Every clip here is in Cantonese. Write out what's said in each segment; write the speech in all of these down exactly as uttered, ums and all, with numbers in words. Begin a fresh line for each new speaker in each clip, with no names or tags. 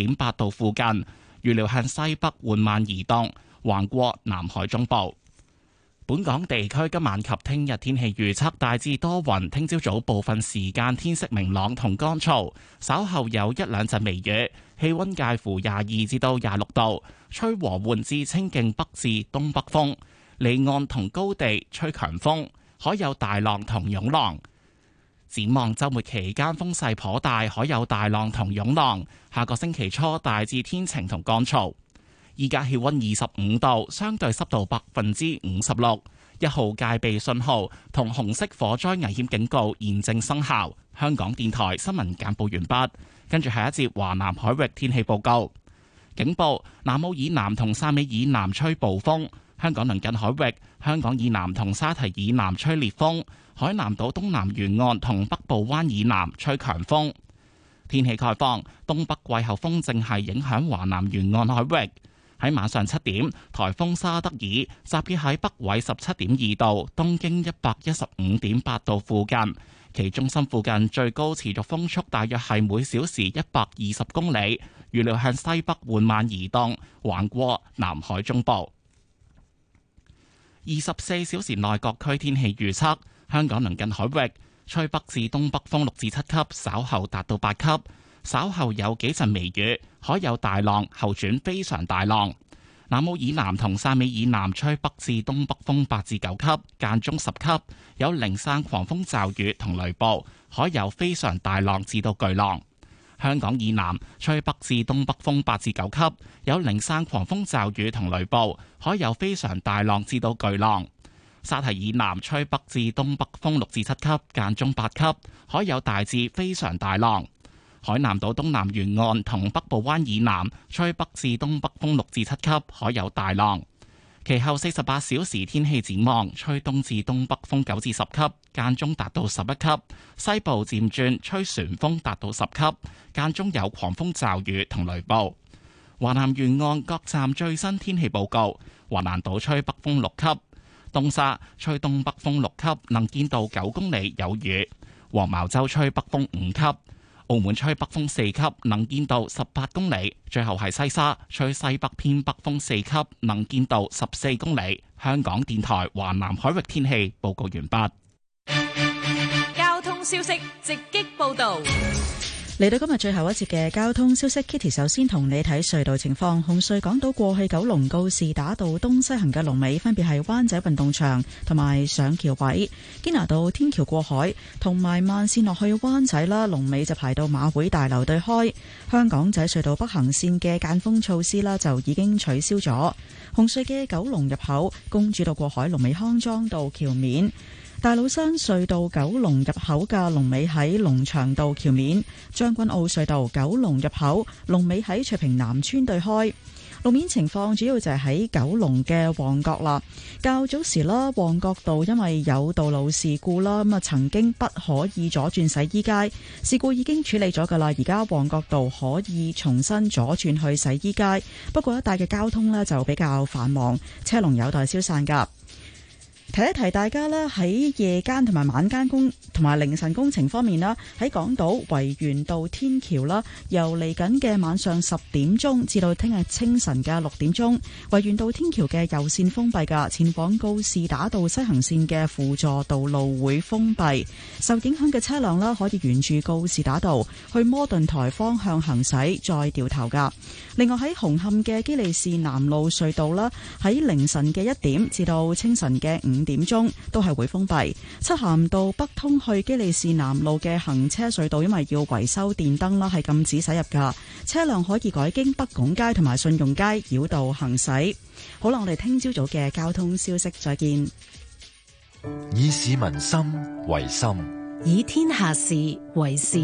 點八度附近，預料向西北緩慢移動，橫過南海中部。本港地區今晚及聽日天氣預測大致多雲，聽朝早部分時間天色明朗同乾燥，稍後有一兩陣微雨，氣溫介乎廿二至到廿六度，吹和緩至清勁北至東北風，離岸同高地吹強風，海有大浪同湧浪。展望週末期間風勢頗大，海有大浪同湧浪。下個星期初大致天晴同乾燥。依家氣溫二十五度，相對濕度百分之五十六，一號戒備信號同紅色火災危險警告現正生效。香港電台新聞簡報完畢，跟住下一節華南海域天氣報告。警報：南澳以南同汕尾以南吹暴風，香港鄰近海域、香港以南同沙堤以南吹烈風，海南島東南沿岸同北部灣以南吹強風。天氣概況：東北季候風正係影響華南沿岸海域。喺晚上七點，颱風沙德爾集結喺北緯十七點二度、東經一百一十五點八度附近，其中心附近最高持續風速大約係每小時一百二十公里，預料向西北緩慢移動，橫過南海中部。二十四小時內各區天氣預測：香港鄰近海域吹北至東北風六至七級，稍後達到八級。稍後有幾陣微雨，海有大浪，後轉非常大浪。南澳以南同汕尾以南吹北至東北風八至九級，間中十級，有零散狂風驟雨同雷暴，海有非常大浪至到巨浪。香港以南吹北至東北風八至九級，有零散狂風驟雨同雷暴，海有非常大浪至到巨浪。沙堤以南吹北至東北風六至七級，間中八級，海有大至非常大浪。海南島東南沿岸同北部灣以南吹北至東北風六至七級，海有大浪。其後四十八小時天氣展望，吹東至東北風九至十級，間中達到十一級。西部漸轉吹旋風達到十級，間中有狂風驟雨同雷暴。華南沿岸各站最新天氣報告：華南島吹北風六級，東沙吹東北風六級，能見度九公里，有雨。黃茅洲吹北風五級。澳門吹北風四級，能見度十八公里。最後係西沙吹西北偏北風四級，能見度十四公里。香港電台華南海域天氣報告完畢。
交通消息直擊報道。
嚟到今日最後一節嘅交通消息 ，Kitty 首先同你睇隧道情況。紅隧港島過去九龍告士打道東西行嘅龍尾分別係灣仔運動場同埋上橋位，堅拿道天橋過海同埋慢線落去灣仔啦，龍尾就排到馬會大樓對開。香港仔隧道北行線嘅間封措施啦就已經取消咗。紅隧嘅九龍入口公主道過海龍尾康莊道橋面。大老山隧道九龍入口嘅龍尾喺龍翔道橋面，將軍澳隧道九龍入口龍尾喺翠屏南村對開。路面情況主要就係喺九龍嘅旺角啦。較早時啦，旺角道因為有道路事故啦，咁啊曾經不可以左轉洗衣街，事故已經處理咗噶啦。而家旺角道可以重新左轉去洗衣街，不過一帶嘅交通呢就比較繁忙，車龍有待消散噶。提一提大家啦，喺夜間同埋晚間工同埋凌晨工程方面啦，喺港島維園道天橋啦，由嚟緊嘅晚上十點鐘至到聽日清晨嘅六點鐘，維園道天橋嘅右線封閉噶，前往告士打道西行線嘅輔助道路會封閉，受影響嘅車輛啦，可以沿住告士打道去摩頓台方向行駛，再掉頭噶。另外喺紅磡嘅基利士南路隧道啦，喺凌晨嘅一點至到清晨嘅五點鐘都係會封閉。漆咸道北通去基利士南路嘅行車隧道，因為要維修電燈啦，係禁止駛入噶，車輛可以改經北拱街同埋信用街繞道行駛。好啦，我哋聽朝早嘅交通消息再見。
以市民心為心，
以天下事為事。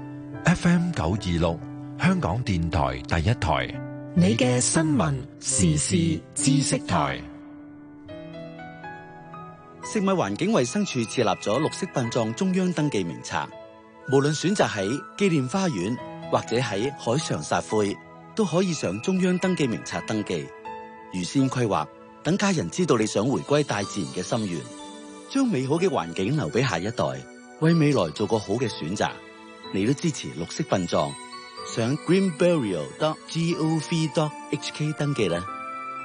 F M 九二六香港電台第一台，
你嘅新聞時事知識台。
食物環境衛生署設立咗綠色殯葬中央登記名冊，無論選擇喺紀念花園或者喺海上撒灰，都可以上中央登記名冊登記。預先規劃，等家人知道你想回歸大自然嘅心願，將美好嘅環境留俾下一代，為未來做個好嘅選擇。你都支持綠色殯葬， 上 greenburial dot gov dot hk 登記啦。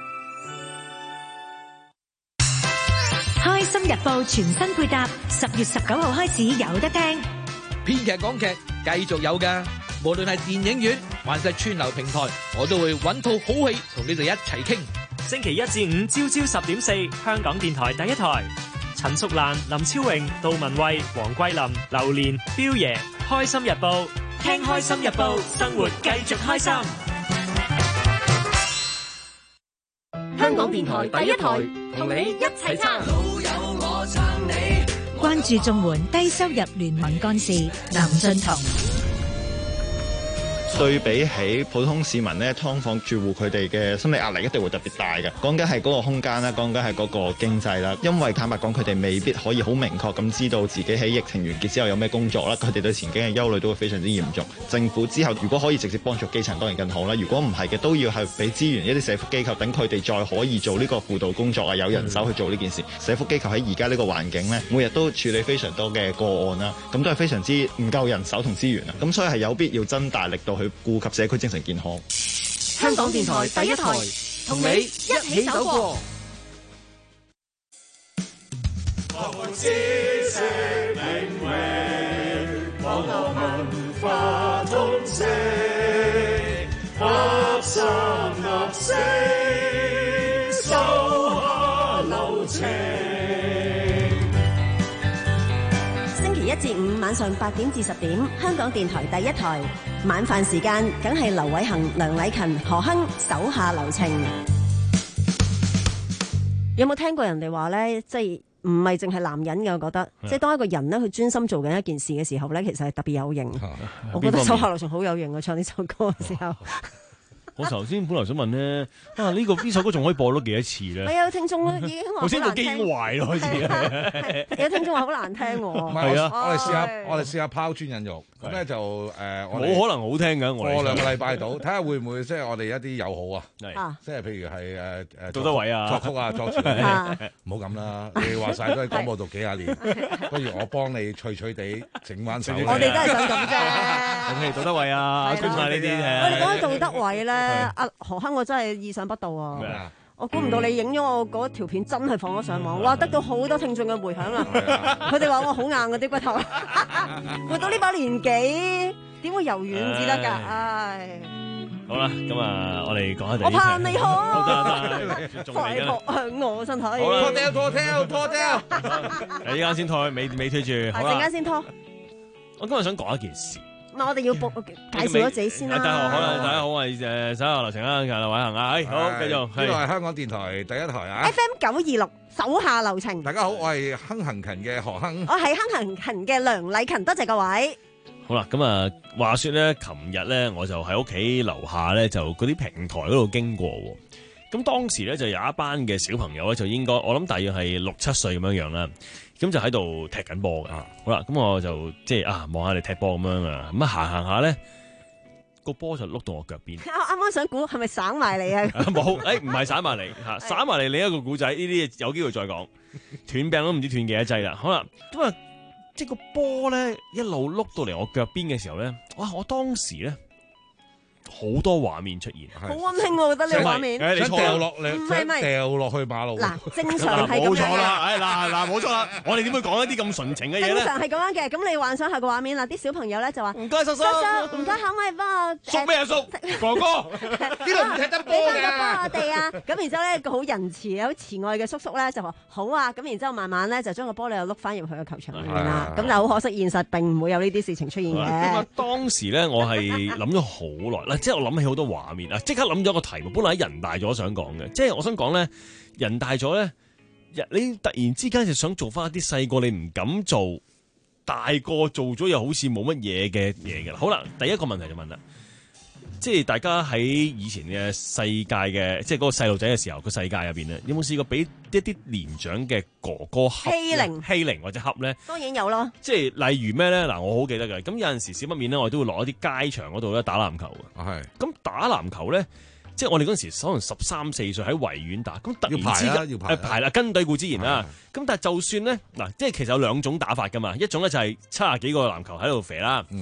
開心日報全新配搭，十月十九號開始有得聽。
編劇港劇繼續有㗎，無論係電影院還是串流平台，我都會揾套好戲同你哋一齊傾。
星期一至五朝朝十點四，香港電台第一台。陳淑蘭、林超榮、杜文蔚、黃桂林、榴蓮、彪爺，開心日報，聽開心日報，生活繼續開心。
香港電台第一台，同你一齊撐。
關注綜援低收入聯盟幹事南俊彤。
對比起普通市民咧，劏房住戶佢哋嘅心理壓力一定會特別大嘅。講緊係嗰個空間啦，講緊係嗰個經濟啦。因為坦白講，佢哋未必可以好明確咁知道自己喺疫情完結之後有咩工作啦。佢哋對前景嘅憂慮都會非常之嚴重。政府之後如果可以直接幫助基層，當然更好啦。如果唔係嘅，都要係俾資源一啲社福機構，等佢哋再可以做呢個輔導工作啊，有人手去做呢件事。社福機構喺而家呢個環境呢，每日都處理非常多嘅個案啦，咁都係非常之唔夠人手同資源啊。咁所以係有必要增大力度去顧及社區精神健康。
香港電台第一台，同你一起走過。
知識領域，網絡文化通識，合心合色，手下留情。
星期一至五晚上八點至十點，香港電台第一台晚飯時間，梗係劉偉恒、梁禮勤、何亨手下留情。有冇聽過人哋話咧？即係唔係淨係男人嘅？我覺得，即係當一個人咧，佢專心做緊一件事嘅時候咧，其實係特別有型。我覺得手下留情好有型啊！唱呢首歌嘅時候。
我頭先本來想問咧，啊呢個呢首歌仲可以播到幾多次咧？
係啊，聽眾已經話好難聽。頭先
部機已經壞咯，開始。
有聽眾話好難聽喎。
唔係啊，我哋試下，我哋試下拋磚引玉。咁咧就誒，我
冇可能好聽㗎。我
過兩個禮拜到，睇下會唔會即係我哋一啲友好啊？
係，
即係譬如係誒誒，
杜德偉啊，
作曲啊，作詞啊，唔好咁啦。你話晒都喺廣播讀幾廿年，不如我幫你脆脆地整翻首。
我哋都係想咁啫。
恭喜杜德偉啊，捐晒呢啲嘅。
我哋講起杜德偉咧，阿何亨我真係意想不到啊！我估唔到你影咗我嗰條片真係放咗上網，哇！得到好多聽眾嘅迴響啊！佢哋話我好硬嗰啲骨頭，活到呢把年紀，點會柔軟至得㗎？唉！
好啦，咁啊，我哋講下第
我怕你好，
快撲
向我身體。
好啦，
拖掉拖掉拖掉，
誒依家先拖，未未推住。好啦，
陣間先拖。
我今日想講一件事。
咁我哋要報介紹咗自己先啦。
大家好，大家好，我係誒手下留情啦，劉偉恒啊，好繼續。
呢個係香港電台第一台啊
，F M 九二六手下留情。
大家好，我係亨行勤嘅何亨，
我係亨行勤嘅梁禮勤，多謝各位。
好啦，咁啊，話說咧，琴日咧，我就喺屋企樓下咧，就嗰啲平台嗰度經過。咁當時咧就有一班嘅小朋友咧，就應該我諗大約係六七歲咁樣樣啦。咁就喺度踢緊波嘅，好啦，咁我就即係啊望下你踢波咁樣啊，咁啊行行下咧，個波就碌到我腳邊。
我啱啱想估係咪省埋你啊？
冇，誒唔係省埋嚟嚇，省埋嚟另一個古仔，呢啲有機會再講。斷病都唔知斷幾多劑啦。好啦，咁啊即係個波咧一路碌到嚟我腳邊嘅時候咧，哇！我當時咧好多畫面出現，
好溫馨喎！我覺得呢個畫面，
想掉落嚟，
唔係唔係
掉落去馬路。
嗱，正常係咁樣嘅。
冇錯啦，誒嗱嗱冇錯啦，我哋點會講一啲咁純情嘅嘢咧？
正常係咁樣嘅，咁你幻想下個畫面啦，啲小朋友咧就話：
唔該叔叔，
叔叔唔該，可唔可以幫我？
叔咩啊叔？哥哥，呢度唔踢得波嘅。
你幫幫我哋啊！咁然之後咧，個好仁慈、好慈愛嘅叔叔咧就話：好啊！咁然之後慢慢咧就將個波又碌翻入去個球場裏面啦。咁就好可惜，現實並唔會有呢啲事情出現嘅。
咁啊，當時咧我係諗咗好耐啦，即係我諗起好多畫面啊！即刻諗咗個題目，本來喺人大咗想講嘅，即係我想講咧，人大咗咧，你突然之間就想做翻一啲細個你唔敢做，大個做咗又好似冇乜嘢嘅嘢嘅啦。好啦，第一個問題就問啦，即係大家喺以前嘅世界嘅，即係嗰個細路仔嘅時候，個世界入邊咧，有冇試過俾一啲年長嘅哥哥
欺凌、
欺凌或者恰咧？
當然有咯。即
係例如咩咧？嗱，我好記得嘅。咁有陣時少不免咧，我哋都會落一啲街場嗰度咧打籃球嘅。
係。咁
打籃球咧，即係我哋嗰陣時可能十三四歲喺維園打，咁突然之間
要排啦，
排啦，跟隊固之然啦。咁但係就算咧，嗱，即係其實有兩種打法噶嘛，一種咧就係七廿幾個籃球喺度射啦。
嗯。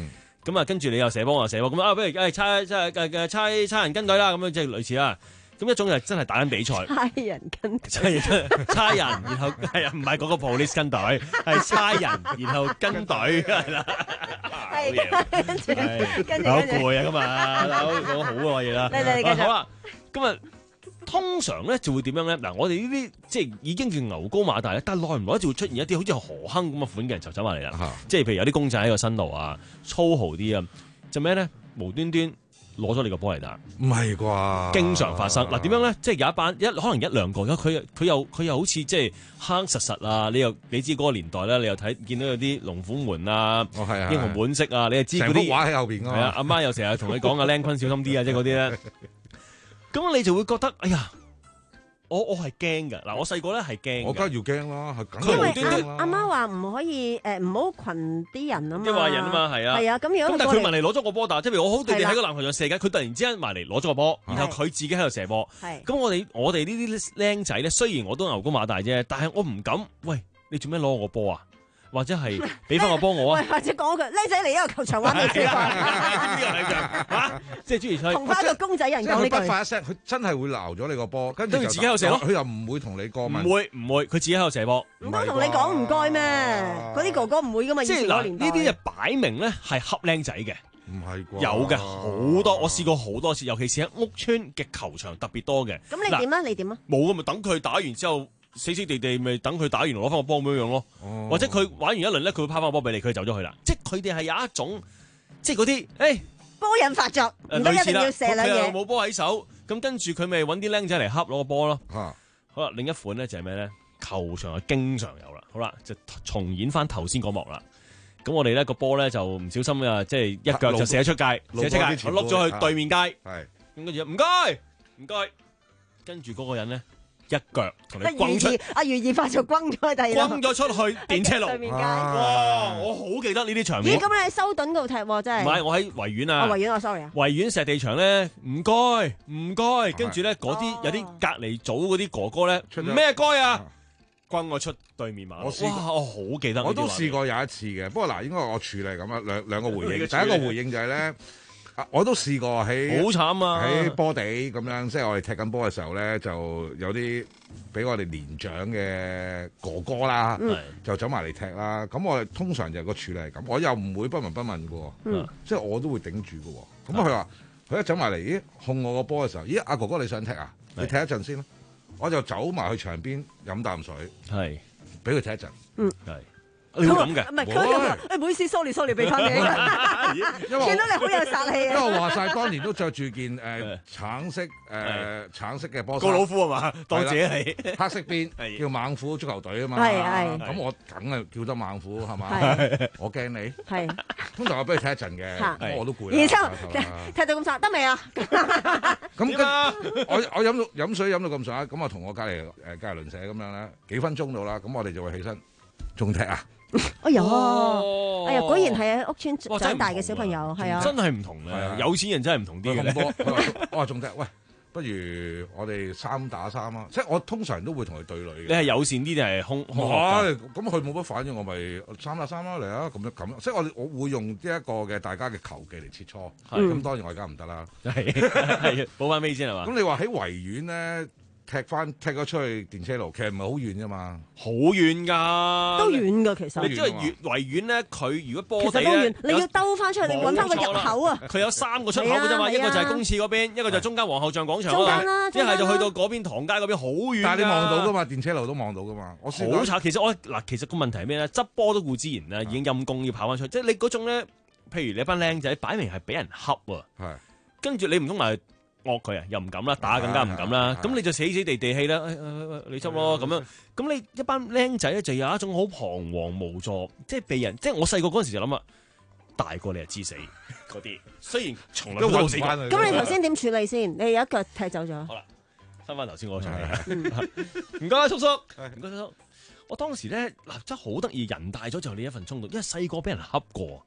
咁啊跟住你又射波我又射波，咁啊不如誒差差誒差差人跟隊啦，咁樣即係類似啦。咁一種就真係打緊比賽，
差人跟
差人差人，然後係啊唔係嗰個 police 跟隊，係差人然後跟隊係啦，好嘢，
跟住跟住
好攰啊今日，好講好嘅嘢啦。
嚟嚟繼續
好啦，今日通常咧就會點樣咧？嗱，我哋呢啲即係已經叫牛高馬大咧，但係耐唔耐就會出現一啲好似河坑咁嘅款嘅人就走埋嚟啦。即係譬如有啲公仔喺個身度啊，粗豪啲啊，就咩咧？無端端攞咗你個波嚟打，
唔係啩？
經常發生嗱，點樣咧？即係有一班一可能一兩個，佢佢又佢又好似即係黑實實啊！你又你知嗰個年代咧，你又睇見到有啲龍虎門啊、
哦係啊
英雄本色啊，你又知嗰
成幅
啲
畫喺後邊㗎嘛
係啊，阿媽又成日同你講啊，靚坤小心啲啊，即係嗰啲咧。咁你就會覺得，哎呀，我我係驚㗎。嗱，我細個咧係驚，
我梗係要驚啦，係梗
因為
係要驚啦。
阿阿媽話唔可以誒，唔好群啲人啊嘛，
啲壞人啊嘛，係啊，
係啊，咁如果
咁但係佢問你攞咗個波打，即係譬如我好地地喺個籃球場射緊，佢突然之間埋嚟攞咗個波，然後佢自己喺度射波，
係
咁我哋我哋呢啲僆仔咧，雖然我都牛高馬大啫，但係我唔敢，喂，你做咩攞我個波啊？或者係俾翻個波我啊？
喂，或者講句僆仔嚟呢個球場玩你先
啊！即係諸如此類
同翻個公仔人
即係佢
講呢句。
不發一聲，佢真係會鬧咗你個波，跟住就
跟住自己喺度射咯
佢又唔會同你過問，
唔會唔會，佢自己喺度射波，
唔通同你講唔該咩？嗰啲哥哥唔會噶嘛，以
即係嗱
前嗰個年代。
呢啲就擺明咧係恰僆仔嘅。
唔係啩？
有嘅好多，我試過好多次，尤其是喺屋村嘅球場特別多嘅。
咁你點啊？你點啊？
冇咁咪等佢打完之後，死死地地咪等佢打完攞翻個波咁樣樣咯。
哦
或者佢玩完一輪咧，佢會拋翻個波俾你，佢走咗去啦。即係佢哋係有一種，即係嗰啲誒
波癮發作，唔得
類似啦，
一定要射兩
佢又
嘢。
冇波喺手，咁跟住佢咪揾啲僆仔嚟恰攞個波咯。
嚇
好啦，另一款咧就係咩咧？球場係經常有啦。好啦，就重演翻頭先嗰幕啦。咁我哋咧個波咧就唔小心啊，即係一腳就射出界，
路
射出界，我
路過啲前鋒
碌咗去對面街。
係
咁跟住唔該唔該，跟住嗰個人咧一腳同你轟出
阿如，阿如兒發作轟咗去第二度
轟咗出去電車路。
對面街。
哇！我好記得呢啲場面。
咦？咁你喺修頓度踢喎，真係。
唔係，我喺維園啊。
哦，維園啊，sorry 啊。
維園石地場咧，唔該唔該，跟住咧嗰啲有啲隔離組嗰啲哥哥咧，唔咩該啊，轟我出對面馬路。
我試過
哇！我好記得呢啲畫面。
我都試過有一次嘅，不過嗱，應該我處理咁啊，兩兩個回應。第一
你嘅處理
個回應就係咧，啊我都試過喺
好慘啊
喺波地咁樣，即係我哋踢緊波嘅時候咧，就有啲比我哋年長嘅哥哥啦，
嗯
就走埋嚟踢啦。咁我哋通常就個處理係咁，我又唔會不聞不問嘅喎，
嗯
即係我都會頂住嘅喎。咁佢話佢一走埋嚟，咦控我個波嘅時候，咦阿哥哥你想踢啊？你踢一陣先啦。我就走埋去場邊飲啖水，
係
俾佢踢一陣。
嗯，
係。你會咁嘅？
唔係佢咁話，誒唔好意思，sorry sorry，俾翻你。
因為
見到你好有殺氣
因為
啊！
我話晒當年都着住件誒橙色誒橙色嘅波衫，
高老夫係嘛？當自己係
黑色邊，叫猛虎足球隊啊嘛。
係係
咁我梗係叫得猛虎係嘛
係？
我驚你。
係。
通常我俾佢踢一陣嘅，
嚇
咁我都攰啦。
然之後
係嘛
踢到咁差，得未啊？
咁跟我我飲到飲水飲到咁上下，咁我同我隔離誒隔離鄰舍咁樣咧，幾分鐘到啦，咁我哋就會起身，仲踢啊！
哎呀，
哦
哎呀，果然係喺屋村
哇真係唔
長大嘅小朋友，係啊，
真係唔同
係啊
嘅，有錢人真係唔同啲嘅
咁多
咧。
佢話我話仲踢，喂，不如我哋三打三啊！即係我通常都會同佢對壘嘅。
你係友善啲定係空空
唔
學㗎？
係，咁佢冇乜反應，我咪三打三啦嚟啊！咁樣咁樣，即係我我會用呢一個嘅大家嘅球技嚟切磋。
係
咁當然我而家唔得啦。
係係補翻尾先係嘛？
咁你話喺維園咧踢翻踢咗出去電車路，其實唔係好遠啫嘛。
好遠㗎，
都遠㗎，其實。
你因為遠維園咧，佢如果波地
其實都遠
咧，，
你要兜翻出去，你揾翻個入口啊！
佢有三個出口嘅啫嘛，
係啊
一個就係公廁嗰邊，一個就係中間皇后像廣場嗰
中間啦
度，一係就
中間啦
去到嗰邊唐街嗰邊，好遠㗎。
但係你望到噶嘛，電車路都望到噶嘛。我試過
好慘，其實我嗱，其實個問題係咩咧？執波都固之然啦，已經陰功要跑翻出去，即係你嗰種咧，譬如你一班僆仔擺明係俾人恰喎，
係
跟住你唔通埋惡佢啊？又唔敢啦，打更加唔敢啦，咁你就死死地地氣啦，誒誒你執咯咁樣，咁你一班僆仔咧就有一種好彷徨無助，即係被人，即係我細個嗰陣時就諗啊，大個你就知死嗰啲，雖然從來都冇死過。
咁你頭先點處理先？你有一腳踢走咗。
好啦，翻翻頭先嗰個場戲，唔該叔叔，唔該叔叔。我當時咧嗱真係好得意，人大咗就你一份衝動，因為細個俾人恰過，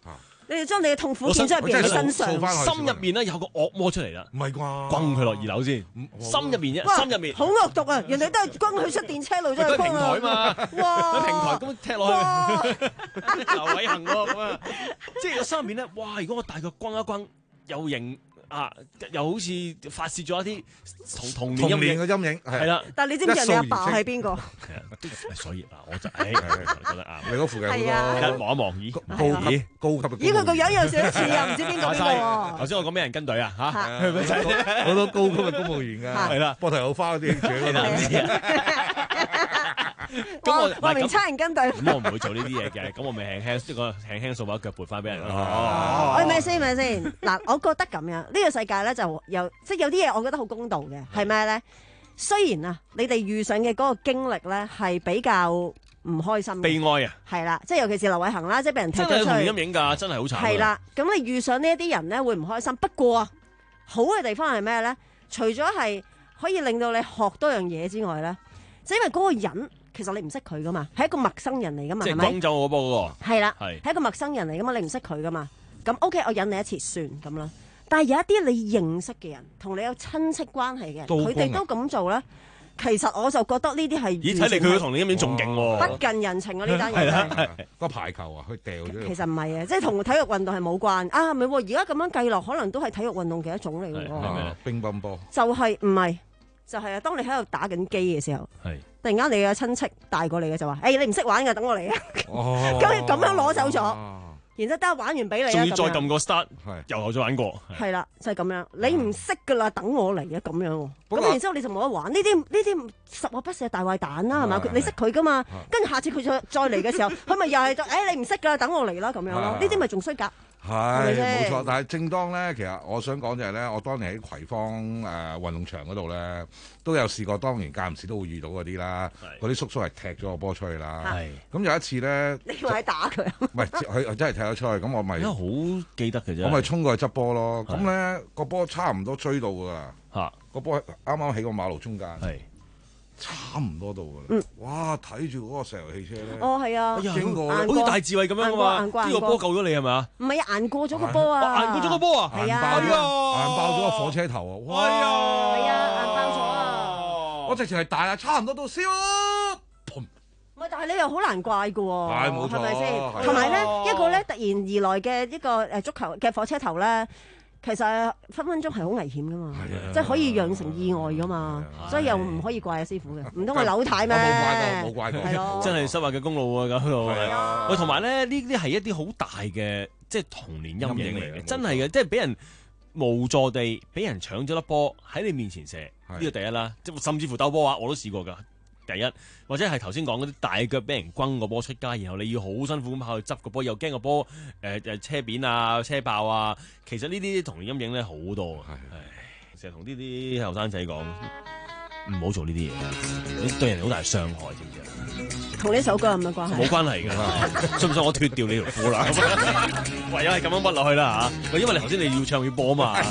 你哋將你嘅痛苦獻咗喺別人身上，
心入面咧有個惡魔出嚟啦，
唔係啩？
轟佢落二樓先，心入面啫，心入面
好惡毒啊！人哋都係轟佢出電車路，真係
平台嘛，
哇！
喺平台咁踢落去，劉偉恒喎咁啊，即係個心入面咧，哇！如果我大腳轟一轟，又型。啊！又好似發泄咗一啲童童年
童年嘅陰影，
係啦。
但係你知唔知你阿爸係邊個？
係啊，所以嗱，我就誒覺得啱。
你嗰附近好多，
望一望，咦，
高咦高級嘅。
咦，佢個樣有少少似啊，唔知邊個邊個喎？
頭先我講咩人跟隊啊？嚇，
好多高級嘅公務員㗎，係啦，膊頭有花嗰啲住嗰度。
咁我話明差人跟隊，
咁我唔會做呢啲嘢嘅，咁我咪輕輕一個輕輕掃把腳撥翻俾人咯。
哦，喂，咪先咪先，嗱，我覺得咁樣呢個世界咧就有即係有啲嘢，我覺得好公道嘅，係咩咧？雖然啊，你哋遇上嘅嗰個經歷咧係比較唔開心、
悲哀啊，
係啦，即係尤其是劉偉恒啦，即係俾人踢咗出去，
真係童年陰影㗎，真係好慘。
係啦，咁你遇上呢一啲人咧會唔開心？不過好嘅地方係咩咧？除咗係可以令到你學多樣嘢之外咧，就因為嗰個人。其實你唔識佢噶嘛，係一個陌生人嚟噶嘛，
即係廣州嗰波嗰個。
係啦，係一個陌生人嚟噶嘛，你唔識佢噶嘛。咁 OK，我引你一次算咁啦。但係有一啲你認識嘅人，同你有親戚關係嘅人，佢哋都咁做咧，其實我就覺得呢啲係
咦，睇嚟佢嘅童年陰影仲勁喎，
不近人情啊！呢單嘢真係
個排球啊，佢掉咗。
其實唔係啊，即係同體育運動係冇關啊，係咪？而家咁樣計落，可能都係體育運動嘅一種嚟嘅喎。
乒乓波
就係唔係？就係啊！當你喺度打緊機嘅時候，突然間你嘅親戚帶過嚟嘅就話：誒、欸，你唔識玩㗎，等我嚟啊！咁咁樣攞走咗，然之後得玩完俾你，
仲要再撳個 start，又後再玩過。
係啦，就係、是、咁樣。你唔識㗎啦，等我嚟啊！咁樣，咁然之後你就冇得玩。呢啲呢啲十惡不赦大壞蛋啦，係嘛？你識佢㗎嘛？跟住下次佢再再嚟嘅時候，佢咪又係誒、欸、你唔識㗎啦，等我嚟啦咁樣咯。呢啲咪仲衰格。
係冇錯，但係正當咧，其實我想講就係咧，我當年喺葵芳誒、呃、運動場嗰度咧，都有試過，當年間唔時都會遇到嗰啲啦，嗰啲叔叔係踢咗個波出去啦。咁有一次咧，
你話打佢？唔
係佢真係踢咗出去，咁我咪
好記得嘅啫。
我咪衝過去執波咯。咁咧個波差唔多追到㗎啦。嚇！個波啱啱喺個馬路中間。係。差唔多到㗎啦，嗯，哇！睇住嗰個石油汽車咧，
哦係啊，
經過
好似大智慧咁樣㗎嘛，呢個波救咗你係咪啊？
唔係行過咗個波啊，
行過咗個波啊，
係啊，
行爆咗個火車頭啊，哇！
係啊，係啊，行爆咗啊！
我直情係大啊，差唔多到燒，
唔係，但係你又好難怪㗎喎，
係冇錯，
係咪先？同埋咧，一個咧突然而來嘅一個誒足球嘅火車頭咧。其實分分鐘係好危險噶嘛，即係可以釀成意外噶嘛，所以又唔可以怪阿師傅嘅，唔通係柳太咩？
冇怪過，冇怪過，
係咯，
真係濕滑嘅公路啊，嗰度。喂，同埋咧，呢啲係一啲好大嘅，即係童年陰影嚟嘅，真係嘅，即係俾人無助地俾人搶咗粒波喺你面前射，呢個第一啦，即甚至乎鬥波啊，我都試過㗎。第一，或者係頭先講嗰啲大腳俾人轟個波出街，然後你要好辛苦咁跑去執個波，又驚個波誒誒車扁啊、車爆啊。其實呢啲童年陰影咧好多啊，成日同呢啲後生仔講唔好做呢啲嘢，你對人好大傷害，知唔知？
同呢首歌有乜關係？
冇關係㗎，信唔信我脫掉你條褲啦？唯有係咁樣屈落去啦嚇，因為你頭先你要唱要播啊嘛。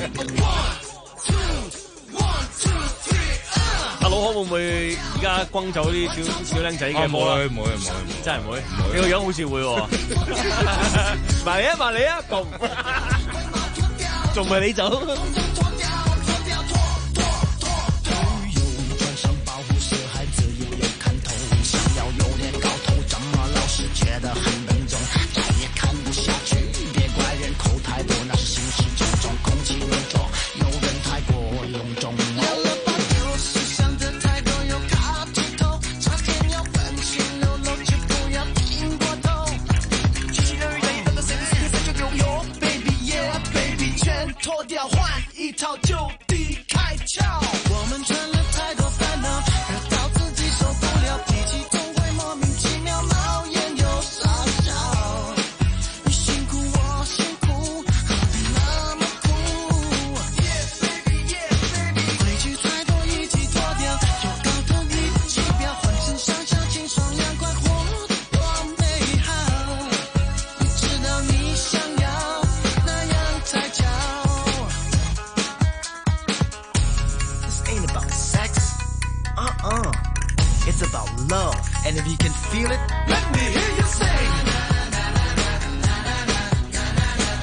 阿老可會唔會而家轟走啲小小僆仔嘅波啊？
唔會唔會唔會，
真係唔會。你個樣好似會喎。埋你啊埋你啊，仲唔係你走？
脱掉换一套就地开窍，我们穿了太多烦恼，热到自己受不了，脾气总会莫名其妙冒烟又傻笑。你辛苦我辛苦，何必那么苦 ？Yeah baby yeah baby， 规矩太多一起脱掉，有高头一起飙，浑身上下清爽凉快，活得多美好。你知道你想要那样才叫。Uh, it's about love, and if you can feel it, let me hear you say.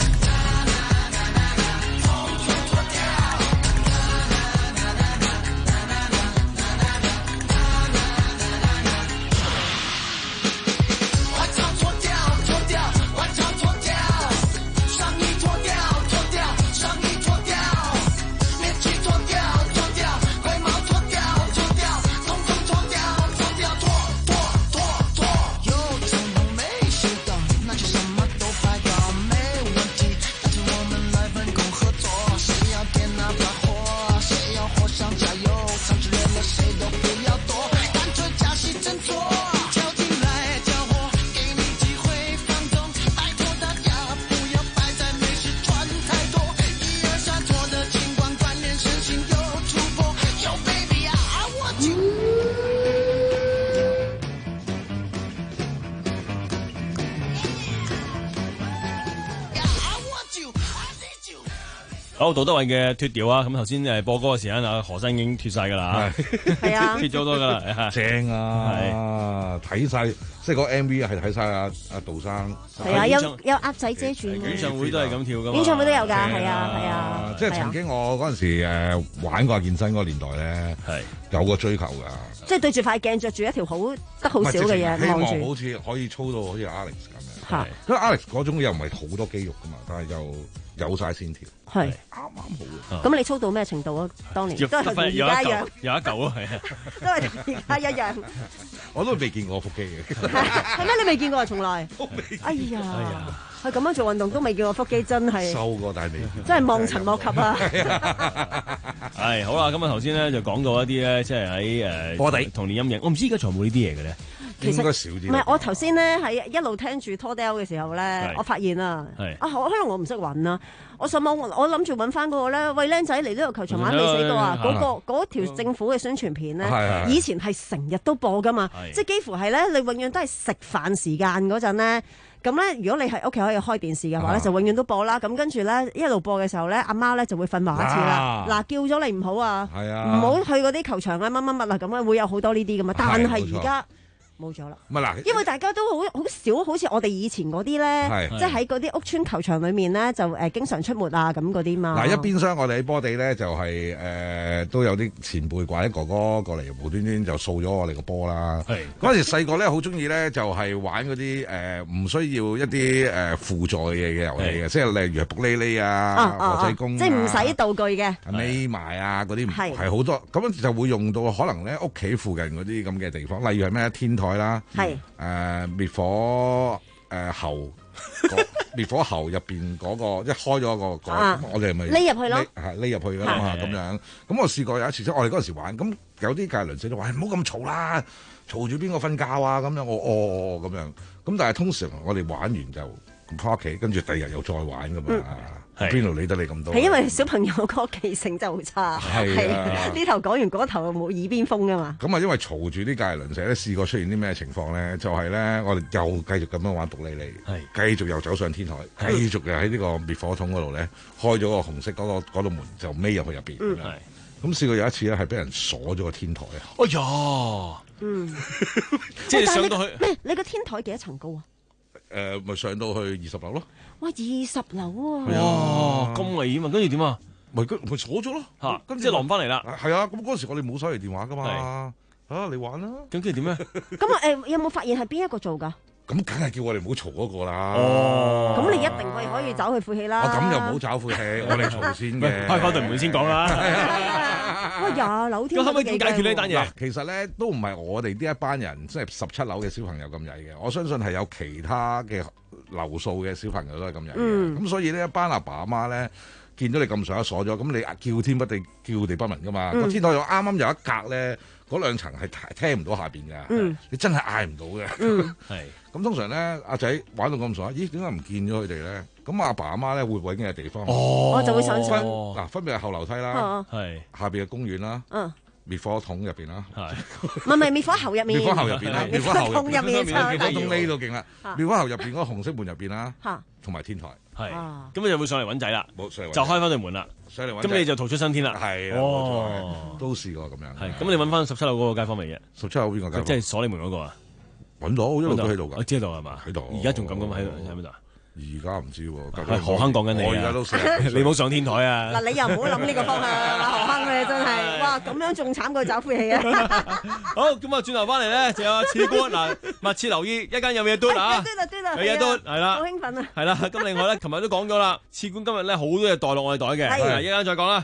好，杜德偉嘅脫掉啊！咁頭先誒播歌嘅時間啊，何生已經脫晒㗎啦，
係啊，
脫咗好多㗎啦，
正啊，睇晒，即係個 M V 係睇晒阿阿杜生。
係啊，有有鴨仔遮住。
演唱會都係咁跳㗎嘛。
演唱會都有㗎，係啊係啊。
即係曾經我嗰陣時誒玩過健身嗰個年代咧，係有個追求㗎。
即係對住塊鏡着住一條好得好少嘅嘢
希
望住。
望好似可以操到好似 Alex 咁樣。係。因為 Alex 嗰種又唔係好多肌肉㗎嘛，但係又有晒線條。
係。
啱啱好。
咁你操到咩程度啊？當年都係同而家一樣。
有一嚿啊，係啊。
都係同而家一樣。
我都未見過腹肌嘅。
係咩？你未見過啊？從來。哎呀。佢咁樣做運動都未見過腹肌，真係。
瘦過但係未。
真係望塵莫及啊！
係好啦，咁啊頭先咧就講到一啲咧，即係喺誒
波地
童年陰影。我唔知而家仲有冇呢啲嘢嘅咧。
其實
應該少啲。
唔係，我頭先咧喺一路聽住拖 Dell 嘅時候咧，我發現啊，啊可能我唔識揾啦。我上網我諗住揾翻嗰個咧，喂僆仔嚟呢個球場玩未死過啊！嗰、嗰個嗰條政府嘅宣傳片咧，以前係成日都播噶嘛，即係幾乎係咧，你永遠都係食飯時間嗰陣咧。咁咧，如果你係屋企可以開電視嘅話咧，就永遠都播啦。咁跟住咧，一路播嘅時候咧，阿媽咧就會訓話一次啦。嗱，叫咗你唔好啊，唔好去嗰啲球場啊，乜乜乜啊，咁啊會有好多呢啲咁啊。但係而家冇咗啦。
唔係嗱，
因為大家都好好少，好似我哋以前嗰啲咧，即係喺嗰啲屋村球場裏面咧，就誒經常出沒啊咁嗰啲嘛。
嗱，一邊廂我哋喺波地咧，就係誒都有啲前輩或者哥哥過嚟，無端端就掃咗我哋個波啦。係嗰陣時細個咧，好中意咧，就係玩嗰啲誒唔需要一啲誒輔助嘅嘢嘅遊戲嘅，即係例如係卜哩哩啊、和仔公，
即係唔使道具嘅，
匿埋啊嗰啲係好多，咁樣就會用到可能咧屋企附近嗰啲咁嘅地方，例如係咩天台啦，係誒滅火誒喉。滅火喉入邊嗰個一開咗個個，啊、我哋咪
匿入去咯，
係匿入去㗎嘛咁樣。咁我試過有一次，即係我哋嗰陣時玩，咁有啲隔離鄰舍都話：唔好咁嘈啦，嘈住邊個瞓覺啊？咁樣我哦咁樣。咁但係通常我哋玩完就翻屋企，跟住第二日又再玩㗎嘛。嗯邊度理得你咁多？
係因為小朋友個記性就好差，係呢頭講完嗰頭冇耳邊風噶嘛。
咁啊，因為嘈住啲隔離鄰舍咧，試過出現啲咩情況咧？就係、是、咧，我哋又繼續咁樣玩獨利利，係繼續又走上天台，繼續又喺呢個滅火筒嗰度咧，開咗個紅色嗰、那個嗰道門就孭入去入邊。嗯，係。咁試過有一次咧，係俾人鎖咗個天台啊！
哎呀，
嗯，
即係上到去
咩？你個天台幾多層高啊？
誒、呃，咪上到去二十樓咯。
哇！二十樓啊！
哇，咁危險啊！跟住點啊？
咪咪鎖咗咯
嚇，跟住落翻嚟啦。
係啊，咁嗰陣時我哋冇手提電話噶嘛。啊，你玩啦。
咁跟住點咧？
咁啊誒，有冇發現係邊一個做㗎？
咁梗係叫我哋唔好嘈嗰個啦。
哦，
咁你一定係可以找佢晦氣啦。
咁又唔好找晦氣，我哋嘈先嘅。
開翻對門先講啦。
哇！廿樓添。
咁可唔可以點解決呢單嘢？
其實咧都唔係我哋呢一班人，即係十七樓嘅小朋友咁曳嘅。我相信係有其他嘅樓數嘅小朋友都係咁曳嘅。咁、嗯、所以呢一班阿爸阿媽咧，見到你咁上下鎖咗，咁你叫天不地叫地不聞噶嘛。個、嗯、天台又啱啱有一格咧，嗰兩層係聽唔到下邊㗎。嗯、你真係嗌唔到嘅。係、嗯。咁通常咧，阿仔玩到咁上下，咦？點解唔見咗佢哋咧？咁阿爸阿媽咧會揾嘅地方，
哦，就會上上。
嗱，分別係後樓梯啦，係下邊嘅公園啦，嗯，滅火筒入邊啦，係，
唔係唔係滅火喉入面，
滅火喉入邊啦，滅火筒入面，滅火筒呢度勁啦，滅火喉入邊嗰個紅色門入邊啦，嚇，同埋天台，係，咁你就會上嚟揾仔啦，冇上嚟，就開翻對門啦，上嚟揾，咁你就逃出生天啦，係啦，冇錯，都試過咁樣，係，咁你揾翻十七樓嗰個街坊未嘅？十七樓邊個街坊？即係鎖你門嗰個啊？揾到，一路都喺度㗎。我知道係嘛？喺度。而家仲咁咁喺度喺邊度啊？而家唔知喎。何坑講緊你啊！我而家都你冇上天台啊！
嗱，你又唔好諗呢個方向啊！何坑你真係，哇咁樣仲慘過找晦氣啊！
好，咁啊轉頭翻嚟咧，就有次官嗱，密切留意一間有嘢嘟啊！
嘟啦嘟啦，
有嘢嘟係啦，
好興奮啊！
係啦，咁另外咧，琴日都講咗啦，次官今日咧好多嘢袋落我哋袋嘅，係一陣再講啦。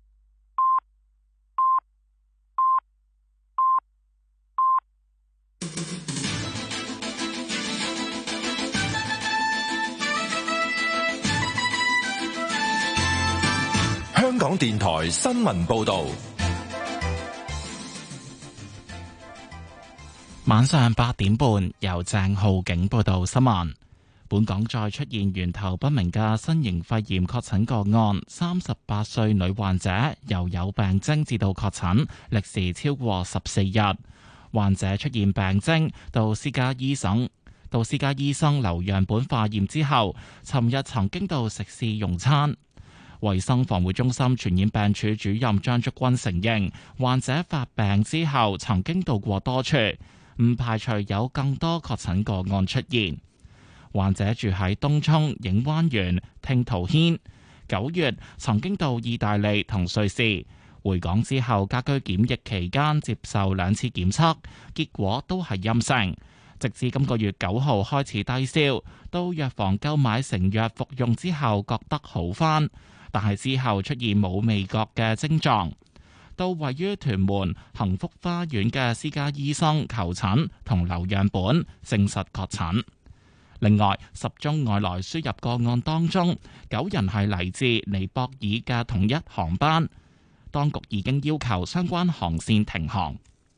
香港電台新聞報道，
晚上八點半由鄭浩景報道新聞。本港再出現源頭不明嘅新型肺炎確診個案，三十八歲女患者由有病徵至到確診，歷時超過十四日。患者出現病徵，到私家醫生到私家醫生留樣本化驗之後，尋日曾經到食肆用餐。 衛生防護中心傳染病處主任張竹君承認，患者發病之後曾經到過多處，唔排除有更多確診個案出現。患者住喺東涌影灣園聽濤軒，九月曾經到意大利同瑞士，回港之後家居檢疫期間接受兩次檢測，結果都係陰性。直至今個月九號開始低燒，到藥房購買成藥服用之後覺得好返，但係之後出現冇味覺嘅症狀。到位於屯門幸福花園嘅私家醫生求診同留樣本，證實確診。另外，十宗外來輸入個案當中，九人係嚟自尼泊爾嘅同一航班，當局已經要求相關航線停航。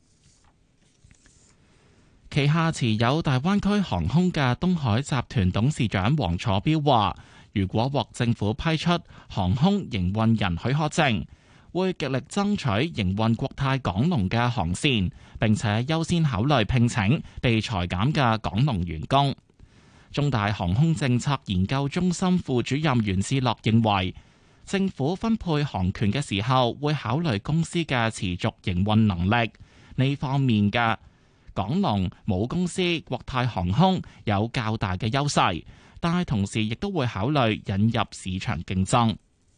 旗下持有大灣區航空嘅東海集團董事長黃楚標話，如果獲政府批出航空營運人許可證，會極力爭取營運國泰港龍嘅航線，並且優先考慮聘請被裁減嘅港龍員工。中大航空政策研究中心副主任袁志樂認為，政府分配航權嘅時候會考慮公司嘅持續營運能力，呢方面嘅港龍母公司國泰航空有較大嘅優勢，但係同時亦都會考慮引入市場競爭。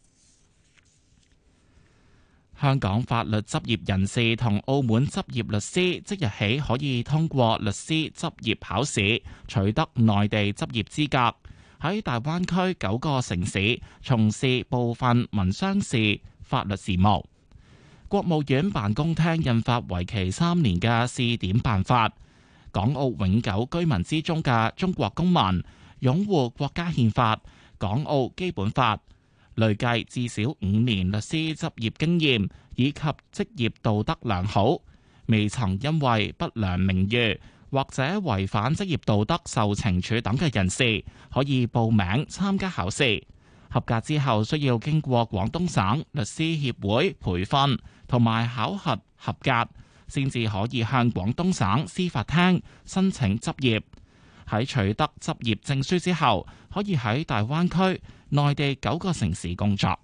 香港法律執業人士同澳門執業律師即日起可以通過律師執業考試，取得內地執業資格，喺大灣區九個城市從事部分民商事法律事務。國務院辦公廳印發為期三年嘅試點辦法，港澳永久居民之中嘅中國公民，擁護國家憲法、港澳基本法，累計至少五年律師執業經驗以及職業道德良好，未曾因為不良名譽或者違反職業道德受懲處等嘅人士，可以報名參加考試。合格之後需要經過廣東省律師協會培訓同埋考核合格，先至可以向廣東省司法廳申請執業。喺取得執業證書之後，可以喺大灣區內地九個城市工作。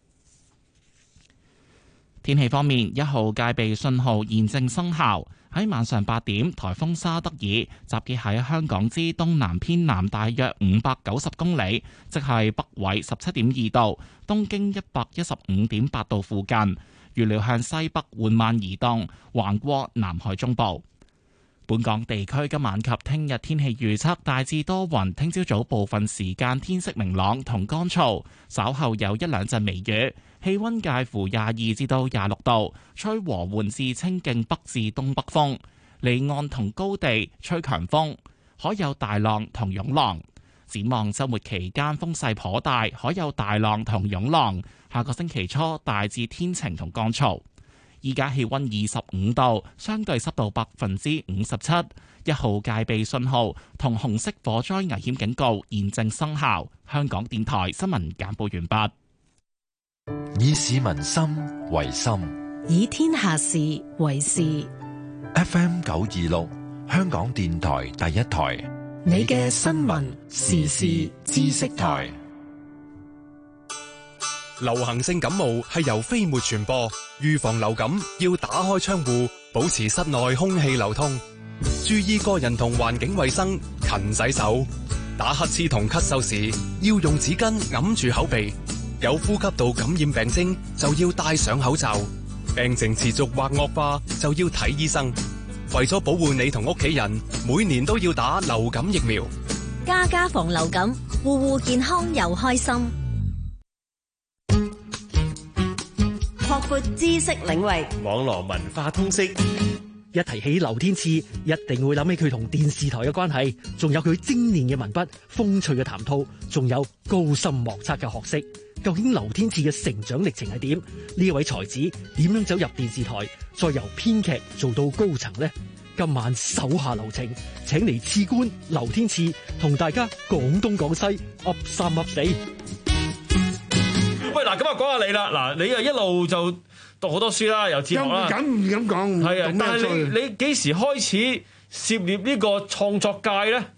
天氣方面，一號戒備信號現正生效。喺晚上八點，颱風沙德爾集結喺香港之東南偏南大約五百九十公里，即係北緯十七點二度、東經一百一十五點八度附近，預料向西北緩慢移動，橫過南海中部。本港地區今晚及聽日天氣預測大致多雲，聽朝早部分時間天色明朗同乾燥，稍後有一兩陣微雨，氣溫介乎廿二至到廿六度，吹和緩至清勁北至東北風，離岸同高地吹強風，海有大浪同湧浪。展望週末期間風勢頗大，海有大浪同湧浪。下個星期初大致天晴同乾燥。依家氣溫二十五度，相對濕度百分之五十七，一號戒備信號同紅色火災危險警告現正生效。香港電台新聞簡報完畢。
以市民心為心，
以天下事為事。
F M 九二六，香港電台第一台，
你嘅新聞時事知識台。
流行性感冒係由飛沫傳播，預防流感要打開窗戶，保持室內空氣流通，注意個人同環境衛生，勤洗手。打乞嗤同咳嗽時要用紙巾揞住口鼻，有呼吸道感染病徵就要戴上口罩，病情持續或惡化就要睇醫生。為咗保護你同屋企人，每年都要打流感疫苗。
家家防流感，戶戶健康又開心。
擴闊知識領域，
網絡文化通識。一提起劉天賜，一定會諗起佢同電視台嘅關係，仲有佢精煉嘅文筆、風趣嘅談吐，仲有高深莫測嘅學識。究竟劉天賜嘅成長歷程係點？呢位才子點樣走入電視台，再由編劇做到高層呢？今晚手下留情，請嚟次官劉天賜同大家講東講西，噏三噏四。喂，嗱，咁啊，講下你啦。嗱，你啊一路就讀好多書啦，又哲學啦。
咁唔敢講。
係啊，但係你你幾時開始涉獵呢個創作界咧？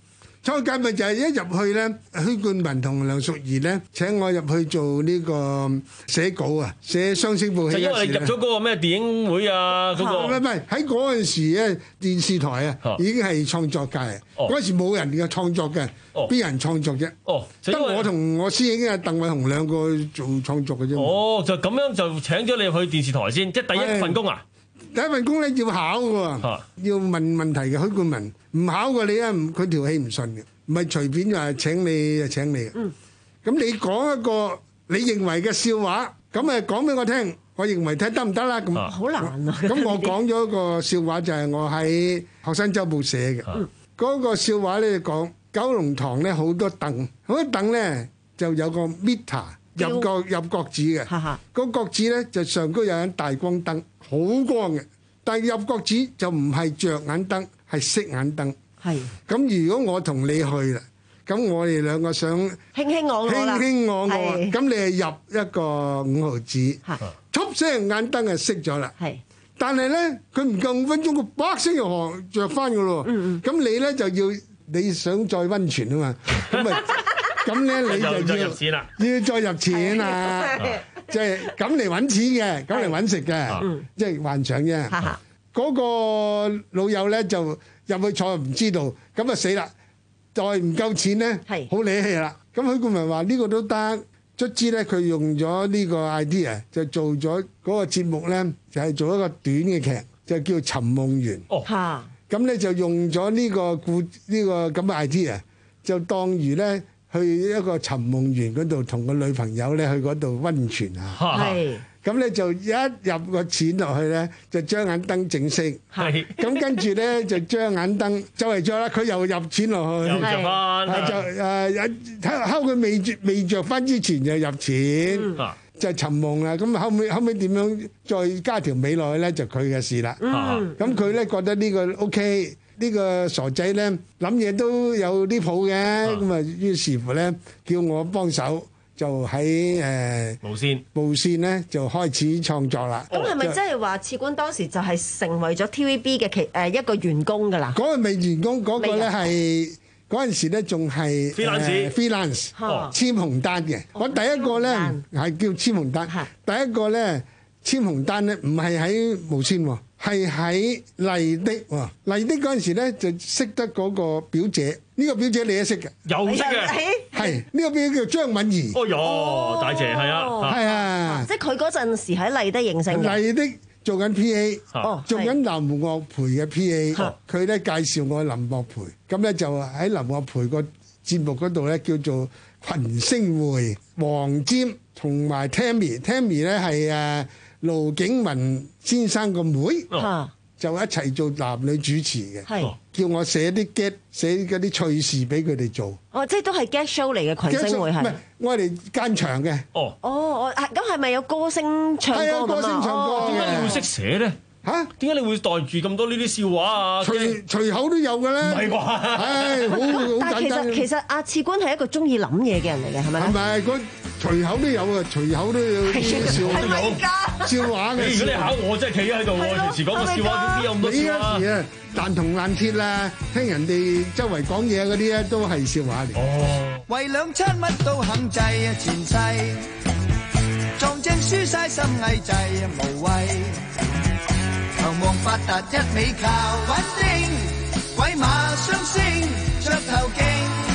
初屆咪就係一入去咧，許冠文同梁淑儀咧請我入去做呢個寫稿啊，寫雙星報喜。
就因為你入咗嗰個咩電影會啊，嗰、那個
唔係唔係喺嗰陣時咧，電視台啊已經係創作界，嗰、哦、陣時冇人嘅創作嘅，邊、哦、人創作啫？哦，得我同我師兄啊鄧偉雄兩個做創作嘅啫。哦，就咁樣就請咗你入去電視台先，即係第一份工啊！第一份工咧要考嘅喎、啊，要問問題嘅。許冠文唔考過你啊，佢條氣唔順嘅，唔係隨便話請你就請你嘅。咁、嗯、你講一個你認為嘅笑話，咁誒講俾我聽，我認為睇得唔得啦？咁好難啊！咁我講咗一個笑話，就係我喺學生週報寫嘅。嗰、嗯嗰個笑話咧講九龍塘咧好多凳，好多凳咧就有個 meter 入角入角子嘅。嗰角子咧就上高有盞大光燈。好光嘅，但係入角子就唔係着眼燈，係熄眼燈。係咁，如果我同你去啦，咁我哋兩個想卿卿我我啦，卿卿我我，咁你係入一個五毫子，突聲眼燈就熄咗啦。係，但係咧佢唔夠五分鐘，佢啪聲又行着翻噶咯。嗯嗯，咁你咧就要你想再溫泉啊嘛，咁咪咁咧你就要入錢啦，要再入錢啊。即係咁嚟揾錢嘅，咁嚟揾食嘅，即係幻想啫。嗰個老友咧就入去坐唔知道，咁啊死啦！再唔夠錢咧，好理氣啦。咁許冠文話呢個都得，卒之咧佢用咗呢個 idea 就做咗嗰個節目咧，就係做一個短嘅劇，就叫《尋夢園》。哦，嚇！咁咧就用咗呢個故呢個咁嘅 idea，就當如咧。去一個尋夢園嗰度同個女朋友咧去嗰度溫泉啊，係咁咧就一入個錢落去咧就將眼燈整熄，係咁跟住咧就將眼燈周圍着啦，佢又入錢落去，又着翻，就誒睺佢未着未着翻之前就入錢，嗯、就尋夢啦。咁後尾後尾點樣再加條尾落去咧就佢嘅事啦。咁佢咧覺得呢個 OK。呢個傻仔咧諗嘢都有啲譜嘅，咁啊於是乎咧叫我幫手，就喺誒無線無線咧就開始創作啦。
咁係咪即係話次官當時就係成為咗 T V B 嘅其誒一個員工㗎啦？嗰個未員工，嗰個咧係嗰陣時咧仲係 freelance freelance 簽紅單嘅。我第一個咧係叫簽紅單，第一個咧簽紅單咧唔係喺無線喎。係喺麗的喎，麗的嗰陣時咧就識得嗰個表姐，呢個表姐你都識嘅，
又識嘅，
係呢個表姐叫張敏儀。
哦喲，大姐係啊，
係啊，
即係佢嗰陣時喺麗的認識嘅。
麗的做緊 P A， 做緊林樂培嘅 P A，佢咧介紹我林樂培，咁咧就喺林樂培個節目嗰度咧叫做群星會，黃霑同埋 Tammy，Tammy 咧係誒。盧景文先生個妹，妹就一齊做男女主持嘅，叫我寫啲 get 寫嗰啲趣事俾佢哋做。哦，即係都係 get show 嚟嘅群星會係。唔係，我哋間場嘅。哦，哦，咁係咪有歌星唱歌咁啊？歌星唱歌，
點解你會識寫咧？嚇？點解你會袋住咁多呢啲笑話啊？
隨隨口都有嘅咧。唔係啩？唉，好好簡單。但係其實其實阿次官係一個中意諗嘢嘅人嚟嘅，係咪咧？係咪？嗰隨口都有啊，隨口都有啲笑話都有。笑話嘅。
如果你考我，真係企喺度喎，平時講個笑話點知有咁多笑話？
你嗰時啊，彈銅爛鐵啦，聽人哋周圍講嘢嗰啲咧，都係笑話嚟。哦。
為兩餐乜都肯制啊，前世撞正輸晒心翳滯啊，無謂。求望發達一味靠穩定，鬼馬雙星着頭勁，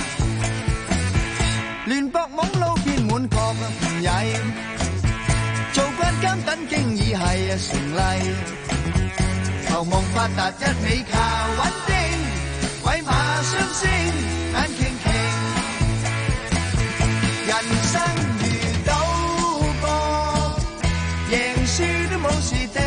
亂搏懵路變滿確唔曳，做慣監等經已係成例。求望發達一味靠穩定，鬼馬雙星眼傾傾，人生如賭博，贏輸都冇事定。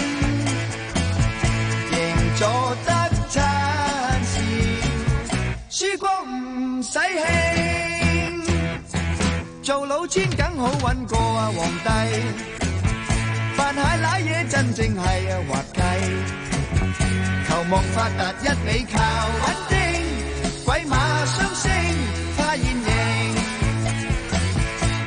做得餐笑，輸過唔使興，做老千梗好揾過啊皇帝，飯蟹瀨嘢真正係啊滑稽，求望發達一味靠穩定，鬼馬雙星花現形，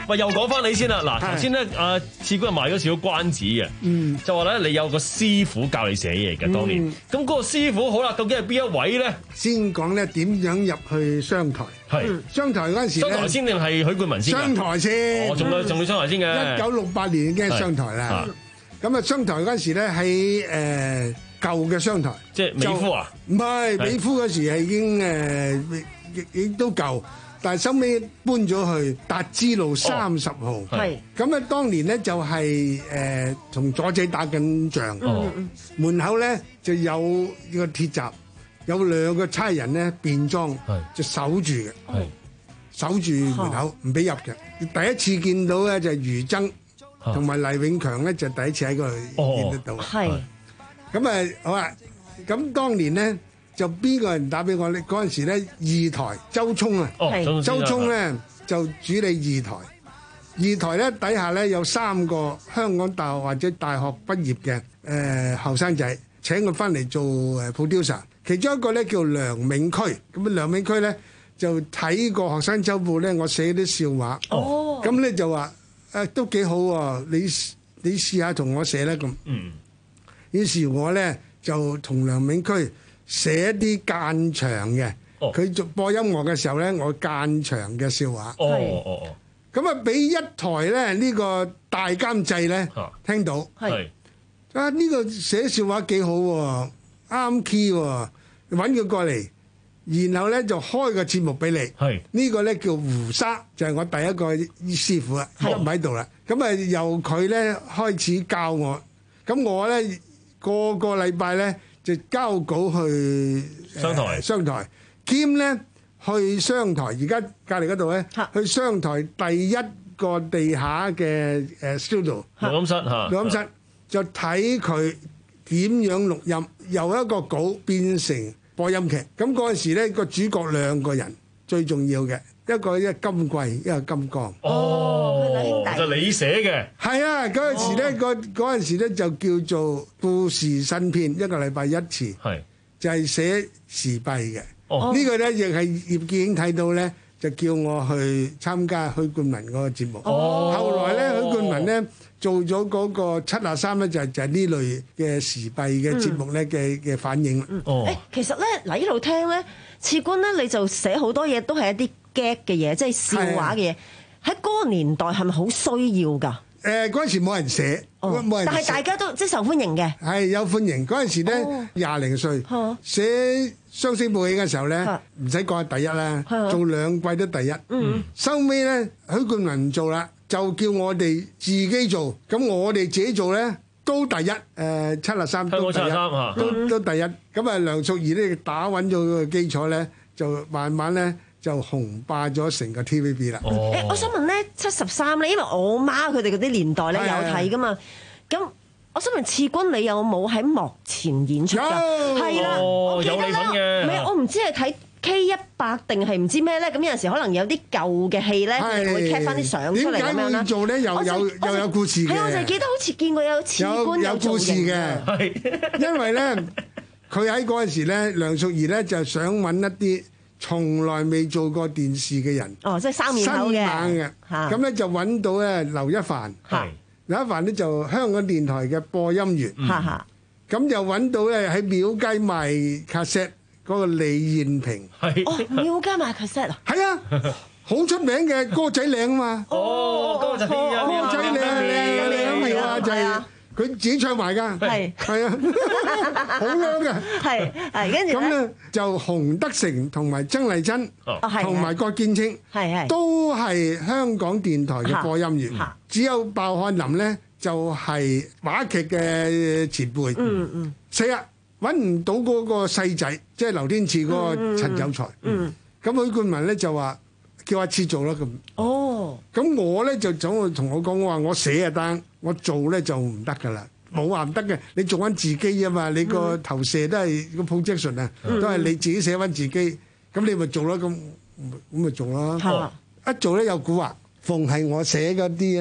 喂，又講翻你先啦。嗱，頭先咧，阿賜官賣咗少少關子嘅，
嗯，
就話咧你有個師傅教你寫嘢嘅，當年。咁嗰個師傅好啦，究竟係邊一位咧？
先講咧點樣入去商台。
係
商台嗰陣時咧，
商台先定係許冠文先？
商台先。
我仲有仲要商台先嘅。
一九六八年已經係商台啦。咁啊，商台嗰陣時咧喺誒舊嘅商台，
即係美孚啊？
唔係美孚嗰時係已經誒亦亦都舊。但係收尾搬咗去達之路三十號，係咁啊！當年咧就係誒同左仔打緊仗，門口咧就有個鐵閘，有兩個差人咧便裝，就守住嘅，守住門口唔俾入嘅。第一次見到咧就係余爭同埋黎永強咧就第一次喺嗰度見得到，係咁啊！好啊！咁當年咧。就邊個人打俾我咧？嗰陣時咧，二台周聰啊，周聰咧就主理二台。二台咧底下咧有三個香港大學或者大學畢業嘅誒後生仔，請佢翻嚟做誒 producer。其中一個咧叫梁銘區，咁啊梁銘區咧就睇過學生週報咧，我寫啲笑話，咁咧就話誒都幾好喎，你你試下同我寫咧咁。嗯，於是我咧就同梁銘區寫啲間場嘅，佢做播音樂嘅時候咧，我間場嘅笑話。哦哦哦，咁啊，俾一台咧呢個大監製咧聽到，係啊呢個寫笑話幾好喎，啱 key 喎，揾佢過嚟，然後咧就開個節目俾你。係呢個咧叫胡沙，就係我第一個師傅啊，唔喺度啦。咁啊由佢咧開始教我，咁我咧個個禮拜咧。就交稿去商台，商台兼咧去商台，而家隔離嗰度咧，去商台第一個地下嘅誒 studio
錄音室嚇，
錄音室就睇佢點樣錄音，由一個稿變成播音劇。咁嗰陣時咧，個主角兩個人最重要嘅，一個一金貴，一個金剛。哦，
就你寫嘅。係
啊，嗰陣時咧，嗰嗰陣時咧就叫做故事新編，一個禮拜一次。係，就係寫時弊嘅。哦，呢個咧亦係葉劍英睇到咧，就叫我去參加許冠文嗰個節目。哦，後來咧，許冠文咧做咗嗰個七啊三咧，就係就係呢類嘅時弊嘅節目咧嘅嘅反應。
哦，誒，其實咧嗱，呢度聽咧，賜官咧你就寫好多嘢，都係一啲 gag 嘅嘢，即係笑話嘅嘢。喺嗰個年代係咪好需要㗎？誒
嗰陣時冇人寫，冇人寫，
但係大家都即係受歡迎嘅。
係有歡迎嗰陣時咧，廿零歲寫雙星報喜嘅時候咧，唔使講係第一啦，做兩季都第一。嗯，收尾咧，許冠文唔做啦，就叫我哋自己做。咁我哋自己做咧都第一，誒七啊三都第一，都都第一。咁啊，梁淑儀咧打穩咗個基礎咧，就慢慢咧。就紅霸咗成個 T V B 啦。
哦欸、我想問咧，七十三咧，因為我媽佢哋嗰啲年代咧有睇噶嘛。咁我想問賜官，你有冇喺幕前演出㗎？係啦，我記得咧，唔係我唔知係睇 K 一百定係唔知咩咧。咁有陣時可能有啲舊嘅戲咧，佢哋會 cap 翻啲相出嚟咁樣啦。點解會做咧？又有又有故事嘅。係，我就記得好似見過有賜官有故事嘅。係，
因為咧，佢喺嗰陣時咧，梁淑儀咧就想揾一啲從來未做過電視嘅人，
哦，即係生面口嘅，
新嘅，咁咧就揾到咧劉一凡，劉一凡咧就香港電台嘅播音員，咁就揾到咧喺廟街賣卡 set 嗰個李燕平，
係哦，廟街賣卡 set 啊，
係啊，好出名嘅歌仔靚啊嘛，
哦，歌仔靚，
歌仔靚靚靚啊，就係。佢自己唱埋㗎，係係啊，好靚嘅，
係係跟住
咁咧就洪德成同埋曾麗珍，同埋郭建清，係係都係香港電台嘅播音員，只有鮑漢林咧就係話劇嘅前輩。嗯嗯，死啦，揾唔到嗰個細仔，即係劉天賜嗰個陳有才。嗯，咁許冠文咧就話叫阿次做啦咁。哦，咁我咧就走去同我講，我話我寫啊單。我做咧就唔得㗎啦，冇話唔得嘅，你做翻自己啊嘛，你個投射都係個 projection 啊，都係你自己寫翻自己，咁你咪做咯，咁咁咪做咯。一做咧有蠱惑，逢係我寫嗰啲咧，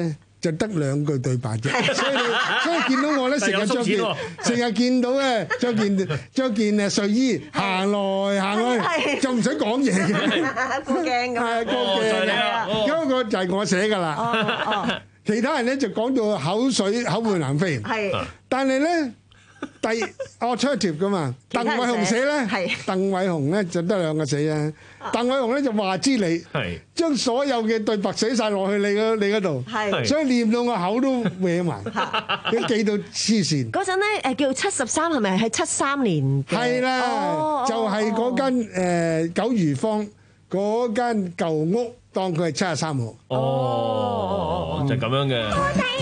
就得兩句對白啫，所以你所以見到我咧成日着件成日見到咧着件着件誒睡衣行來行去，就唔使講嘢嘅，
過鏡咁，
係過鏡嘅，嗰個就係我寫㗎啦。其他人咧就講到口水口沫橫飛，但係咧。第 alternative 噶嘛，鄧偉雄寫咧，鄧偉雄咧就得兩個死啊！鄧偉雄咧就話知你，將所有嘅對白寫晒落去你嗰你嗰度，所以念到我口都歪埋，佢記到黐線。
嗰陣咧誒叫七十三係咪係七三年？
係啦，就係嗰間誒九如坊嗰間舊屋，當佢係七十三號。
哦，就咁樣嘅。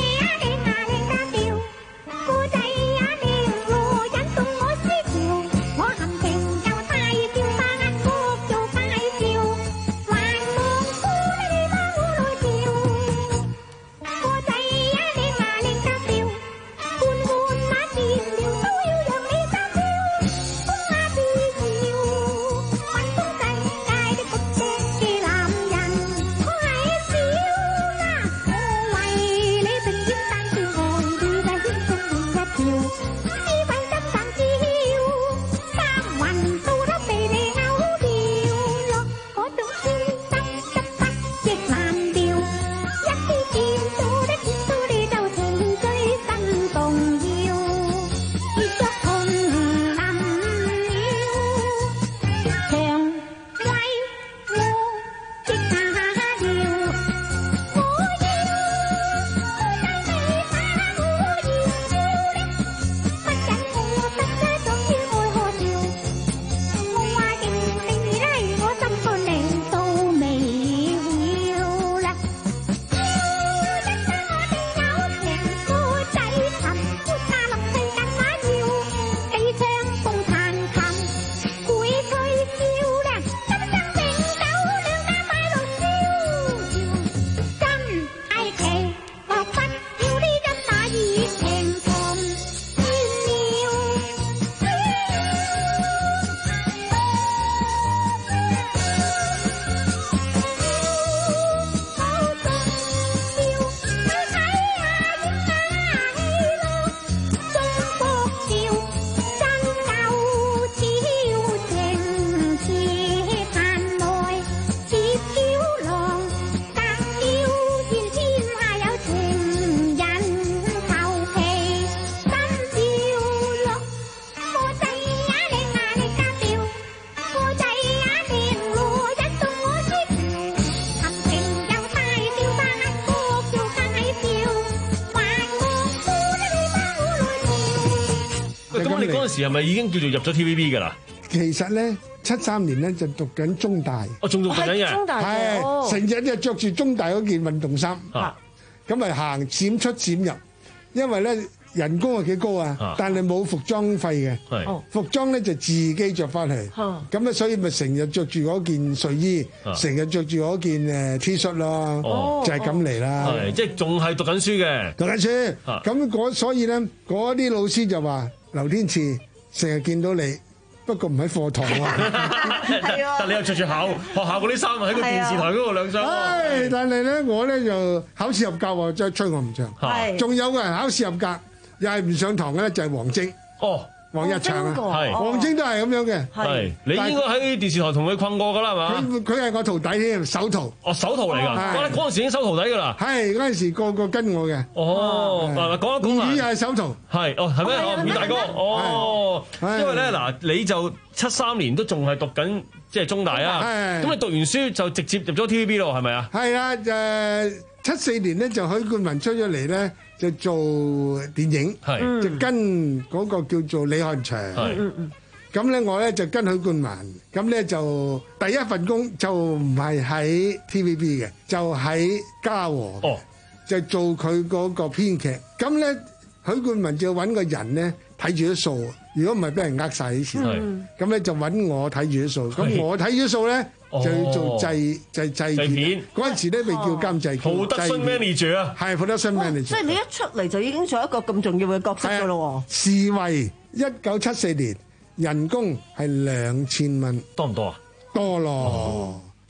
嗰陣時係咪已經叫做入咗 T V B 㗎啦？
其實咧，七三年咧就讀緊中大，
哦，仲讀緊嘅，
中大
係成日就着住中大嗰件運動衫，咁咪行閃出閃入，因為咧人工係幾高啊，但係冇服裝費嘅，服裝咧就自己着翻去，咁咧所以咪成日着住嗰件睡衣，成日着住嗰件誒 T 恤咯，就係咁嚟啦。
係即係仲係讀緊書嘅，
讀緊書，咁嗰所以咧嗰啲老師就話。劉天賜成日見到你，不過唔喺課堂喎。
但你又着住校學校嗰啲衫喺個電視台嗰度亮相。
唉，但係咧，我咧就考試入格喎，真係吹我唔脹。係，仲有個人考試入格，又係唔上堂嘅咧，就係黃晶。哦。黃日祥啊，係黃晶都係咁樣嘅。
係，你應該喺電視台同佢困過㗎啦，係嘛？
佢佢係我徒弟添，手徒。
哦，手徒嚟㗎。嗰嗰陣時已經收徒弟㗎啦。係
嗰陣時個個跟我嘅。
哦，嗱講一講啊。吳宇又係手徒。係，哦係咩？哦，吳宇大哥。哦，因為咧嗱，你就七三年都仲係讀緊即係中大啊。係。咁你讀完書就直接入咗 T V B 咯，係咪啊？係啊，誒七四年咧就許冠文出咗嚟咧。就做電影，就跟嗰個叫做李漢祥，咁咧我咧就跟許冠文，咁咧就第一份工就唔係喺 T V B 嘅，就喺嘉禾，就做佢嗰個編劇。咁咧許冠文就揾個人咧睇住啲數，如果唔係俾人呃晒啲錢，咁咧就揾我睇住啲數。咁我睇住啲數咧。就要做製製製片，嗰陣時咧未叫監製，叫 production manager 啊，
係 production manager。
所以你一出嚟就已經做一個咁重要嘅角色㗎咯喎。
視為一九七四年人工係兩千蚊，
多唔多啊？
多咯，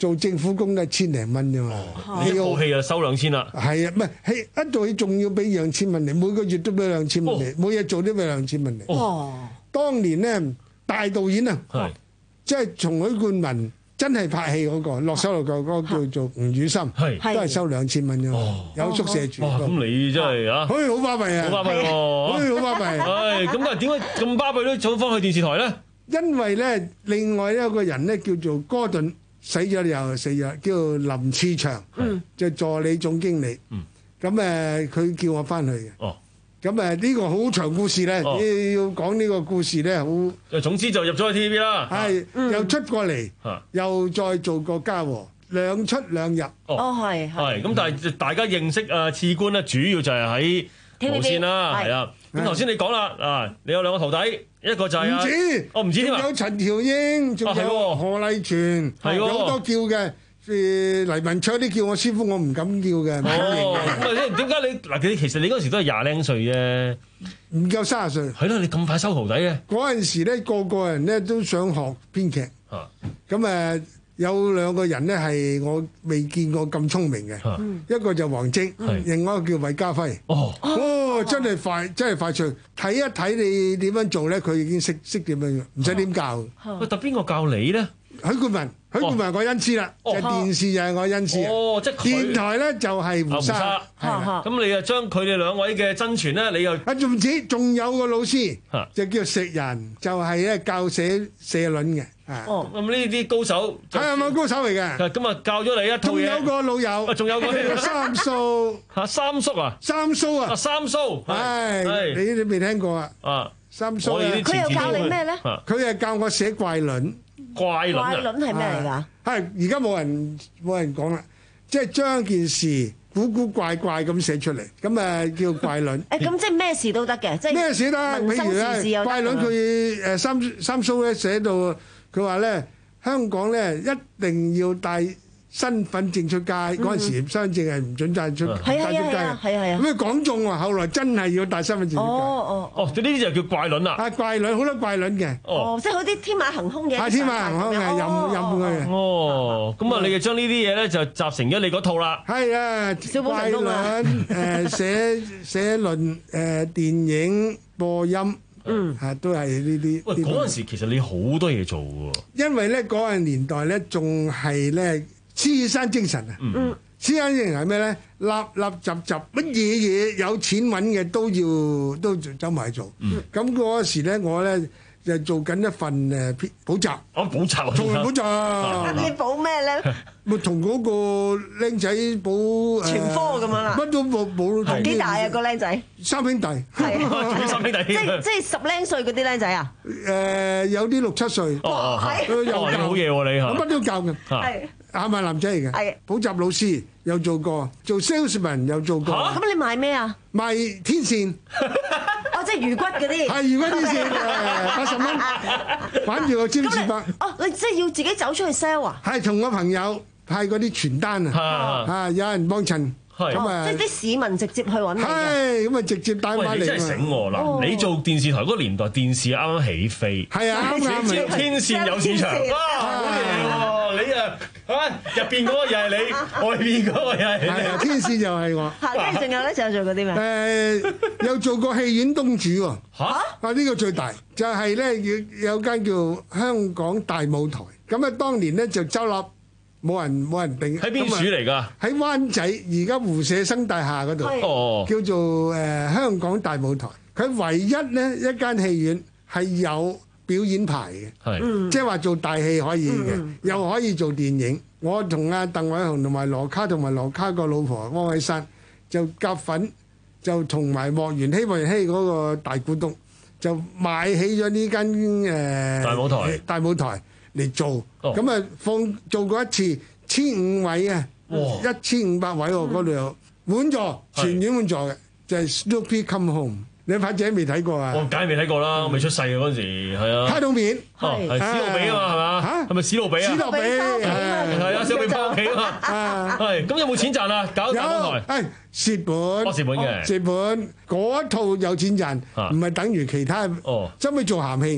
做政府工都係千零蚊啫嘛。
一部戲啊收兩千啦。
係啊，唔係戲一部戲仲要俾兩千蚊嚟，每個月都俾兩千蚊嚟，每日做都俾兩千蚊嚟。
哦，
當年咧大導演啊，即係從許冠文真係拍戲嗰個落手落腳嗰個叫做吳宇森，都係收兩千蚊啫嘛，有宿舍住。
咁你真係啊，
可以好巴閉啊，
好巴閉喎，
可以好巴閉。
唉，咁啊點解咁巴閉都走翻去電視台咧？
因為咧，另外一個人咧叫做哥頓，死咗又死咗，叫做林次祥，就助理總經理。咁誒，佢叫我翻去嘅。哦。咁誒呢個好長故事咧，要講呢個故事咧，好。
誒總之就入咗去 T V B 啦。
係，又出過嚟，又再做過嘉禾，兩出兩入。
哦，係
係。咁但係大家認識啊次官咧，主要就係喺無線啦，係啊。咁頭先你講啦，啊，你有兩個徒弟，一個就係啊，
唔知，
我唔知添啊。
仲有陳調英，仲有何麗全，有好多叫嘅。誒黎文卓啲叫我師傅，我唔敢叫嘅。
哦，咁啊點解你嗱？你其實你嗰時都係廿零歲啫，
唔夠三十歲。
係咯，你咁快收徒弟嘅？
嗰陣時咧，個個人咧都想學編劇。啊，咁誒有兩個人咧係我未見過咁聰明嘅，一個就黃晶，另外一個叫韋家輝。哦，哦，真係快，真係快脆。睇一睇你點樣做咧，佢已經識識點樣，唔使點教。
喂，但邊個教你咧？
許冠文。許冠文係我恩師啦，就電視就係我恩師。
哦，即係
電台咧就係胡沙。
咁你又將佢哋兩位嘅真傳咧，你又
啊仲唔止，仲有個老師就叫石人，就係咧教寫社論嘅。
哦，咁呢啲高手
係啊，咪高手嚟嘅。
咁啊教咗你一套嘢。仲
有個老友，
仲有個
三叔
嚇三叔啊，
三叔啊，
三叔
係你你未聽過啊？啊，三叔啊，
佢又教你咩咧？
佢係教我寫怪論。
怪論啊！
怪論係咩嚟㗎？
係而家冇人冇人講啦，即係將件事古古怪怪咁寫出嚟，咁誒叫怪論。
誒咁即係咩事都得嘅，即係
咩事得？
民生時事又得。
怪論佢誒三三叔咧寫到，佢話咧香港咧一定要帶身份證出街，嗰陣時身份證係唔準帶出帶出街嘅。係啊係啊！咁佢講中喎，後來真係要帶身份證出街。
哦哦
哦！呢啲就叫怪論啦。
啊怪論好多怪論嘅。
哦，即係嗰啲天馬行空嘅。
係天馬行空嘅，任任佢嘅。
哦，咁啊，你就將呢啲嘢咧就集成咗你嗰套啦。
係啊，怪論誒寫寫論誒電影播音。嗯，嚇都係呢啲。
喂，嗰陣時其實你好多嘢做喎。
因為咧嗰個年代咧仲係咧。獅山精神啊！嗯，獅山精神係咩咧？立立雜雜乜嘢嘢有錢揾嘅都要都走埋做。咁嗰時咧，我咧就做緊一份誒補習。
哦，補習，
做補習。
你補咩咧？
咪同嗰個僆仔補
全科咁樣啦。
乜都補補。
幾大啊個僆仔？
三兄弟。
係
三兄弟。
即係即係十零歲嗰啲僆仔啊？
誒，有啲六七歲。
哦，係。
有
好嘢喎你嚇。
我乜都教嘅。
係。
啱咪男仔嚟嘅，係補習老師有做過，做 salesman 有做過。
咁你賣咩啊？
賣天線。
哦，即係魚骨嗰啲。係
魚骨天線，誒八十蚊，反住個尖字白。
哦，你即係要自己走出去 sell 啊？
係同個朋友派嗰啲傳單啊，嚇有人幫襯。
咁啊，即係啲市民直接去揾你嘅。
係咁啊，直接帶翻嚟。
你真係醒喎嗱！你做電視台嗰個年代，電視啱啱起飛。
係啊，啱啱
天線有市場。哇，好嘢喎！你啊嚇入邊嗰個又係你，外邊嗰個又係你。
係啊，天線又係我。
嚇，跟住仲有咧，仲有做過啲咩？
誒，有做過戲院東主喎。嚇！啊，呢個最大就係咧，有有間叫香港大舞台。咁啊，當年咧就執笠。冇人冇人定
喺邊處嚟㗎？
喺灣仔而家胡舍生大廈嗰度，
哦、
叫做誒、呃、香港大舞台。佢唯一咧一間戲院係有表演牌嘅，
嗯、
即係話做大戲可以嘅，嗯、又可以做電影。我同阿鄧偉雄同埋羅卡同埋羅卡個老婆汪偉珊就夾份，就同埋莫元熙莫元熙嗰個大股東就買起咗呢間誒
大舞台
大舞台。嚟做，咁啊放做過一次，千五位啊，一千五百位喎，嗰度有滿座，全院滿座嘅，就係 Snoopy Come Home。你拍仔未睇過啊？
我梗係未睇過啦，我未出世嘅嗰陣時，係啊。
卡通片
係係史努比啊嘛，係嘛？嚇係咪史努比啊？
史努比
係啊，史努比翻屋企啊嘛。係咁有冇錢賺啊？搞大舞台
係蝕本，
蝕本嘅
蝕本嗰套有錢賺，唔係等於其他。哦，真係做鹹戲。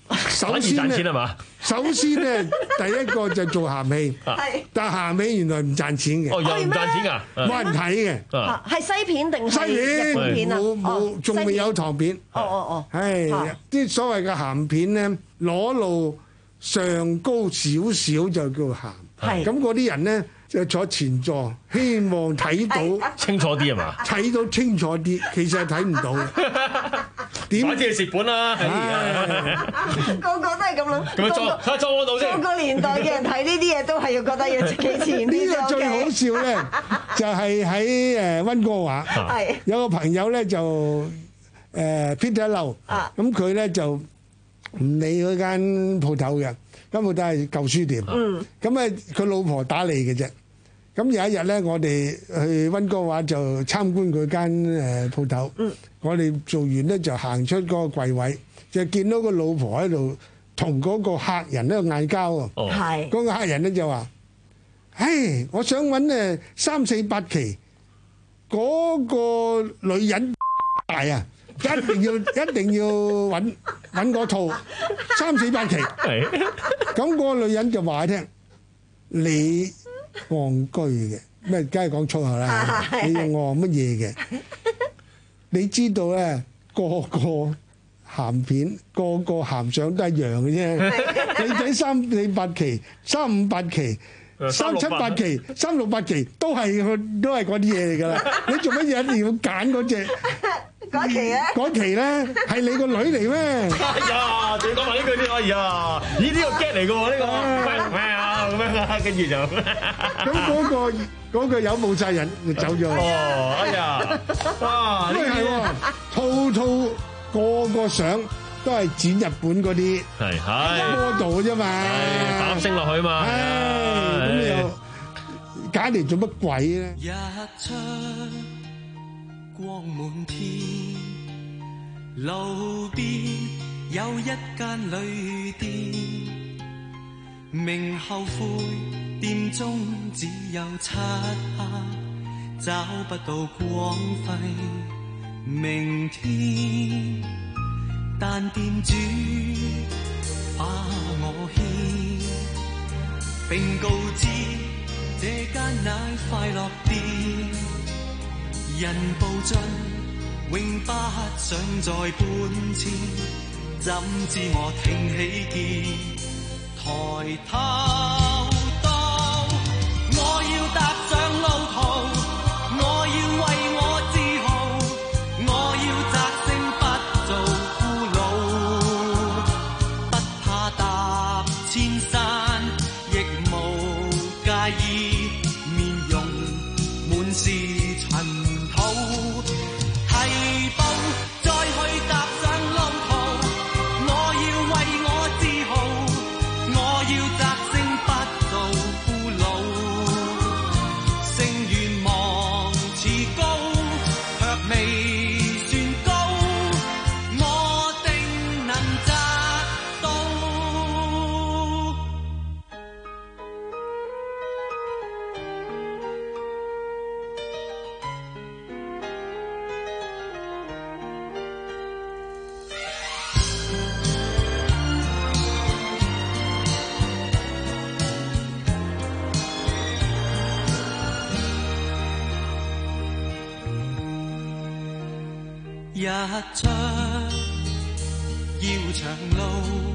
首先咧，首先咧，第一個就做鹹戲，但鹹戲原來唔賺錢嘅。
哦，又唔賺錢㗎，
冇人睇嘅。
啊，係西片定
西
係日本片啊？
冇冇，仲未有唐片。
哦哦哦。
係啲所謂嘅鹹片咧，裸露上高少少就叫鹹。係。咁嗰啲人咧就坐前座，希望睇到
清楚啲係嘛？
睇到清楚啲，其實係睇唔到嘅。點
反正係蝕本啦，
個個都係咁諗。
咁樣裝，睇裝嗰度先。
個個年代嘅人睇呢啲嘢都係要覺得要幾錢。
呢個最好笑咧，就係喺誒溫哥華，有個朋友咧就誒 Peter Lau，咁佢咧就唔理嗰間鋪頭嘅，間鋪頭係舊書店。咁啊，佢老婆打嚟嘅啫。咁有一日咧，我哋去溫哥華就參觀佢間誒鋪頭。嗯、我哋做完咧就行出嗰個櫃位，就見到個老婆喺度同嗰個客人喺度嗌交喎。係。嗰個客人咧就話：唉，我想揾誒三四八期嗰個女人大啊！一定要一定要揾揾嗰套三四八期。咁嗰個女人就話你聽，你戇居嘅，咩梗係講粗口啦！你又戇乜嘢嘅？你知道咧，個個鹹片、個個鹹相都係一樣嘅啫。你睇三四八期、三五八期、三七八期、三六八期，都係都係嗰啲嘢嚟㗎啦。你做乜嘢一定要揀嗰隻？
嗰期咧？嗰
期咧係你個女嚟咩？
哎呀，仲要講埋呢句添，哎呀，咦呢個 get 嚟㗎喎，呢個咩啊咁樣啊，跟住就
咁嗰個嗰個有冇責任就走咗。
哦，哎呀，哇，
呢係喎，套套個個相都係剪日本嗰啲
係係
model 啫嘛，
打星落去嘛，
唉，咁你又假嚟做乜鬼咧？
光滿天，路邊有一間旅店，明後悔，店中只有漆黑，找不到光輝明天，但店主把我牽，並告知這間乃快樂店。人步進，永不想再搬遷。怎知我挺起肩，抬頭到，我要踏上路途，我要為我自豪，我要摘星不做俘虜，不怕踏千山，亦無介意，面容滿是塵。提步再去踏上路途，我要為我自豪，我要摘星不做俘虜，勝願望似高，卻未算高，我定能摘到。日出要長路，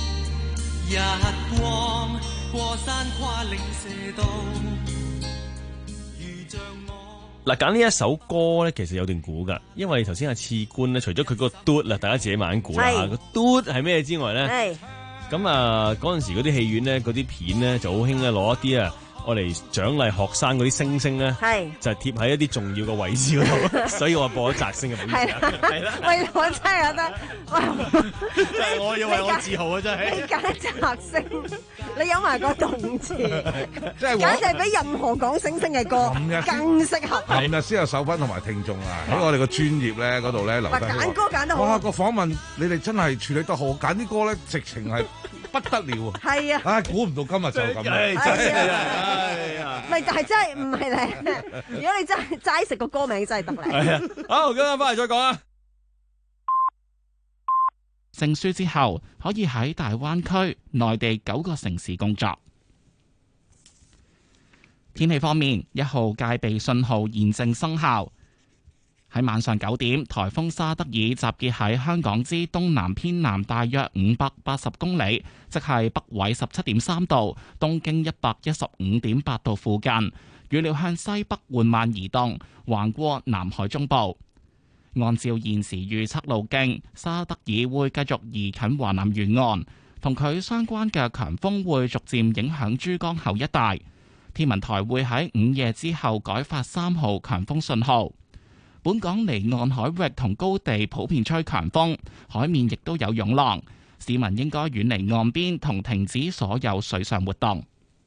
日光過山跨嶺射道，如像我。
嗱，揀呢一首歌咧，其實有段估噶，因為頭先阿次官咧，除咗佢個嘟啦，大家自己慢慢估啦，個嘟係咩之外咧，咁啊嗰陣時嗰啲戲院咧，嗰啲片咧就好興咧攞一啲啊。我嚟獎勵學生嗰啲星星咧，就係貼喺一啲重要嘅位置嗰度，所以我播咗摘星嘅本事。係啦，
喂，我真係覺得，
真係我要為我自豪啊！真係。
你揀摘星，你有埋個動詞，
即係
簡直係比任何講星星嘅歌更適合。
琴日先有秀芬同埋聽眾啊，喺我哋個專業咧嗰度咧留低。
揀歌揀得好。
哇！個訪問你哋真係處理得好，揀啲歌咧直情係不得了啊！
係啊！
啊，估唔到今日就咁啊！
唔係，但係真係唔係咧。如果你真係齋食個歌名，真係得咧。
係啊，好，咁啊，翻嚟再講啊。
證書之後，可以喺大灣區內地九個城市工作。天氣方面，一號戒備信號現正生效。喺晚上九點，颱風沙德爾集結喺香港之東南偏南大約五百八十公里，即係北緯十七點三度、東經一百一十五點八度附近，預料向西北緩慢移動，橫過南海中部。按照現時預測路徑，沙德爾會繼續移近華南沿岸，同佢相關嘅強風會逐漸影響珠江口一帶。天文台會喺午夜之後改發三號強風信號。本港離岸海域同高地普遍吹強風，海面亦都有湧浪，市民應該遠離岸邊同停止所有水上活動。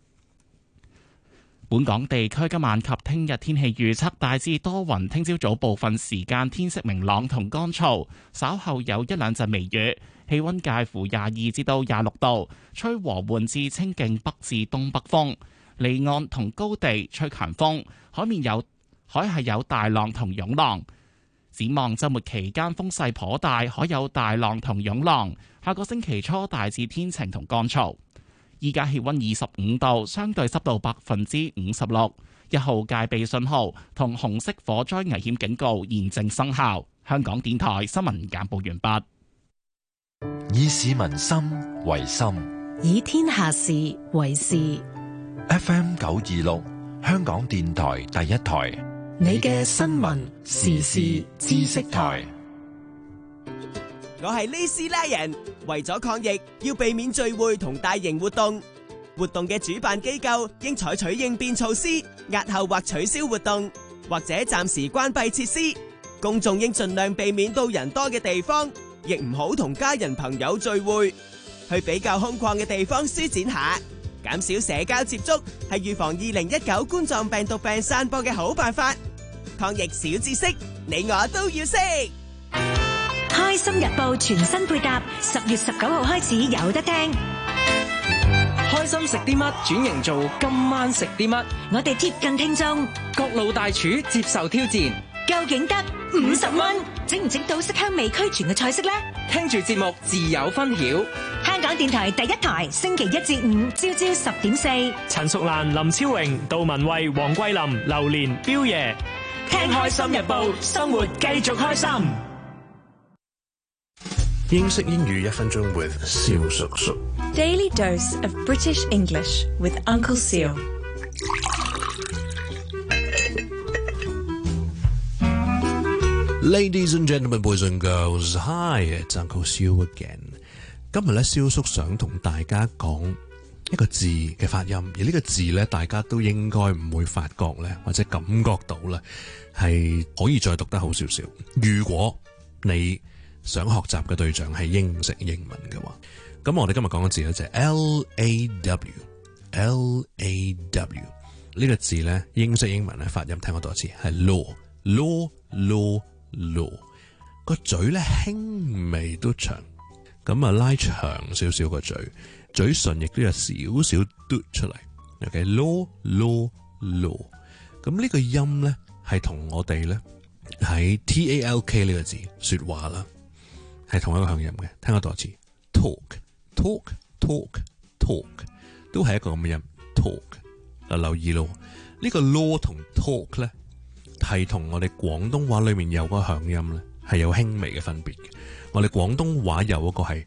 本港地區今晚及聽日天氣預測大致多雲，聽朝早部分時間天色明朗同乾燥，稍後有一兩陣微雨，氣溫介乎廿二至到廿六度，吹和緩至清勁北至東北風。離岸同高地吹強風，海面有海係有大浪同湧浪。展望週末期間風勢頗大，海有大浪同湧浪。下個星期初大致天晴同乾燥。依家氣溫二十五度，相對濕度百分之五十六。一號戒備信號同紅色火災危險警告現正生效。香港電台新聞簡報完畢。
以市民心為心，
以天下事為事。
F M 九二六，香港電台第一台，
你嘅新聞時事知識台。
我係呢斯拉人，為咗抗疫，要避免聚會同大型活動。活動嘅主辦機構應採取應變措施，押後或取消活動，或者暫時關閉設施。公眾應盡量避免到人多嘅地方，亦唔好同家人朋友聚會，去比較空曠嘅地方舒展下。減少社交接觸係預防二零一九冠狀病毒病散播嘅好辦法。抗疫小知識，你我都要識。
開心日報全新配搭，十月十九號開始有得聽。
開心食啲乜轉型做今晚食啲乜？
我哋貼近聽眾，
各路大廚接受挑戰，
究竟得五十蚊整唔整到色香味俱全嘅菜式呢？
聽住節目自有分曉。
香港電台第一台，星期一至五朝朝十點四。
陳淑蘭、林超榮、杜文慧、黃桂林、榴蓮、標爺，
聽開心日報，生活繼續開心。
英式英語一分鐘 with 蕭叔叔。
Daily dose of British English with Uncle Seal。
Ladies and gentlemen, boys and girls, hi, it's Uncle Seal again。今日咧，蕭叔想同大家講一個字嘅發音，而呢個字咧，大家都應該唔會發覺咧，或者感覺到咧，係可以再讀得好少少。如果你想學習嘅對象係英式英文嘅話，咁我哋今日講嘅字咧就係 L A W，L A W 呢個字咧，英式英文咧發音聽過多次係 law，law，law，law， 個嘴咧輕微都長，咁啊拉長少少個嘴，嘴唇亦都有少少嘟出嚟。OK，law，law，law， 咁呢個音咧係同我哋咧喺 T A L K 呢個字說話啦，係同一個響音嘅，聽過多次 talk，talk，talk，talk， 都係一個咁嘅音 talk。嗱，留意咯，呢個 law 同 talk 咧係同我哋廣東話裏面有個響音咧係有輕微嘅分別嘅。我哋廣東話有一個係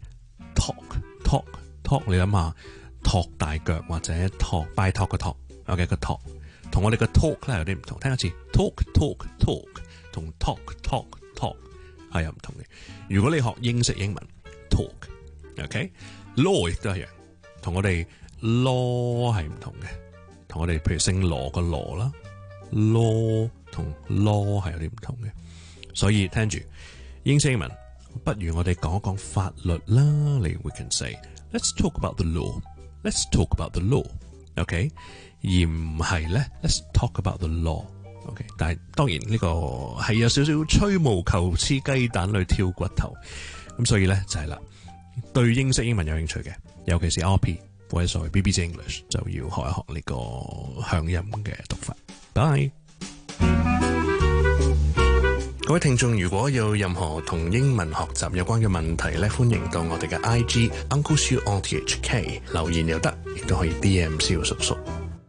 talk，talk，talk， 你諗下托大腳或者托拜託個托 ，OK 個托，同我哋個 talk 咧有啲唔同。聽一次 talk，talk，talk， 同 talk，talk，talk 係有唔同嘅。如果你學英式英文 talk，OK，law 亦都係一樣，同我哋 law 係唔同嘅，同我哋譬如姓羅個羅啦 ，law 同 law 係有啲唔同嘅。所以聽住英式英文，不如我哋講一講法律啦。你 we can say let's talk about the law，let's talk about the law，OK， 而唔係咧 let's talk about the law。OK， 但係當然呢個係有少少吹毛求疵、雞蛋裏挑骨頭，咁所以咧就係啦，對英式英文有興趣嘅，尤其是 R P 或者所謂 B B C English 就要學一學呢個響音嘅讀法。Bye。 各位聽眾，如果有任何同英文學習有關嘅問題咧，歡迎到我哋嘅 I G Uncle Siu O T H K 留言又得，亦都可以 D M 蕭叔叔。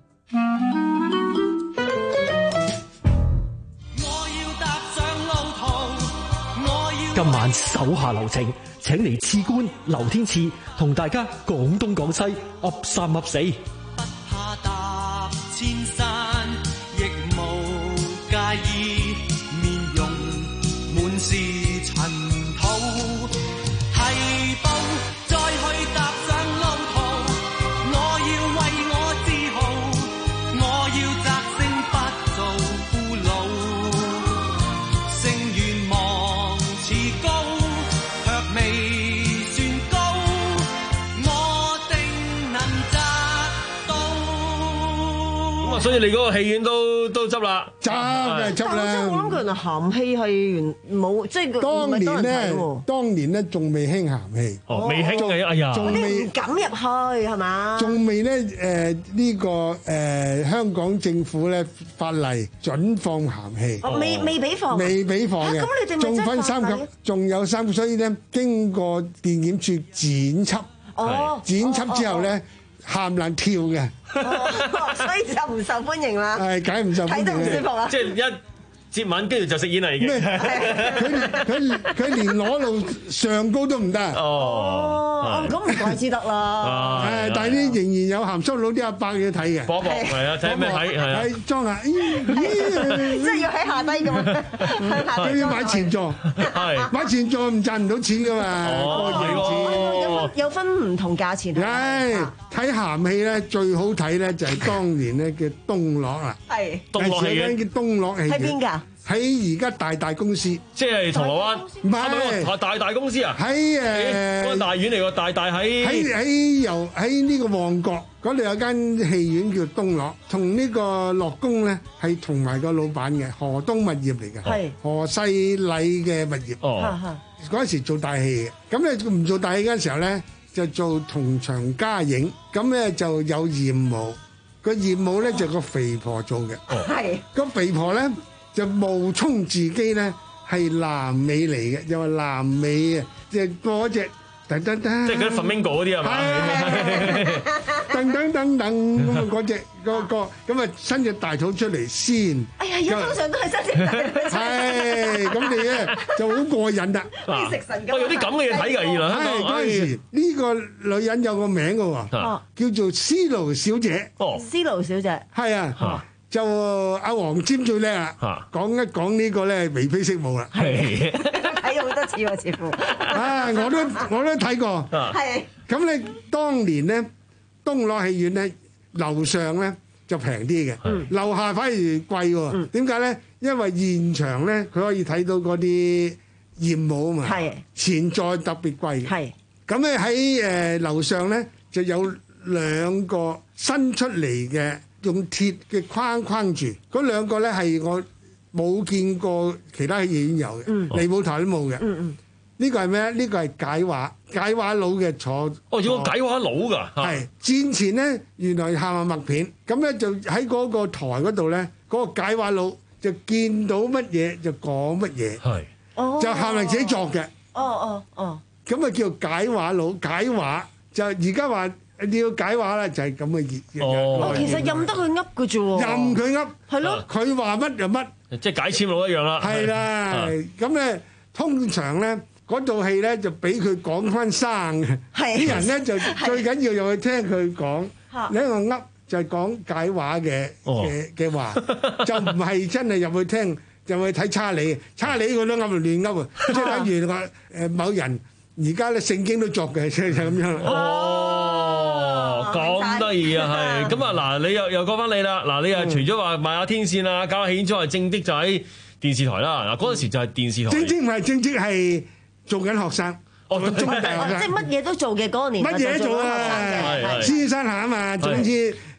今晚手下留情，請嚟刺官劉天賜同大家講東講西，噏三噏四。
不怕踏千山，亦無介意，面容滿是塵土。提步再去踏上路途，我要為我自豪，我要摘星不做俘虜，勝願望似高，卻未算高，我定能摘到。
咁啊，所以你嗰個戲院都都執啦，
執嘅執啦。
我諗佢原來鹹戲係原冇，即係
當年
唔係多人睇
咧
喎，
當年咧仲未興鹹戲，
哦，未興嘅，哎呀，
嗰啲
仲未
唔敢入去係嘛？
仲未咧誒呢個誒香港政府咧法例準放鹹戲，
哦，未未俾放，
未俾放嘅
嚇咁你哋咪
仲
真係
分三級
法例，
仲有三級，所以咧經過電檢處剪輯，
哦
剪輯之後咧喊爛跳嘅，
哦所以就唔受歡迎啦。
係梗係唔受歡
睇得唔舒
迎嘅。
服啊！
即係一接吻跟住就食煙啦，已經。
咩？佢佢佢連攞路上高都唔得。
哦，咁唔怪之得啦。
誒，但係呢仍然有鹹濕佬啲阿伯要睇嘅。
播播係啊，睇咩睇係啊。
係裝下，咦
即係要喺下低咁樣，向下低
佢要買前座，
係
買前座唔賺唔到錢噶嘛。
哦
個影錢。
有有分唔同價錢。
係睇鹹戲咧，最好睇咧就係當年咧嘅東樂啦。
係。
東樂戲院
叫東樂戲院。
喺邊㗎？
喺而家大大公司。
即係銅鑼灣。
唔係
係咪大大公司啊？
喺誒
嗰個大院嚟喎，大大喺
喺喺由喺呢個旺角嗰度有間戲院叫東樂，同呢個樂宮咧係同埋個老闆嘅何東物業嚟嘅，
係
何世禮嘅物業。
哦，
嗰陣時做大戲嘅，咁咧唔做大戲嗰陣時候咧就做同場加映，咁咧就有艷舞，個艷舞咧就個肥婆做嘅，
係
個肥婆咧就冒充自己咧係南美嚟嘅，又話南美啊，即係嗰隻噔噔噔，
即係嗰啲 flamingo 嗰啲係嘛？
噔噔噔噔咁啊！嗰隻嗰個咁啊，伸隻大肚出嚟先。
哎呀，而家通常都係伸隻大肚出嚟。
係咁你咧就好過癮啦。
好似食神咁。
有啲咁嘅嘢睇㗎，原來香港。
係嗰陣時呢個女人有個名嘅喎，叫做思勞小姐。
哦，
思勞小姐。
係啊。就阿黃霑最叻啦，講一講呢個咧眉飛色舞啦，
係
睇咗好多次喎，似乎
啊，我都我都睇過，
係
咁你當年咧東樂戲院咧樓上咧就平啲嘅，樓下反而貴喎，點解咧？因為現場咧佢可以睇到嗰啲豔舞啊嘛，前座特別貴嘅，咁咧喺誒樓上咧就有兩個新出嚟嘅。用鐵嘅框框住，嗰兩個咧係我冇見過其他戲院有嘅，利舞台都冇嘅。呢個係咩？呢個係解畫，解畫佬嘅坐。
哦，有個解畫佬㗎。
係戰前咧，原來喊下默片，咁咧就喺嗰個台嗰度咧，嗰個解畫佬就見到乜嘢就講乜嘢，
係，
就喊係自己作嘅。
哦哦哦，
咁啊叫解畫佬，解畫就而家話。你要解話啦，就係咁嘅熱。
哦，其實任得佢噏嘅啫喎。
任佢噏。
係咯。
佢話乜就乜。
即係解簽佬一樣啦。
係啦，咁咧通常咧嗰套戲咧就俾佢講翻生嘅。係。啲人咧就最緊要又去聽佢講。嚇。你喺度噏就係講解話嘅嘅嘅話，就唔係真係入去聽，就去睇查理。查理佢都噏嚟亂噏啊，即係等於話誒某人而家咧聖經都作嘅，即係咁樣。
哦，咁得意啊，係咁啊！嗱，你又又講翻你啦，嗱，你又除咗話賣下天線啊，搞下戲之外，正職就喺電視台啦。嗱，嗰陣時就係電視台。
正職唔係正職係做緊學生，
哦，中大學生，即係乜嘢都做嘅嗰個年代。
乜嘢都做啊！獅子山下啊嘛，總之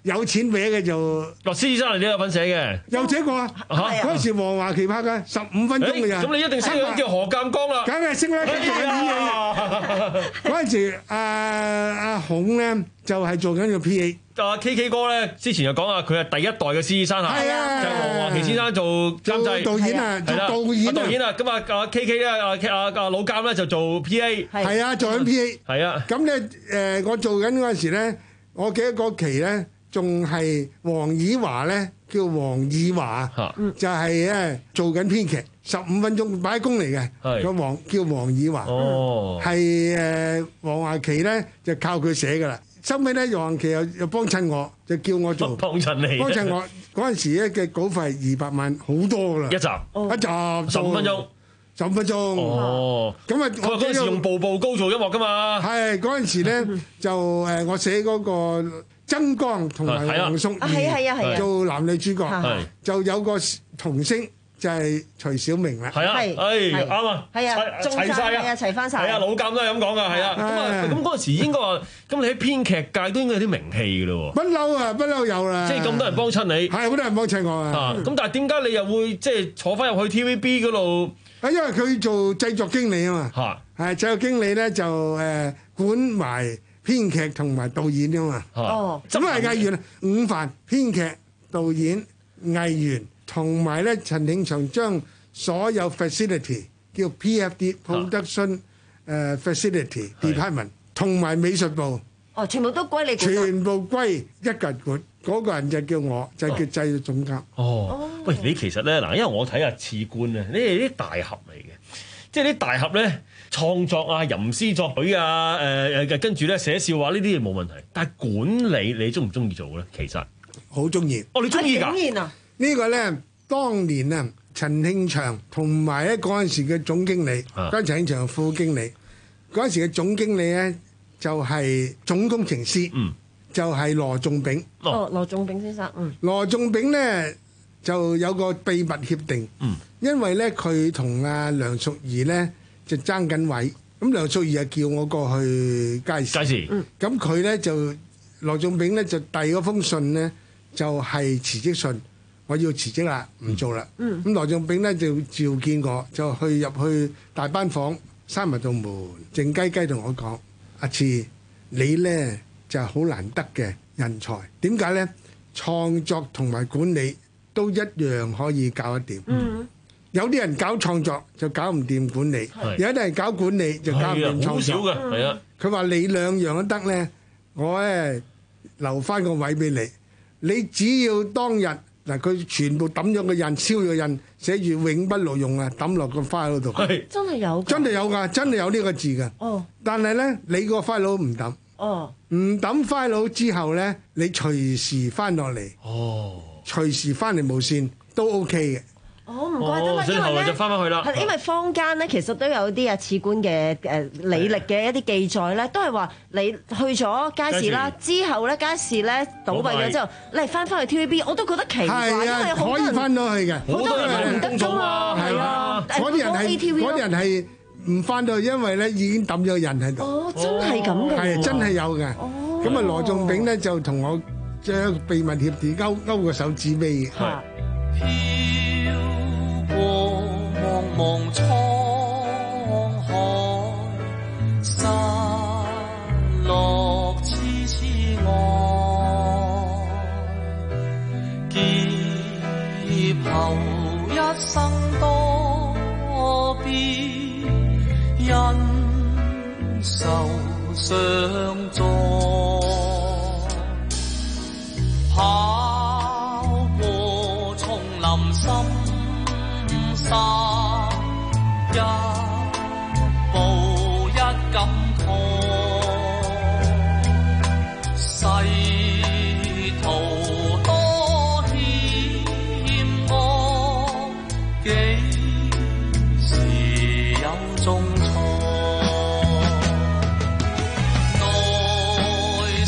有錢搲嘅就。
哦，獅子山你都有份寫嘅，
有寫過啊！嗰陣時黃華琪拍嘅十五分鐘嘅咋。
咁你一定識咗叫何鑑江啦。
梗係識啦，佢做緊演戲。嗰陣時阿阿孔咧就係做緊個 P A。
阿 K K 哥咧，之前就講啊，佢係第一代嘅獅子山下，就係黃華琪先生做監製、
導演啊，做導演
導演啊。咁啊，阿 K K 咧，阿阿阿老監咧就做 P A，
係啊，做緊 P A，
係啊。
咁咧誒，我做緊嗰陣時咧，我記得嗰期咧仲係黃以華咧，叫黃以華，就係咧做緊編劇，十五分鐘擺工嚟嘅，個黃叫黃以華，係誒黃華琪咧就靠佢寫噶啦。收尾咧，黃華琪又又幫襯我，就叫我做
幫襯你。
幫襯我嗰陣時咧嘅稿費係二百萬，好多噶啦。
一集，
一集
十五分鐘，
十五分鐘。哦，咁啊，
我嗰陣時用步步高做音樂噶嘛。
係嗰陣時咧，就誒我寫嗰個曾江同埋黃淑儀做男女主角，就有個童星。就係徐小明啦，
係啊，誒啱啊，
係啊，
齊曬啊，
齊翻曬，
係啊，老監都係咁講噶，係啊，咁啊，咁嗰陣時應該話，咁你喺編劇界都應該有啲名氣嘅咯喎，
不嬲啊，不嬲有啦，
即係咁多人幫襯你，
係好多人幫襯我啊，
咁但係點解你又會即係坐翻入去 T V B 嗰度？
啊，因為佢做製作經理啊嘛，係製作經理咧就誒管埋編劇同埋導演啊嘛，哦，咁係藝員啊，午飯編劇、導演、藝員。同埋咧，陳慶祥將所有 facility 叫 P F D（Production 誒 Facility Department） 同埋美術部，
哦，全部都歸你管。
全部歸一嚿管，嗰個人就叫我，就叫製作總監。
哦，喂，你其實咧嗱，因為我睇下次官咧，你係啲大俠嚟嘅，即係啲大俠咧創作啊、吟詩作對啊、誒誒跟住咧寫笑話呢啲嘢冇問題，但係管理你中唔中意做咧？其實
好中意。
哦，你中意㗎？
竟然啊！
呢個咧，當年啊，陳慶祥同埋咧嗰陣時嘅總經理，嗰陣陳慶祥副經理，嗰陣時嘅總經理咧就係總工程師，就係羅仲炳。
哦，羅仲炳先生，嗯。
羅仲炳咧就有個秘密協定，因為咧佢同阿梁淑儀咧就爭緊位，咁梁淑儀就叫我過去街市，
街市，
咁佢咧就羅仲炳咧就遞嗰封信咧就係辭職信。我要辭職啦，唔做啦。咁、嗯、羅仲炳咧就召見我，就去入去大班房，閂埋道門，靜雞雞同我講：阿次，你咧就係、是、好難得嘅人才。點解咧？創作同埋管理都一樣可以搞得掂。嗯、有啲人搞創作就搞唔掂管理，有啲人搞管理就搞唔掂創作。好少嘅，係啊。佢話你兩樣都得咧，我咧留翻個位俾你。你只要當日。嗱，佢全部抌咗個印，燒咗印，寫住永不錄用啊，抌落個 file 度。
係真係有，
真係有㗎，真係有呢個字㗎。哦，但係咧，你個 file 唔抌。哦，唔抌 file 之後咧，你隨時翻落嚟。哦，隨時翻嚟無線都 OK 嘅。
哦，唔怪得啦，因為咧，係因為坊間咧，其實都有啲啊次官嘅誒履歷嘅一啲記載咧，都係話你去咗街市啦，之後咧街市咧倒閉咗之後，你係翻返去 T V B， 我都覺得奇怪，因為好多人
可以翻到去嘅，
好多人唔得㗎嘛，係啊，
嗰啲人係嗰啲人係唔翻到去，因為咧已經抌咗人喺度。
哦，真係咁嘅，
係真係有嘅。哦，咁啊羅仲炳咧就同我將秘密協議勾勾個手指尾。係。
過茫茫滄海，失落痴痴愛，劫後一生多變，因受相載，跑過叢林深。三一步一感慨，世途多險惡，幾時有種錯？內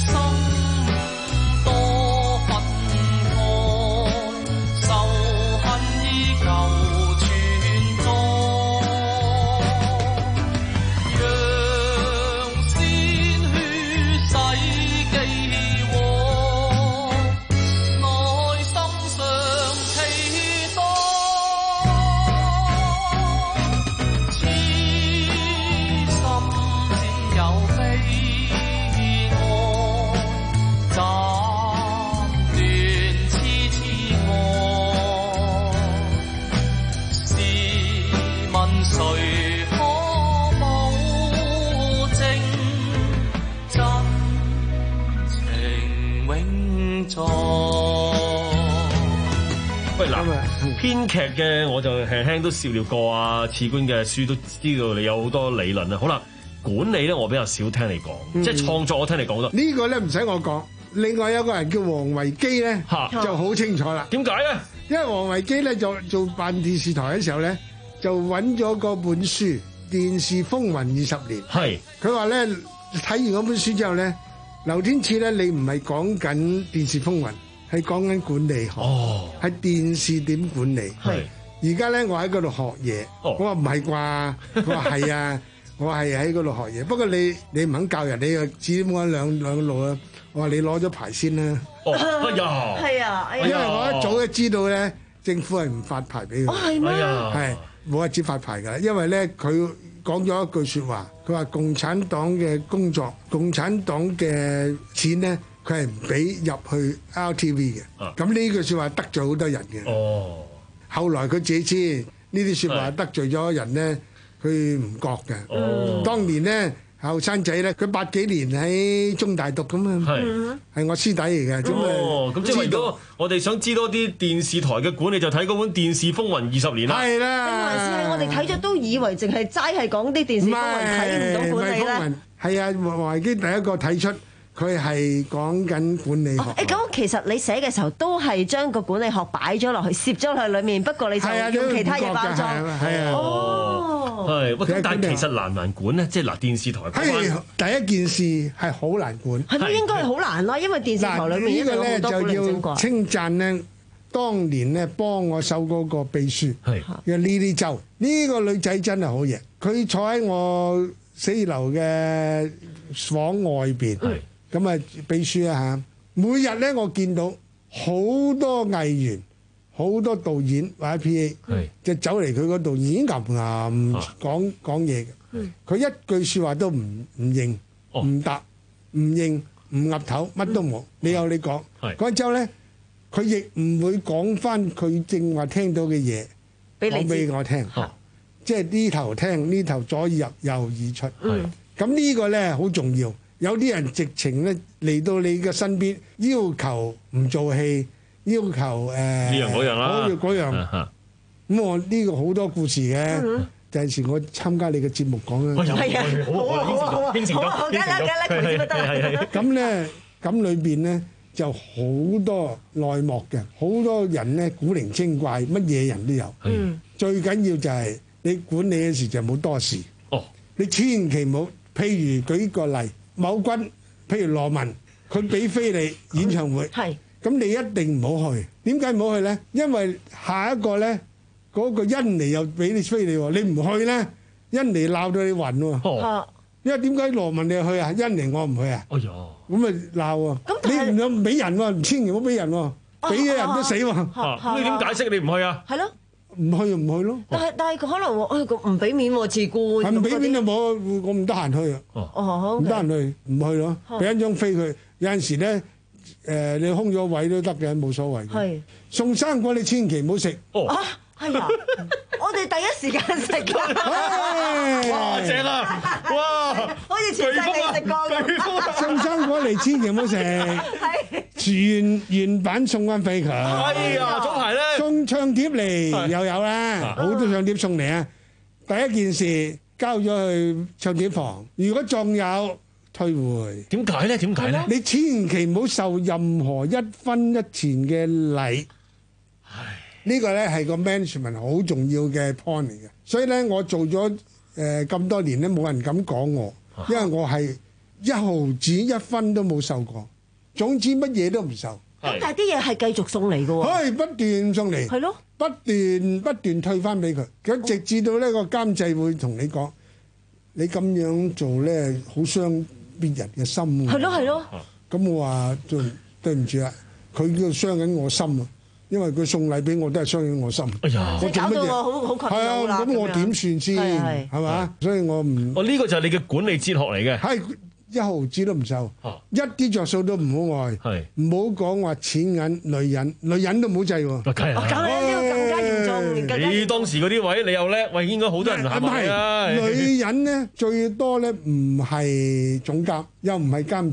喂嗱，編劇嘅我就輕輕都涉獵過啊，次官嘅書都知道你有好多理論啊。好啦，管理咧我比較少聽你講，
嗯、
即係創作我聽你講得。
呢個咧唔使我講，另外有個人叫黃維基咧，就好清楚啦。
點解咧？因
為黃維基咧做做辦電視台嘅時候咧，就揾咗嗰本書《電視風雲二十年》。
係
佢話咧睇完嗰本書之後咧，劉天賜咧你唔係講緊電視風雲。係講緊管理學，係、哦、電視點管理。係而家咧，我喺嗰度學嘢、哦。我話唔係啩？佢話係啊，我係喺嗰度學嘢。不過你你唔肯教人，你又指點我兩兩路啊。我話你攞咗牌先啦。
哦，哎呀，
係啊，
因為我一早就知道咧，政府係唔發牌俾佢。
哦，係咩？
係冇話只發牌㗎，因為咧佢講咗一句説話，佢話共產黨嘅工作，共產黨嘅錢咧。佢係唔俾入去 L T V 嘅，咁呢句説話得罪好多人嘅。哦，後來佢自己知呢啲説話得罪咗人咧，佢唔覺嘅。哦，當年咧後生仔咧，佢八幾年喺中大讀咁啊，係係我師弟嚟嘅。
哦，咁即係如果我哋想知多啲電視台嘅管理，就睇嗰本《電視風雲二十年》啦。
係啦，
定還是係我哋睇咗都以為淨係齋係講啲電視風雲，睇唔到管理咧？
係啊，黃維基第一個睇出。佢係講緊管理學。誒
咁、哦，其實你寫嘅時候都係將個管理學擺咗落去，攝咗落去裡面。不過你就用其他嘢包裝。
係啊。
哦。係。喂，但係其實難唔難管咧？即係嗱，電視台。
係第一件事係好難管。
係咪應該係好難啦？因為電視台裡面
呢個咧就要稱讚咧，當年咧幫我手嗰個秘書。係。叫呢啲周，呢個女仔真係好嘢。佢坐喺我寫字樓嘅房外邊。係。咁啊，秘書啊嚇！每日咧，我見到好多藝員、好多導演或者 P A， 就走嚟佢嗰度，已經吟吟講講嘢嘅。佢一句説話都唔唔應、唔答、唔應、唔岌頭，乜都冇。你有你講。嗰之後咧，佢亦唔會講翻佢正話聽到嘅嘢，講俾我聽。即係呢頭聽，呢頭左耳入右耳出。咁呢個咧好重要。有啲人直情咧嚟到你嘅身邊，要求唔做戲，要求誒呢
樣嗰樣啦，
嗰樣。咁我呢個好多故事嘅，第陣時我參加你嘅節目講啦。
係啊，好啊好啊，應承咗，梗啦梗啦，隨時都得。
咁咧，咁裏邊咧就好多內幕嘅，好多人咧古靈精怪，乜嘢人都有。嗯，最緊要就係你管理嘅時就冇多事。哦，你千祈唔好，譬如舉個例。某君，譬如羅文，佢俾飛你演唱會，係咁你一定唔好去。點解唔好去咧？因為下一個咧，嗰個恩妮又俾你飛你喎，你唔去咧，恩妮鬧到你暈喎。因為點解羅文你去啊？恩妮我唔去啊。哎呀，咁咪鬧啊！你唔想俾人喎，千祈唔好俾人喎，俾嘅人都死喎。
咁你點解釋你唔去啊？
係咯。
唔去就唔去咯。
但係但係佢可能喎，誒唔俾面喎，自顧。
係唔俾面就冇，我唔得閒去啊。哦，唔得閒去，唔去咯。俾一張飛佢，有陣時咧，誒你空咗位都得嘅，冇所謂。係送生果你千祈唔好食。哦。啊，
係啊，我哋第一時間食㗎。
哇，正啊！哇，
好似全世界食過咁。
送生果你千祈唔好食。係。原原版送翻俾佢。
哎呀，早排咧
送唱碟嚟又有啦，好多唱碟送嚟啊！第一件事交咗去唱碟房，如果仲有退回。
點解咧？點解咧？
你千祈唔好受任何一分一錢嘅禮。呢個咧係個 management 好重要嘅 point 嚟嘅，所以咧我做咗誒咁多年咧，冇人敢講我，因為我係一毫子一分都冇受過。總之乜嘢都唔受，
咁但係啲嘢係繼續送嚟嘅喎，
可以不斷送嚟，
係咯，
不斷不斷退翻俾佢，咁直至到呢個監製會同你講，你咁樣做咧好傷別人嘅心。
係咯係咯，
咁我話對對唔住啊，佢都傷緊我心啊，因為佢送禮俾我都係傷緊我心。哎呀，
我做乜嘢？好好困擾啦。
咁我點算先？係嘛？所以我唔。
哦，呢個就係你嘅管理哲學嚟嘅。
係。一毫子都唔受，一啲着數都唔好愛，唔好講話錢銀女人，女人都唔好制喎。
梗係啦，
呢個更加嚴重。
你當時嗰啲位你又叻，喂，應該好多人行埋啊。
女人咧最多咧唔係總監，又唔係監製，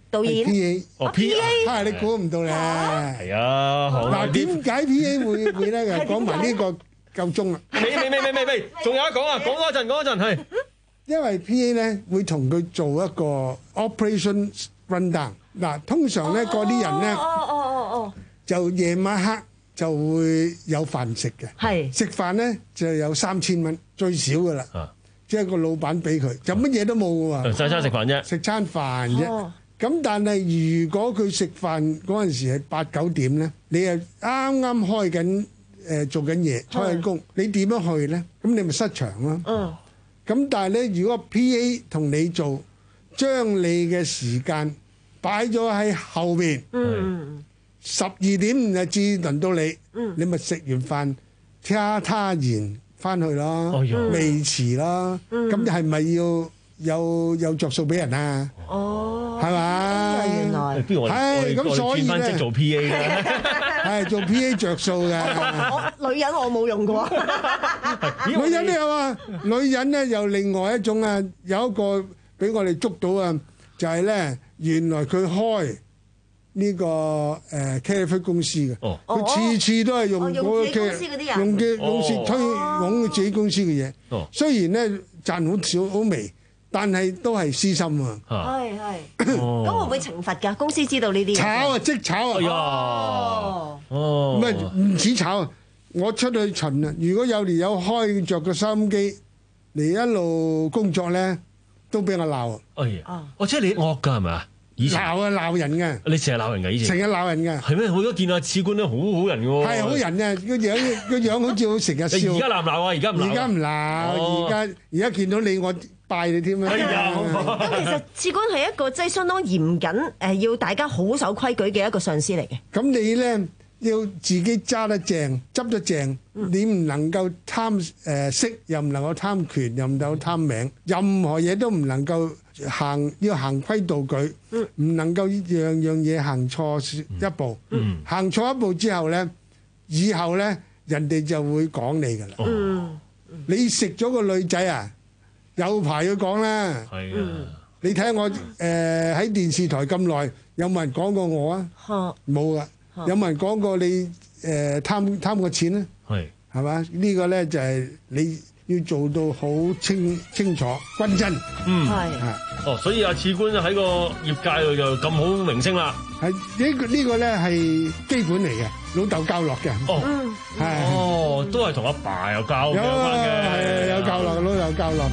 導演
P A
哦 P A，
啊你估唔到咧。
係啊，好
嗱點解 P A 會會咧？講埋呢個夠鐘啦。
未未未未未未，仲有一講啊！講嗰陣講嗰陣係。
因為 P A 咧會同佢做一個 operation rundown。嗱，通常咧嗰啲人咧，
哦哦哦哦，
就夜晚黑就會有飯食嘅。
係
食飯咧就有三千蚊最少噶啦，即係個老闆俾佢，就乜嘢都冇嘅喎。
餐餐食飯啫，
食餐飯啫。咁但係如果佢食飯嗰陣時係八九點咧，你係啱啱開緊誒做緊嘢，開緊工，你點樣去咧？咁你咪失場咯。
嗯。
咁但係咧，如果 P A 同你做，將你嘅時間擺咗喺後邊，
嗯，
十二點就至輪到你，嗯，你咪食完飯，他他然翻去咯，未遲咯，咁係咪要有有着數俾人啊？
哦，
係嘛？
原來
不如我
係咁，所以
轉翻職做 P A 啦，
係做 P A 着數嘅。
我女人我冇用過，
女人都有啊。女人咧又另外一種啊，有一個俾我哋捉到啊，就係咧原來佢開呢個誒咖啡公司嘅，佢次次都係用嗰個嘅用嘅公司推廣佢自己公司嘅嘢。雖然咧賺好少好微，但係都係私心啊。
係係，咁會唔會懲罰㗎？公司知道呢啲
炒啊，即炒啊！
哦
哦，唔係唔止炒啊！我出去巡啊，如果有條友開着個收音機嚟一路工作咧，都俾我鬧。
哎呀，哦，即係你惡㗎係咪啊？以前
鬧啊鬧人嘅，
你成日鬧人㗎以前，
成日鬧人嘅，
係咩？我都見阿次官都好好人嘅喎，
係好人嘅，個樣個樣好似好成日笑。
你而家鬧唔鬧啊？而家唔鬧，
而家唔鬧，而家而家見到你我拜你添啊！
哎呀，
咁其實次官係一個即係相當嚴謹誒，要大家好守規矩嘅一個上司嚟嘅。
咁你咧要自己揸得正，執得正，你唔能夠貪誒色，又唔能夠貪權，又唔能夠貪名，任何嘢都唔能夠行，要行規蹈矩，唔能夠樣樣嘢行錯一步。行錯一步之後咧，以後咧人哋就會講你噶啦。
嗯，
你食咗個女仔啊，有排要講啦。
係啊，
你睇下我誒喺電視台咁耐，有冇人講過我啊？冇噶。有冇人講過你誒貪貪過錢咧？係係嘛？呢個咧就係你要做到好清清楚均真。
嗯，
係
哦，所以阿次官喺個業界度就咁好名聲啦。
係呢個呢個咧係基本嚟嘅，老豆教落嘅。
哦，係哦，都係同阿爸有教嘅，
係有教落，老豆教落。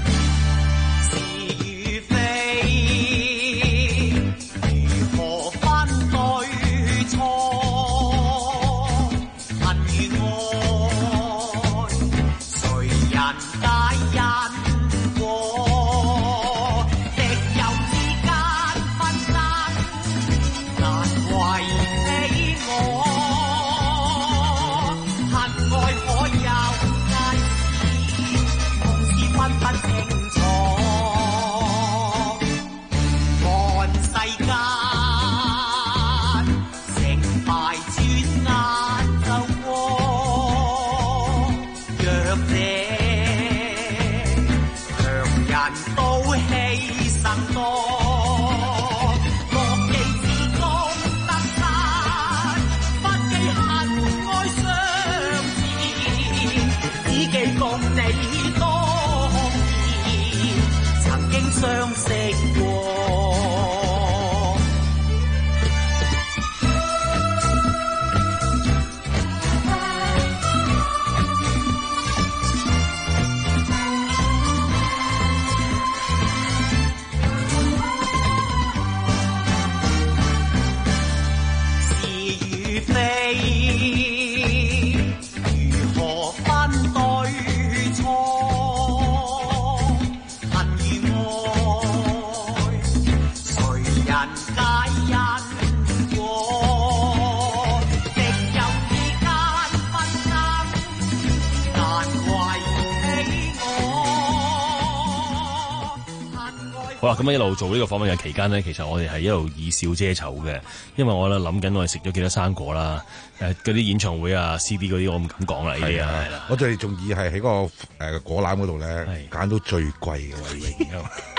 好啦，咁一路做呢個訪問嘅期間呢，其實我哋係一路以笑遮醜嘅，因為我咧諗緊我哋食咗幾多生果啦，誒嗰啲演唱會啊、C D 嗰啲我唔敢講啦，呢啲啊，
我哋仲以係喺個誒果籃嗰度咧揀到最貴嘅位置。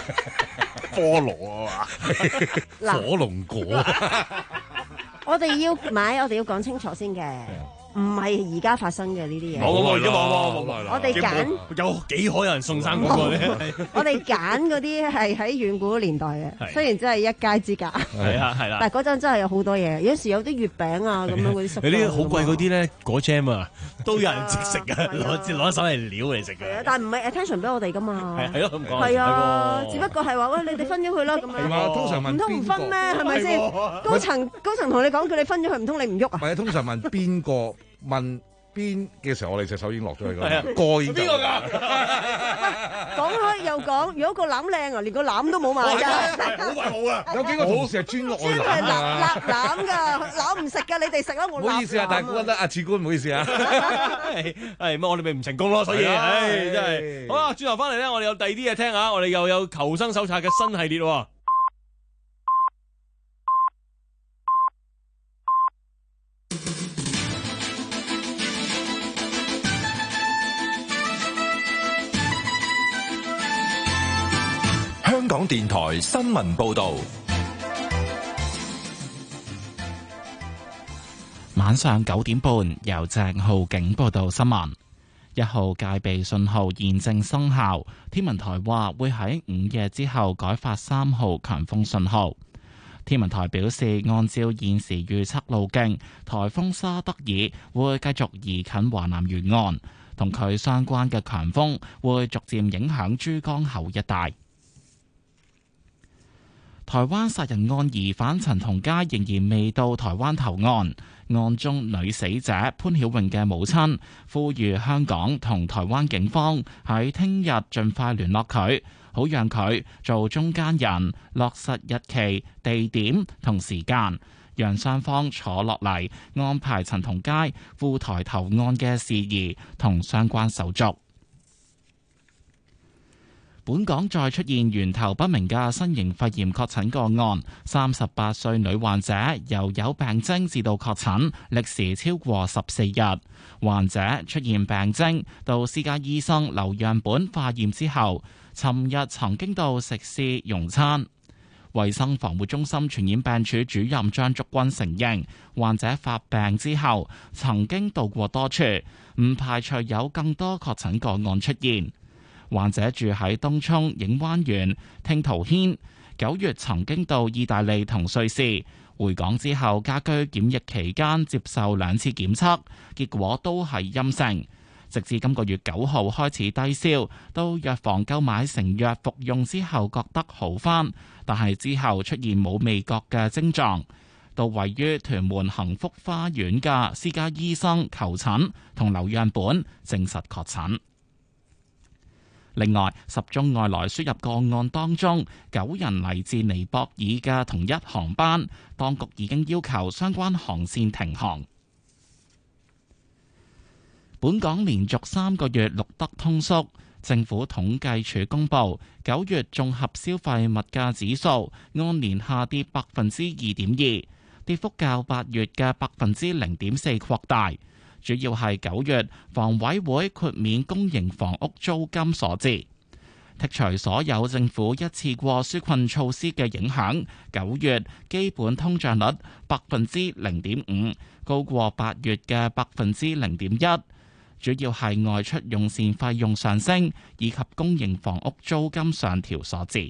菠蘿啊嘛，
火龍果。
我哋要買，我哋要講清楚先嘅。唔係而家發生嘅呢啲嘢。
冇冇冇，冇冇冇，
我哋揀
有幾可有人送生果咧？
我哋揀嗰啲係喺遠古年代嘅，雖然真係一街之隔。
係啊係啦。
但係嗰陣真係有好多嘢，有時有啲月餅啊咁樣嗰啲。
你啲好貴嗰啲咧，果 jam 啊，都有人即食嘅，攞攞手嚟撩嚟食嘅。
但係唔係 attention 俾我哋噶嘛？
係係咯咁講。
係啊，只不過係話喂，你哋分咗佢啦咁樣。
係嘛？通常問
唔通唔分咩？係咪先？高層高層同你講，叫你分咗佢，唔通你唔喐啊？
唔係，通常問邊個問？邊嘅時候，我哋隻手已經落咗去㗎，個已經邊個㗎？
講開又講，如果個籃靚啊，連個籃都冇埋㗎，
好貴冇啊！有幾個同事係專愛籃
係攬攬攬㗎，攬唔食㗎，你哋食啦，我
唔好意思啊，大官啊，阿次官唔好意思啊，
係乜我哋咪唔成功咯，所以唉真係好啦，轉頭翻嚟咧，我哋有第二啲嘢聽下，我哋又有求生手冊嘅新系列喎。
香港電台新聞報道，
晚上九點半由鄭浩景報道新聞。一號戒備信號現正生效，天文台話會喺午夜之後改發三號強風信號。天文台表示，按照現時預測路徑，颱風沙德爾會繼續移近華南沿岸，同佢相關嘅強風會逐漸影響珠江口一帶。台灣殺人案疑犯陳同佳仍然未到台灣投案，案中女死者潘曉穎嘅母親呼籲香港同台灣警方喺聽日盡快聯絡佢，好讓佢做中間人，落實日期、地點同時間，讓雙方坐落嚟安排陳同佳赴台投案嘅事宜同相關手續。本港再出現源頭不明嘅新型肺炎確診個案，三十八歲女患者由有病徵至到確診，歷時超過十四日。患者出現病徵到私家醫生留樣本化驗之後，尋日曾經到食肆用餐。衛生防護中心傳染病處主任張竹君承認，患者發病之後曾經到過多處，唔排除有更多確診個案出現。患者住喺東涌影灣園聽濤軒，九月曾經到意大利同瑞士，回港之後家居檢疫期間接受兩次檢測，結果都係陰性。直至今個月九號開始低燒，到藥房購買成藥服用之後覺得好返，但係之後出現冇味覺嘅症狀，到位於屯門幸福花園嘅私家醫生求診同留樣本，證實確診。另外，十宗外來輸入個案當中，九人嚟自尼泊爾嘅同一航班，當局已經要求相關航線停航。本港連續三個月錄得通縮，政府統計處公佈，九月綜合消費物價指數按年下跌百分之二點二，跌幅較八月嘅百分之零點四擴大。主要係九月房委會豁免公營房屋租金所致，剔除所有政府一次過紓困措施嘅影響，九月基本通脹率百分之零點五，高過八月嘅百分之零點一。主要係外出用膳費用上升，以及公營房屋租金上調所致。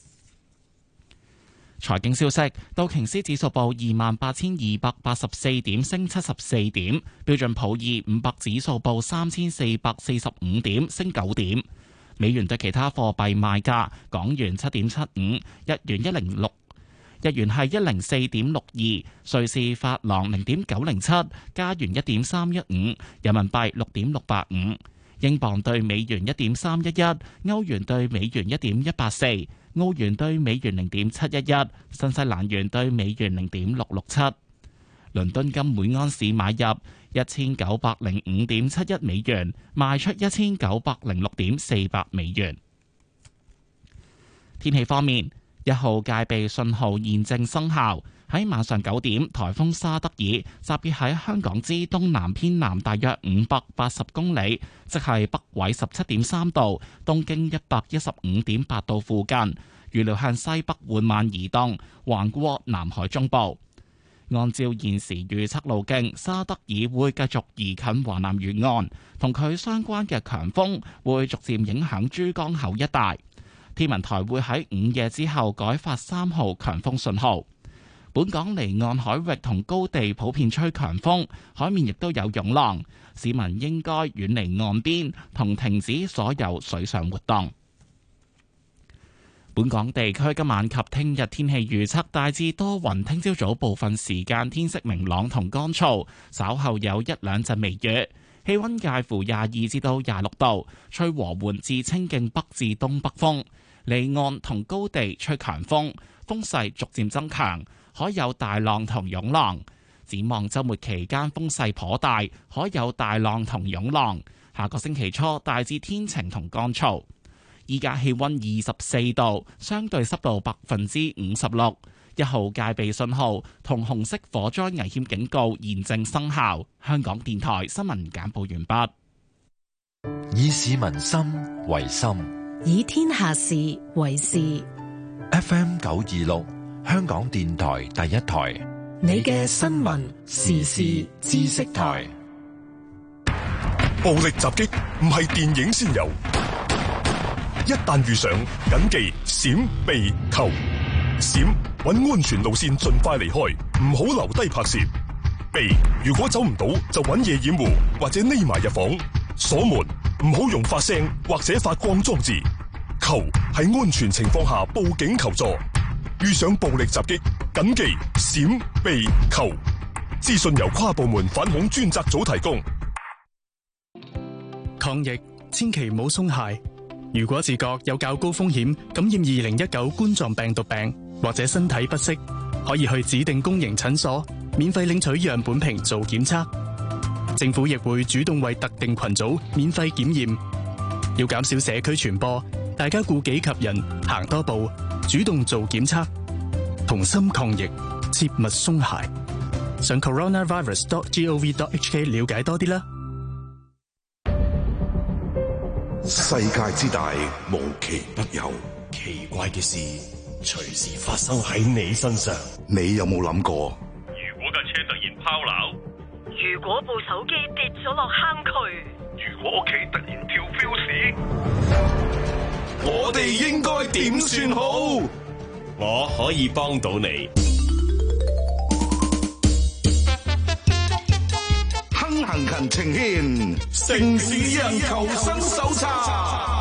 財經消息，道瓊斯指數報二萬八千二百八十四點，升七十四點；標準普爾五百指數報三千四百四十五點，升九點。美元對其他貨幣賣價：港元七點七五，日元一零六，日元係一零四點六二，瑞士法郎零點九零七，加元一點三一五，人民幣六點六八五，英鎊對美元一點三一一，歐元對美元一點一八四。澳元兌美元零點七一一，新西蘭元兌美元零點六六七。倫敦金每安士買入一千九百零五點七一美元，賣出一千九百零六點四八美元。天氣方面， 一號戒備信號現正生效。喺晚上九點，颱風沙德爾集結喺香港之東南偏南大約五百八十公里，即係北緯十七點三度、東經一百一十五點八度附近，預料向西北緩慢移動，橫過南海中部。按照現時預測路徑，沙德爾會繼續移近華南沿岸，同佢相關嘅強風會逐漸影響珠江口一帶。天文台會喺午夜之後改發三號強風信號。本港離岸海域同高地普遍吹強風，海面亦都有湧浪，市民應該遠離岸邊同停止所有水上活動。本港地區今晚及聽日天氣預測大致多雲，聽朝早部分時間天色明朗同乾燥，稍後有一兩陣微雨，氣溫介乎廿二至到廿六度，吹和緩至清勁北至東北風，離岸同高地吹強風，風勢逐漸增強。海有大浪同湧浪，展望週末期間風勢頗大，海有大浪同湧浪。下個星期初大致天晴同乾燥。依家氣溫二十四度，相對濕度百分之五十六，一號戒備信號同紅色火災危險警告現正生效。香港電台新聞簡報完畢。
以市民心為心，
以天下事為事。
F M 九二六。香港電台第一台，
你嘅新聞時事知識台。
暴力襲擊唔係電影先有，一旦遇上，謹記閃避求。閃，搵安全路線盡快離開，唔好留低拍攝。避，如果走唔到就搵嘢掩護或者匿埋入房。鎖門，唔好用發聲或者發光裝置。求，喺安全情況下報警求助。遇上暴力襲擊，謹記閃避求。資訊由跨部門反恐專責組提供。
抗疫千祈唔好鬆懈。如果自覺有較高風險感染二零一九冠狀病毒病，或者身體不適，可以去指定公營診所免費領取樣本瓶做檢測。政府亦會主動為特定群組免費檢驗。要減少社區傳播，大家顧己及人，行多步，主動做檢測，同心抗疫，切勿鬆懈。上 coronavirus dot gov dot hk 了解多啲啦。
世界之大，無奇不有，
奇怪嘅事隨時發生喺你身上。
你有冇諗過？
如果架車突然拋錨，
如果部手機跌咗落坑渠，
如果屋企突然跳 fuse，
我哋應該點算好？我可以幫到你。
亨行勤情牽，城市人求生手冊。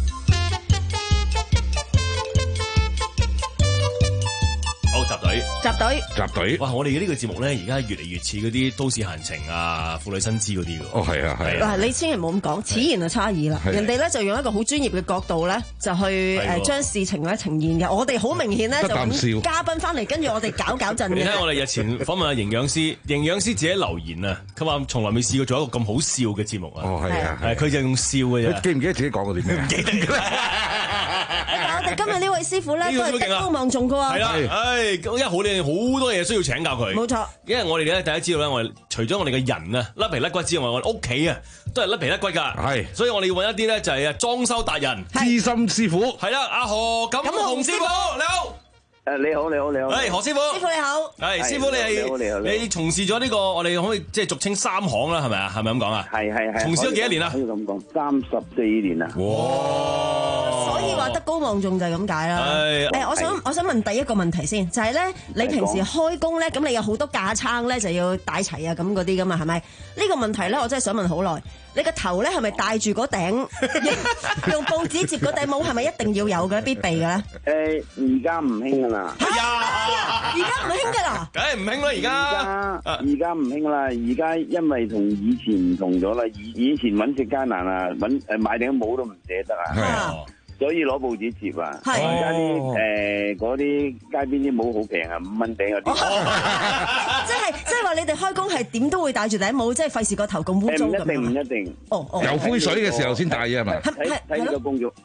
好，集隊，
集隊，
集隊。
哇！我哋嘅呢個節目咧，而家越嚟越似嗰啲都市閒情啊、婦女新知嗰啲㗎。
哦，係啊，係
嗱，你千祈唔好咁講，此言就差異啦。人哋咧就用一個好專業嘅角度咧，就去誒將事情咧呈現嘅。我哋好明顯咧就揾嘉賓翻嚟，跟住我哋搞搞震嘅。
你睇我哋日前訪問下營養師，營養師自己留言啊，佢話從來未試過做一個咁好笑嘅節目啊。
哦，係啊，
係佢就用笑嘅啫。
記唔記得自己講過啲咩？唔記得。
但我哋今日呢位師傅咧都係德高望重嘅喎。
係啦，唉，因為好靚，好多嘢需要請教佢。
冇錯。因
為我哋咧，大家知道咧，我哋除咗我哋嘅人啊甩皮甩骨之外，我哋屋企啊都係甩皮甩骨㗎。係，所以我哋要揾一啲咧就係啊裝修達人、
資深師傅。
係啦，阿何錦雄師傅，你好。
誒，你好，你好，你好。
係何師傅。
師傅你好。
係師傅，你係你從事咗呢個我哋可以即係俗稱三行啦，係咪啊？係咪咁講啊？
係係係。
從事咗幾多年啊？
可以咁講，三十四年啦。
哇！
所以話德高望重就係咁解啦。誒，我想我想問第一個問題先，就係咧，你平時開工咧，咁你有好多架撐咧，就要帶齊啊，咁嗰啲噶嘛，係咪？呢個問題咧，我真係想問好耐。你個頭咧係咪戴住嗰頂用報紙折嗰頂帽，係咪一定要有嘅必備嘅咧？
誒，而家唔興噶啦。
係啊，
而家唔興噶啦。
梗係唔興啦，而家。
而家而家唔興啦，而家因為同以前唔同咗啦，以以前揾食艱難啊，揾誒買頂帽都唔捨得啊。所以攞報紙折啊！而家啲誒嗰啲街邊啲帽好平啊，五蚊頂嗰啲。
即係即係話你哋開工係點都會戴住頂帽，即係費事個頭咁污糟咁樣。
唔一定唔一定。
哦哦。
游灰水嘅時候先戴啫係嘛？
睇睇呢個工種。誒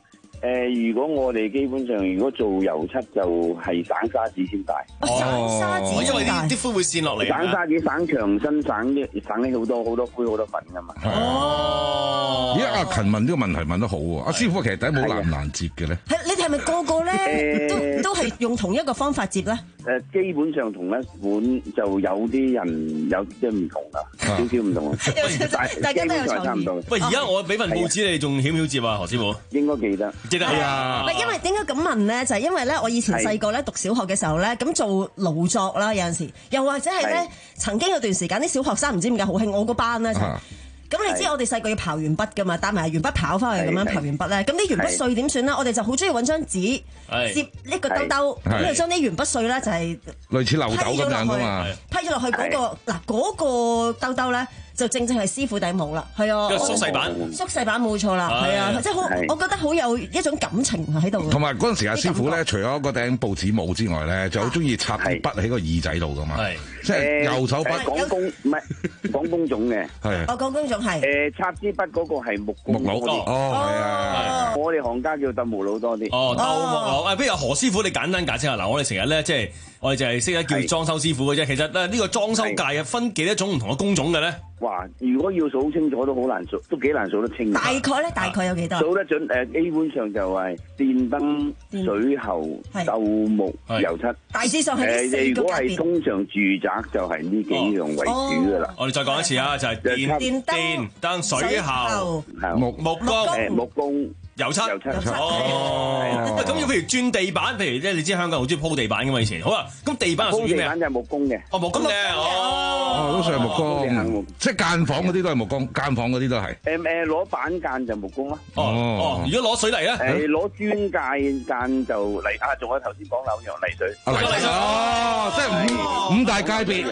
誒，如果我哋基本上如果做油漆就係省砂紙先大。
省砂紙
因為啲啲灰會濺落嚟。
省砂紙省牆身省啲省啲好多好多灰好多粉噶嘛。
哦。咦，阿勤問呢個問題問得好喎，阿師傅其實底帽難唔難摺嘅咧？
係你哋係咪個個咧都都係用同一個方法摺咧？
誒，基本上同一款就有啲人有啲唔同噶，少少唔同啊。
大家都有創意。
喂，而家我俾份報紙你，仲曉唔曉摺啊？何師傅
應該記得，
記得係啊。
唔係因為點解咁問咧？就係因為咧，我以前細個咧讀小學嘅時候咧，咁做勞作啦，有陣時又或者係咧，曾經有段時間啲小學生唔知點解好興，我個班咧就。咁你知我哋細個要刨鉛筆噶嘛，帶埋鉛筆刨翻去咁樣刨鉛筆咧，咁啲鉛筆碎點算咧？我哋就好中意揾張紙摺呢個兜兜，咁就將啲鉛筆碎咧就係
類似漏斗咁樣噶嘛，
批咗落去嗰個嗱嗰個兜兜咧。就正正係師傅頂帽啦，係啊，
縮細版，
縮細版冇錯啦，係啊，即係好，我覺得好有一種感情喺度。
同埋嗰陣時，阿師傅咧，除咗嗰頂報紙帽之外咧，就好中意插啲筆喺個耳仔度噶嘛，即係右手筆。
講工唔係講工種嘅，
係。
我講工種係。
誒插支筆嗰個係木工。
木佬哦，係啊。
我哋行家叫鬥木佬多啲。
哦，鬥木佬，誒，不如何師傅你簡單解釋下嗱，我哋成日咧即係我哋就係識得叫裝修師傅嘅啫，其實咧呢個裝修界啊分幾多種唔同嘅工種嘅咧？
哇！如果要數清楚都好難數，都幾難數得清。
大概咧，大概有幾多？
數得準誒，基本上就係電燈、水喉、鬥木、油漆。大
致上係呢四個
如果係通常住宅就係呢幾樣為主噶啦。
我哋再講一次啊，就係電、電燈、水喉、木木工、
誒木工。
油漆，
油漆
哦。咁要譬如轉地板，譬如即係你知香港好中意鋪地板噶嘛以前。好啦，咁地板係屬於咩？
鋪地板就係木工嘅。
哦，木工嘅，
哦，
都算係木工。即係間房嗰啲都係木工，間房嗰啲都係。誒
誒，攞板間就木工咯。
哦哦，如果攞水泥咧？
誒，攞磚界間就泥啊，仲有頭先講樓樣泥水。
泥水哦，即係五五大界別。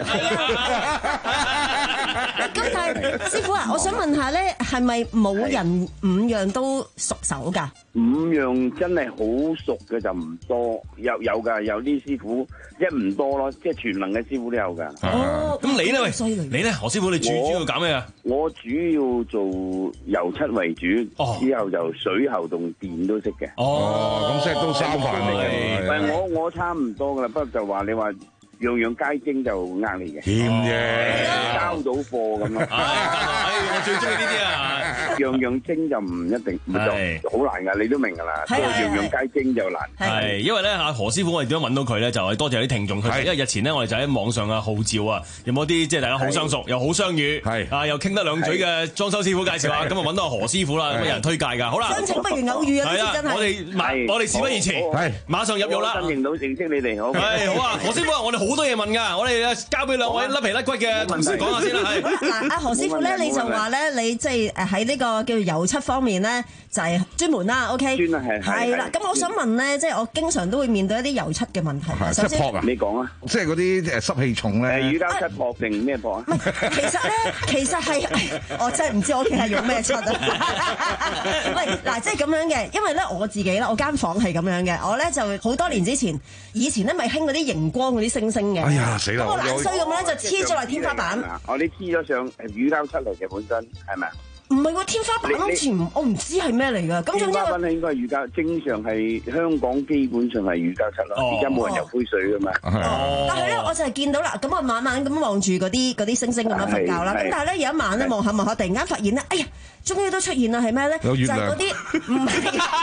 咁但係師傅啊，我想問下咧，係咪冇人五樣都熟手㗎？
五樣真係好熟嘅就唔多，有有㗎，有啲師傅即係唔多咯，即係全能嘅師傅都有㗎。
哦，咁你咧？喂，你咧？何師傅，你主主要搞咩啊？
我主要做油漆為主，之後就水喉同電都識嘅。
哦，咁即係都三範嚟嘅。
唔係我我差唔多㗎啦，不過就話你話。樣樣皆精就呃你嘅，
掂啫，
交到貨咁咯。
我最中意呢啲啊！
樣樣精就唔一定，就好難噶，你都明噶啦。不過樣樣皆精就難。
係因為咧，阿何師傅我哋點樣揾到佢咧？就係多謝啲聽眾佢。因為日前呢，我哋就喺網上啊號召啊，有冇啲即係大家好相熟又好相語，係啊又傾得兩嘴嘅裝修師傅介紹啊，咁啊揾到阿何師傅啦，咁有人推介㗎。好啦，
相請不如偶遇啊！
係啊，我哋馬我哋事不宜遲，係馬上入獄啦！
認到認識你哋好。
係好啊，何師傅啊，我哋好多嘢問㗎，我哋交俾兩位甩皮甩骨嘅同事講下先啦。係
嗱，阿何師傅咧，你就話咧，你即係誒喺呢個叫做油漆方面咧，就係專門啦。OK，
專係
係啦。咁我想問咧，即係我經常都會面對一啲油漆嘅問題。
即係撲啊！
你講啊，
即係嗰啲誒濕氣重咧。
乳膠漆撲定咩撲啊？
唔係，其實咧，其實係我真係唔知我屋企係用咩漆啊。喂，嗱，即係咁樣嘅，因為咧我自己啦，我間房係咁樣嘅，我咧就好多年之前，以前咧咪興嗰啲熒光嗰啲星星嘅。
哎呀，死啦！
咁我懶衰咁咧就黐咗落天花板。
哦，你黐咗上乳膠漆嚟嘅本身係咪啊？
唔係喎，天花板好似唔，我唔知係咩嚟㗎。咁
天花板咧應該係乳膠，正常係香港基本上係乳膠漆咯。而家冇人游灰水㗎嘛。
哦。但係咧，我就係見到啦，咁我晚晚咁望住嗰啲嗰啲星星咁樣瞓覺啦。咁但係咧有一晚咧望下望下，突然間發現咧，哎呀！終於都出現啦，係咩咧？就係嗰啲唔係，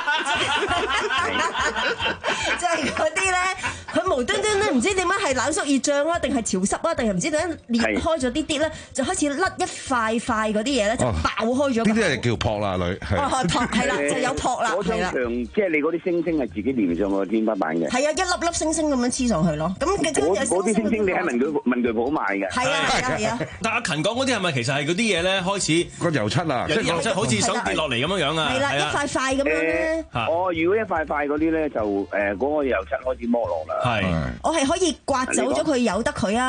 就係嗰啲咧，佢無端端咧唔知點解係冷縮熱脹啊，定係潮濕啊，定係唔知點樣裂開咗啲啲咧，就開始甩一塊塊嗰啲嘢咧，就爆開咗。
呢啲係叫撲啦，女係。
哦，撲係啦，就有撲啦，係啦。
即係你嗰啲星星係自己連上個天花板嘅。
係啊，一粒粒星星咁樣黐上去咯。咁嘅真係
嗰啲星星你喺文具文具鋪買嘅。
係啊係啊係啊。
但阿勤講嗰啲係咪其實係嗰啲嘢咧？開始
個油漆啊，
即係好似想跌落嚟咁樣樣啊！
係啦，一塊塊咁樣咧。
哦，如果一塊塊嗰啲咧，就誒嗰個油漆開始剝落啦。
係，
我係可以刮走咗佢，由得佢啊，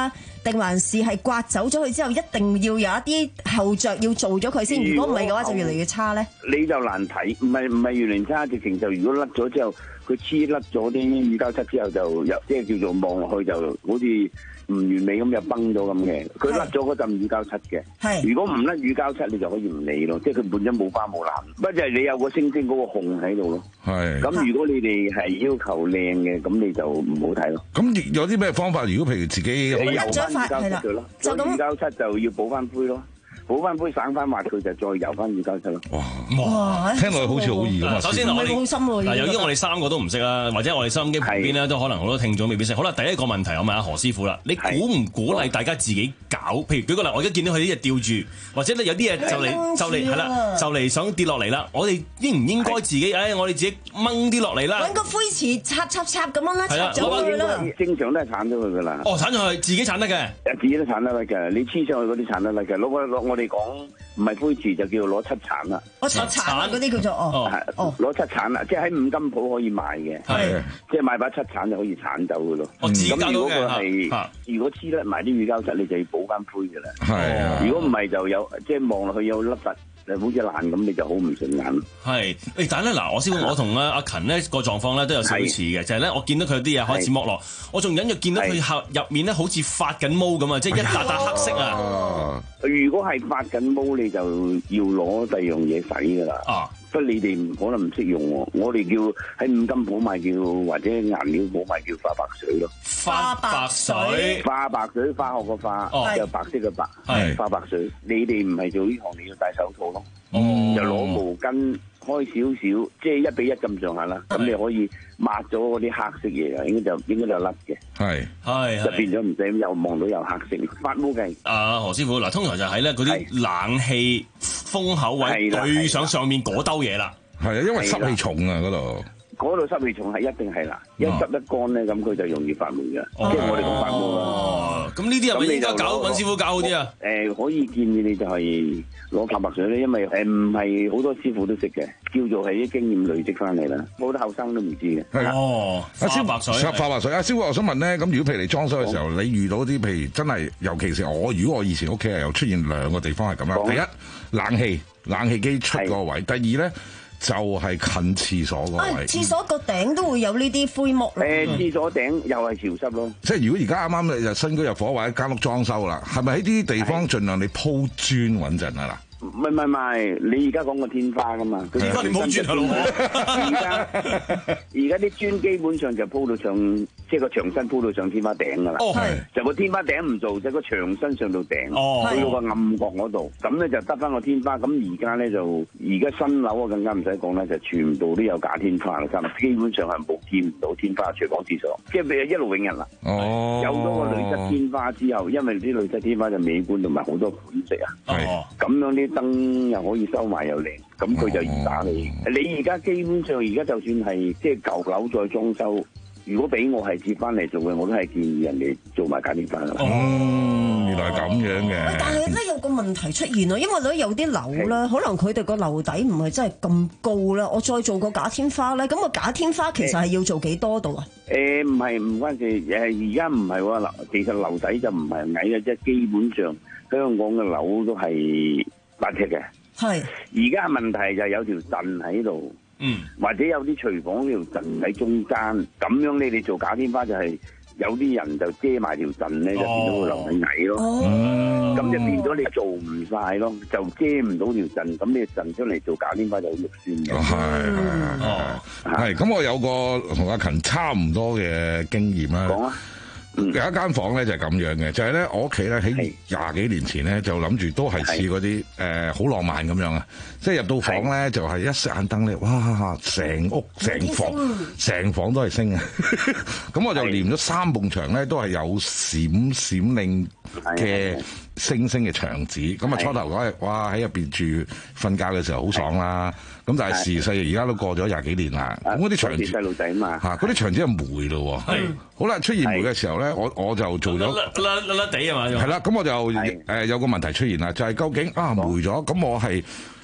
定還是係刮走咗佢之後，一定要有一啲後着要做咗佢先？如果唔係嘅話，就越嚟越差咧。
你就難睇，唔係唔係越嚟越差，直情就如果甩咗之後，佢黐甩咗啲乳膠漆之後就有即係叫做望落去就好似唔完美咁，又崩咗咁嘅。佢甩咗嗰陣乳膠漆嘅。係。如果唔甩乳膠漆，你就可以唔理咯，即係佢本身冇花冇藍，不過就係你有個星星嗰個紅喺度咯。
係。
咁如果你哋係要求靚嘅，咁你就唔好睇咯。
咁有啲咩方法？如果譬如自己
你油翻乳膠漆佢咯，就咁乳膠漆就要補翻灰咯。補翻杯省翻滑佢就再油翻乳膠漆咯。
哇！聽落去好似好易咁啊！
首先我哋好深喎。嗱，由於我哋三個都唔識啦，或者我哋收音機旁邊咧都可能好多聽眾未必識。好啦，第一個問題我問下何師傅啦，你鼓唔鼓勵大家自己搞？譬如舉個例，我而家見到佢啲嘢吊住，或者咧有啲嘢就嚟就嚟係啦，就嚟想跌落嚟啦。我哋應唔應該自己？誒，我哋自己掹啲落嚟啦。
揾個灰匙插插插咁樣啦，插咗佢啦。
正常都係鏟咗佢噶啦。
哦，鏟咗佢，自己鏟得嘅。
自己都鏟得嘅，你黐上去嗰啲鏟得嘅。攞個攞我哋講唔係灰匙就叫做攞漆鏟啦。
我漆鏟嗰啲叫做哦。
哦，攞漆鏟啦，即係喺五金鋪可以賣嘅。係，即係買把漆鏟就可以鏟走嘅咯。
哦，自己搞到嘅。
咁如果佢係如果黐甩埋啲乳膠漆，你就要補翻灰嘅啦。
係啊。
如果唔係就有即係望落去有粒突。就好似爛咁，你就好唔順眼。
係，誒，但係咧，嗱，我師傅，我同阿阿勤咧個狀況咧都有少少似嘅，就係咧，我見到佢有啲嘢開始剝落，我仲隱約見到佢後入面咧好似發緊毛咁啊，即係一笪笪黑色啊。
如果係發緊毛，你就要攞第二樣嘢洗噶啦。啊，不過你哋唔可能唔識用喎，我哋叫喺五金鋪買叫或者顏料鋪買叫花白水咯。
花白水，
花白水，化學個花，就白色嘅白，係花白水。你哋唔係做呢行，你要戴手套咯。哦，就攞毛巾開少少，即係一比一咁上下啦。咁你可以抹咗嗰啲黑色嘢啊，應該就應該就甩嘅。係係，就變咗唔使又望到有黑色發毛嘅。啊，
何師傅，嗱，通常就喺咧嗰啲冷氣風口位對上上面嗰兜嘢啦。
係啊，因為濕氣重啊嗰度。
嗰度濕氣重係一定係啦，一濕一乾咧，咁佢就容易發毛嘅，即係我哋講發毛啦。
哦，咁呢啲係咪應該搞揾師傅搞好啲啊？
誒，可以建議你就係攞花白水咧，因為誒唔係好多師傅都識嘅，叫做係啲經驗累積翻嚟啦，好多後生都唔知嘅。
係
哦，花白水，
花白水。阿師傅，我想問咧，咁如果譬如你裝修嘅時候，你遇到啲譬如真係，尤其是我，如果我以前屋企係有出現兩個地方係咁樣，第一冷氣冷氣機出個位，第二咧。就係近廁所個位，
廁所個頂都會有呢啲灰木。
誒，廁所頂又係潮濕咯。
即係如果而家啱啱你就新居入伙或者間屋裝修啦，係咪喺啲地方盡量你鋪磚穩陣啊嗱？
唔係唔係唔係，你而家講個天花噶嘛？
天花你冇磚啊老
母！而家而家啲磚基本上就鋪到上，即係個牆身鋪到上天花頂噶啦。哦，係。就個天花頂唔做，就個牆身上到頂。哦，去到個暗角嗰度，咁咧就得翻個天花。咁而家咧就而家新樓啊，更加唔使講啦，就全部都有假天花啦，基本上係冇見唔到天花，廚房廁所，即係譬如一路永日啦。哦，有咗個鋁質天花之後，因為啲鋁質天花就美觀同埋好多款式啊。哦，咁樣啲燈又可以收埋又靚，咁佢就易打理。哦、你而家基本上而家就算係即係舊樓再裝修，如果俾我係接翻嚟做嘅，我都係建議人哋做埋假天花啦。
哦，原來係咁樣嘅。
但係咧有個問題出現咯，因為咧有啲樓咧，可能佢哋個樓底唔係真係咁高啦，我再做個假天花咧，咁個假天花其實係要做幾多度啊？誒
唔係唔關事，誒而家唔係喎樓，其實樓底就唔係矮嘅，即係基本上香港嘅樓都係八尺嘅。係，而家問題就係有條陣喺度，嗯，或者有啲廚房呢條陣喺中間，咁樣你哋做假天花就係有啲人就遮埋條陣咧，就變咗個樓底矮咯，咁、哦、就變咗你做唔晒咯，就遮唔到條陣，咁你陣出嚟做假天花就好肉酸嘅。係係
係，係咁我有個同阿勤差唔多嘅經驗啦。講啊！有一間房咧就係咁樣嘅，就係、是、咧我屋企咧喺廿幾年前咧就諗住都係似嗰啲誒好浪漫咁樣啊！即係入到房咧就係一熄眼燈咧，哇！成屋成房成房都係星啊！咁我就連咗三埲牆咧都係有閃閃令嘅星星嘅牆紙，咁啊初頭嗰日哇喺入邊住瞓覺嘅時候好爽啦！咁但係時勢而家都過咗廿幾年啦，咁嗰啲牆紙細路仔嘛嚇，嗰啲牆紙係霉咯喎。好啦，出現霉嘅時候咧，我我就做咗
甩甩地啊嘛。係
啦，咁我就誒有個問題出現啦，就係究竟啊霉咗，咁我係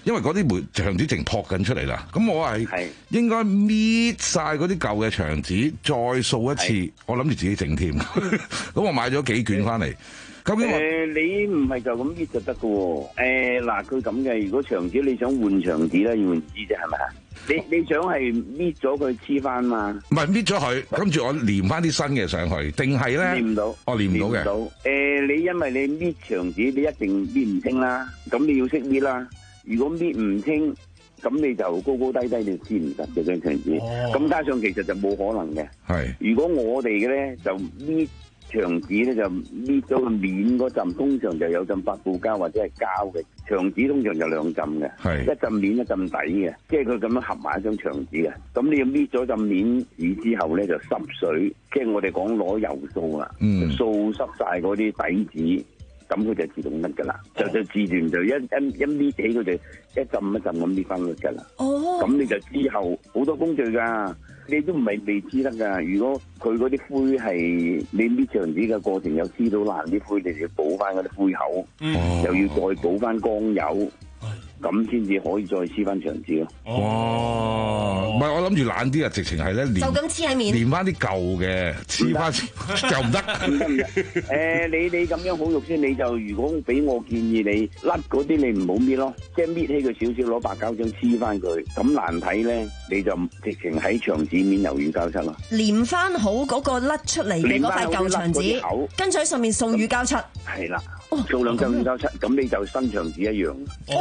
因為嗰啲梅牆紙淨撲緊出嚟啦。咁我係應該搣晒嗰啲舊嘅牆紙，再掃一次。我諗住自己整添。咁我買咗幾卷翻嚟。咁誒、
呃，你唔係就咁搣就得㗎喎。誒嗱，佢咁嘅，如果牆紙你想換牆紙咧，要換紙啫，係咪啊？你你想係搣咗佢黐翻嘛？
唔係搣咗佢，跟住我連翻啲新嘅上去，定係咧？
連唔到，
我連唔到嘅。
誒、呃，你因為你搣牆紙，你一定搣唔清啦。咁你要識搣啦。如果搣唔清，咁你就高高低低，你黐唔實嘅張牆紙。咁、哦、加上其實就冇可能嘅。係。如果我哋嘅咧就搣。牆紙咧就搣咗個面嗰陣，通常就有陣發泡膠或者係膠嘅。牆紙通常就兩浸嘅，一浸面一浸底嘅，即係佢咁樣合埋一張牆紙嘅。咁你要搣咗浸面紙之後咧，就濕水，即係我哋講攞油掃啦，嗯、掃濕晒嗰啲底紙，咁佢就自動得噶啦，就就自然就一一一搣起佢就一浸一浸咁搣翻佢噶啦。哦，咁你就之後好多工序噶。你都唔係未知得㗎，如果佢嗰啲灰係你搣牆紙嘅過程有黐到爛啲灰，你就要補翻嗰啲灰口，嗯、又要再補翻光油，咁先至可以再黐翻牆紙咯。
哦，唔係我諗住懶啲啊，直情係咧連
就咁黐喺面，
連翻啲舊嘅黐翻就唔得。
唔得唔得。誒，你你咁樣好肉酸，你就如果俾我建議你甩嗰啲，你唔好搣咯，即係搣起佢少少，攞白膠漿黐翻佢。咁難睇咧，你就直情喺牆紙面油乳膠漆咯。
連翻好嗰個甩出嚟嘅嗰塊舊牆紙，跟住喺上面掃乳膠漆。係
啦。做兩張乳膠漆，咁你就新牆紙一樣。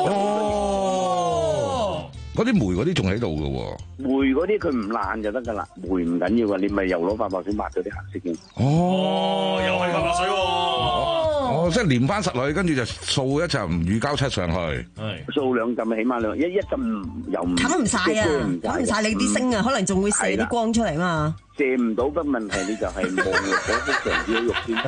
哦，嗰啲霉嗰啲仲喺度嘅喎。
霉嗰啲佢唔爛就得噶啦，霉唔緊要啊，你咪又攞塊白水抹咗啲顏色嘅。
哦，又係塊白水喎。
哦，即係連翻實落去，跟住就掃一層乳膠漆上去。
係掃兩浸啊，起碼兩一一浸又唔
冚唔晒啊，冚唔晒你啲星啊，可能仲會射啲光出嚟嘛。
射唔到嘅問題，你就係望嗰幅牆紙肉先。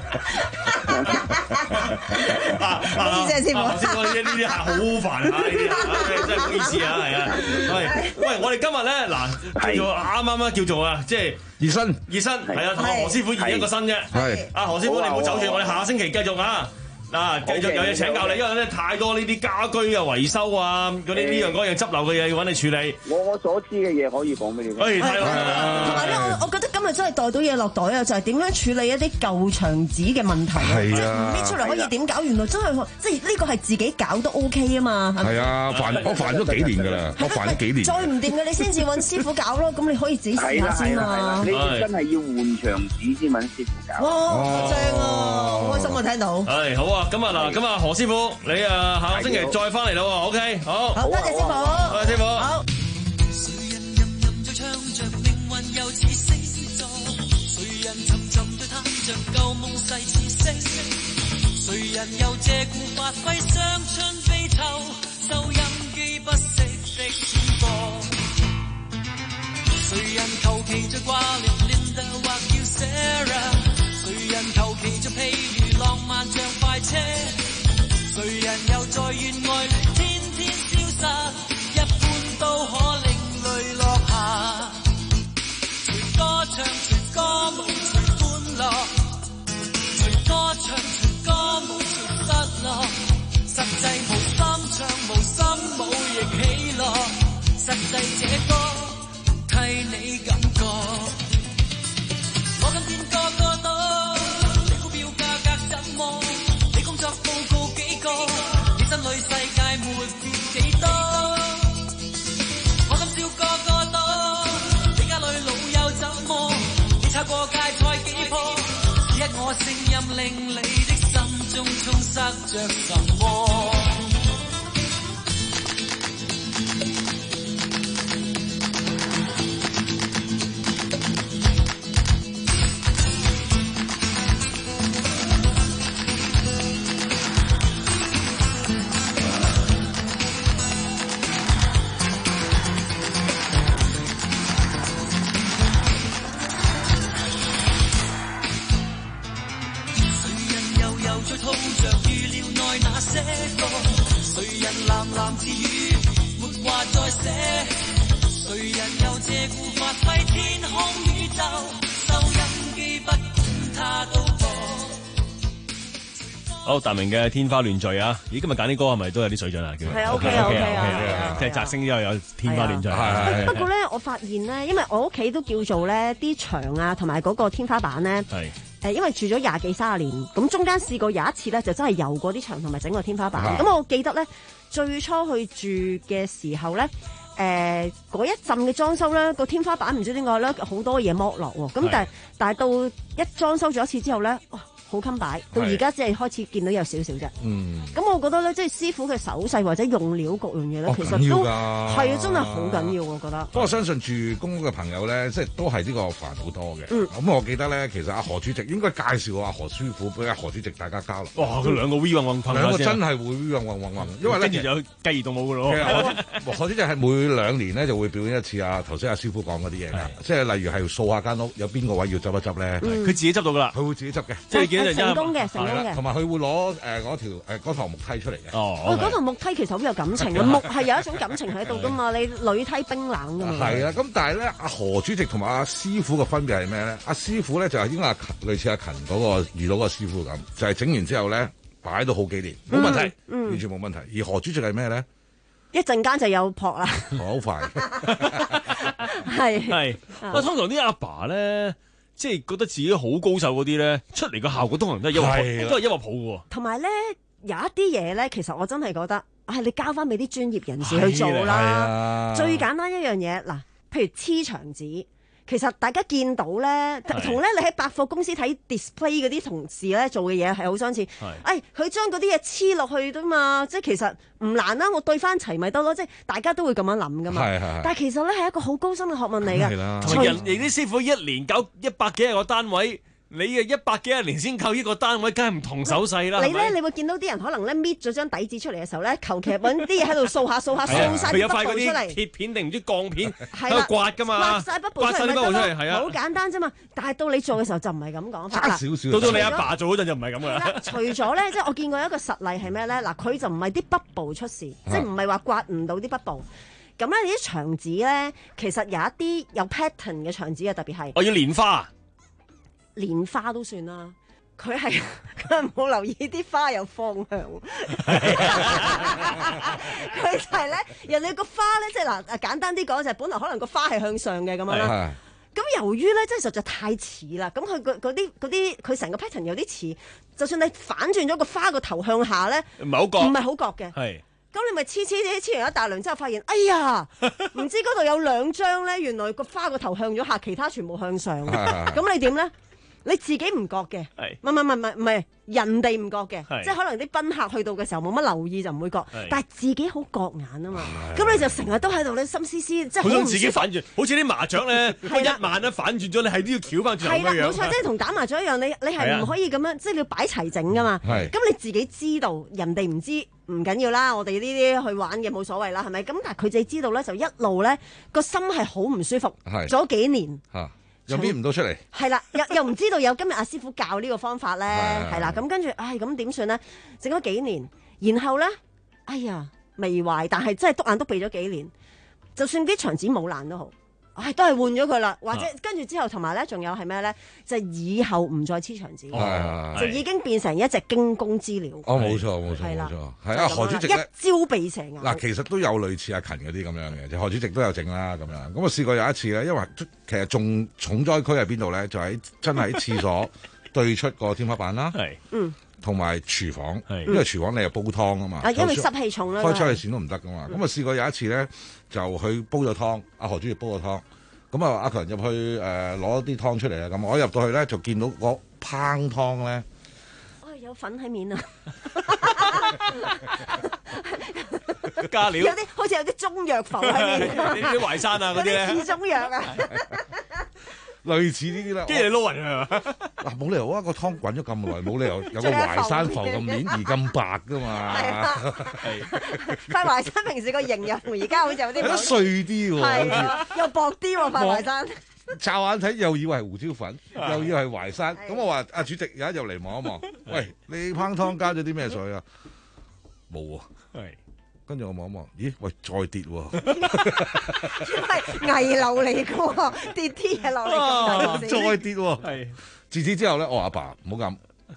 唔好意思啊，師傅。
師傅呢啲係好煩啊！呢啲真係唔好意思啊，係啊。喂喂，我哋今日咧嗱，叫做啱啱啊，叫做啊，即係
熱身，
熱身係啊，同何師傅熱一個身啫。係。阿何師傅，你唔好走住，我哋下個星期繼續啊。嗱，繼續有嘢請教你，因為咧太多呢啲家居啊、維修啊、嗰啲呢樣嗰樣執漏嘅嘢要揾你處理。
我我所知嘅嘢可以講俾你聽。
誒，太好啦！
同埋咧，我我覺得今日真係袋到嘢落袋啊，就係點樣處理一啲舊牆紙嘅問題。係啊，搣出嚟可以點搞？原來真係即係呢個係自己搞都 OK 啊嘛。
係啊，煩我煩咗幾年㗎啦，我煩咗幾年。
再唔掂嘅你先至揾師傅搞咯，咁你可以自己試下先啊。
你真係要換牆紙先揾師傅搞。
哇，正啊！好開心啊，聽到。
係好啊，咁啊嗱，咁啊。何師傅，你啊下個星期再翻嚟咯喎 ，OK， 好，
好多謝師傅，
多謝師傅，好。
誰人吟吟在唱着命運又似星座，誰人沉沉對探着舊夢逝似星，誰人又借故發揮傷春悲秋，收音機不息的轉播，誰人求其着掛念 Linda 或叫 Sarah， 誰人求其着譬如浪漫像快車。誰人又在怨愛裏天天消失，一般都可令淚落下。誰歌唱，誰歌舞，誰歡樂，誰歌唱，誰歌舞，誰失落。實際無心唱，無心舞亦喜樂。實際這歌替你感覺。我今天個個都，你股票價格怎麼？你工作報告。你心裏世界沒變幾多？我今朝個個都，你家裏老友怎麼？你炒過芥菜幾棵？此刻我聲音令你的心中充塞着什麼？
好，達明嘅《天花亂墜》啊！咦，今日揀啲歌係咪都有啲水準啊？
係啊 ，OK 啊
OK
啊
啊，即係摘星之後有《天花亂墜》。係
不過咧，我發現咧，因為我屋企都叫做咧啲牆啊，同埋嗰個天花板咧，
係
誒，因為住咗廿幾三十年，咁中間試過有一次咧，就真係油過啲牆同埋整個天花板。咁我記得咧，最初去住嘅時候咧。誒嗰、呃、一陣嘅裝修咧，個天花板唔知點解咧，好多嘢剝落喎。咁但係但係到一裝修咗一次之後咧，哇！好襟擺，到而家只係開始見到有少少啫。嗯，咁我覺得咧，即係師傅嘅手勢或者用料各樣嘢咧，其實都係啊，真係好緊要，我覺得。不過
相信住公屋嘅朋友咧，即係都係呢個煩好多嘅。嗯，咁我記得咧，其實阿何主席應該介紹我阿何師傅俾阿何主席大家交流。
哇！佢兩個 V 運運，
兩個真係會 V 運運運運，因為咧
跟住有繼而動武嘅咯。
何何主席係每兩年咧就會表演一次啊，頭先阿師傅講嗰啲嘢㗎，即係例如係掃下間屋，有邊個位要執一執咧，
佢自己執到㗎啦，
佢會自己執嘅，
即係見到
成功嘅。
同埋佢會攞誒嗰條誒嗰堂木梯出嚟嘅。
哦，嗰堂木梯其實好有感情嘅，木係有一種感情喺度噶嘛。你女梯冰冷㗎嘛。
係啊，咁但係咧，阿何主席同埋阿師傅嘅分別係咩咧？阿師傅咧就係應該係類似阿勤嗰個遇到個師傅咁，就係整完之後咧擺到好幾年冇問題，完全冇問題。而何主席係咩咧？
一陣間就有撲啦。
好快。
係
係。啊，通常啲阿爸咧。即係覺得自己好高手嗰啲咧，出嚟個效果通常都係一鑊，都係一鑊泡嘅喎。
同埋咧，有一啲嘢咧，其實我真係覺得，唉、哎，你交翻俾啲專業人士去做啦。最簡單一樣嘢，嗱，譬如黐牆紙。其實大家見到咧，同咧你喺百貨公司睇 display 嗰啲同事咧做嘅嘢係好相似。誒，佢將嗰啲嘢黐落去啫嘛，即係其實唔難啦，我對翻齊咪得咯。即係大家都會咁樣諗噶嘛。但係其實咧係一個好高深嘅學問嚟嘅。
同埋人哋啲師傅一年搞一百幾廿個單位。你嘅一百幾廿年先夠呢個單位，梗係唔同手勢啦。
你咧，你會見到啲人可能咧搣咗張底紙出嚟嘅時候咧，求其揾啲嘢喺度掃下掃下掃晒啲筆部出嚟。
鐵片定唔知鋼片喺度刮㗎嘛？
刮晒筆部出嚟咪得咯，好簡單啫嘛。但係到你做嘅時候就唔係咁講法啦。
少少。
到到你阿爸做嗰陣就唔係咁㗎啦。
除咗咧，即係我見過一個實例係咩咧？嗱，佢就唔係啲筆部出事，即係唔係話刮唔到啲筆部。咁咧，你啲牆紙咧，其實有一啲有 pattern 嘅牆紙啊，特別係
我要蓮花。
蓮花都算啦，佢係佢冇留意啲花有方向，佢就係咧，人哋個花咧，即係嗱，簡單啲講就係本來可能個花係向上嘅咁樣啦。咁由於咧，真係實在太似啦，咁佢嗰啲嗰啲佢成個 pattern 有啲似，就算你反轉咗個花個頭向下咧，
唔係好覺，
唔係好覺嘅。係。咁你咪黐黐黐黐完一大輪之後，發現哎呀，唔知嗰度有兩張咧，原來個花個頭向咗下，其他全部向上。咁你點咧？你自己唔覺嘅，唔係唔係唔係唔係人哋唔覺嘅，即係可能啲賓客去到嘅時候冇乜留意就唔會覺，但係自己好覺眼啊嘛，咁你就成日都喺度咧心思思，即係好
想自己反轉，好似啲麻雀咧，一萬咧反轉咗，你係都要翹翻轉咁樣。係啦，
冇錯，即係同打麻雀一樣，你你係唔可以咁樣，即係你要擺齊整噶嘛。咁你自己知道，人哋唔知唔緊要啦，我哋呢啲去玩嘅冇所謂啦，係咪？咁但係佢自己知道咧，就一路咧個心係好唔舒服，咗幾年。
又搣唔到出嚟，
係啦，又又唔知道有今日阿師傅教呢個方法咧，係啦，咁跟住，唉，咁點算咧？整咗幾年，然後咧，哎呀，未壞，但係真係篤眼篤鼻咗幾年，就算啲牆紙冇爛都好，唉，都係換咗佢啦，或者跟住之後同埋咧，仲有係咩咧？就係以後唔再黐牆紙，就已經變成一隻驚弓之鳥。
哦，冇錯冇錯冇錯，係啊，何主席
一朝被蛇咬。
嗱，其實都有類似阿勤嗰啲咁樣嘅，就何主席都有整啦咁樣。咁我試過有一次咧，因為其實仲重災區喺邊度咧？就喺真係喺廁所對出個天花板啦，係，嗯，同埋廚房，因為廚房你又煲湯啊嘛，
啊，因為濕氣重啦，
開抽氣扇都唔得噶嘛。咁啊試過有一次咧，就去煲咗湯，阿何主席煲咗湯。咁啊，阿強入去誒攞啲湯出嚟啦。咁我一入到去咧，就見到個烹湯咧，
哦，有粉喺面啊！
加料
有啲好似有啲中藥浮喺面，
啲淮山啊嗰啲咧，
似中藥啊，
類似呢啲啦。
跟住你撈勻佢
嗱，冇理由啊！個湯滾咗咁耐，冇理由有個淮山浮咁面而咁白噶嘛。
係塊淮山平時個形容而家好似有啲
碎啲喎，
係啊，又薄啲喎塊淮山。
驟眼睇又以為係胡椒粉，又以為係淮山。咁我話阿主席有一入嚟望一望，喂，你烹湯加咗啲咩水啊？冇喎。係。跟住我望一望，咦？喂，再跌喎！
因為危樓嚟嘅喎，跌啲嘢落嚟。
再跌喎！係。自此之後咧，我阿爸唔好咁，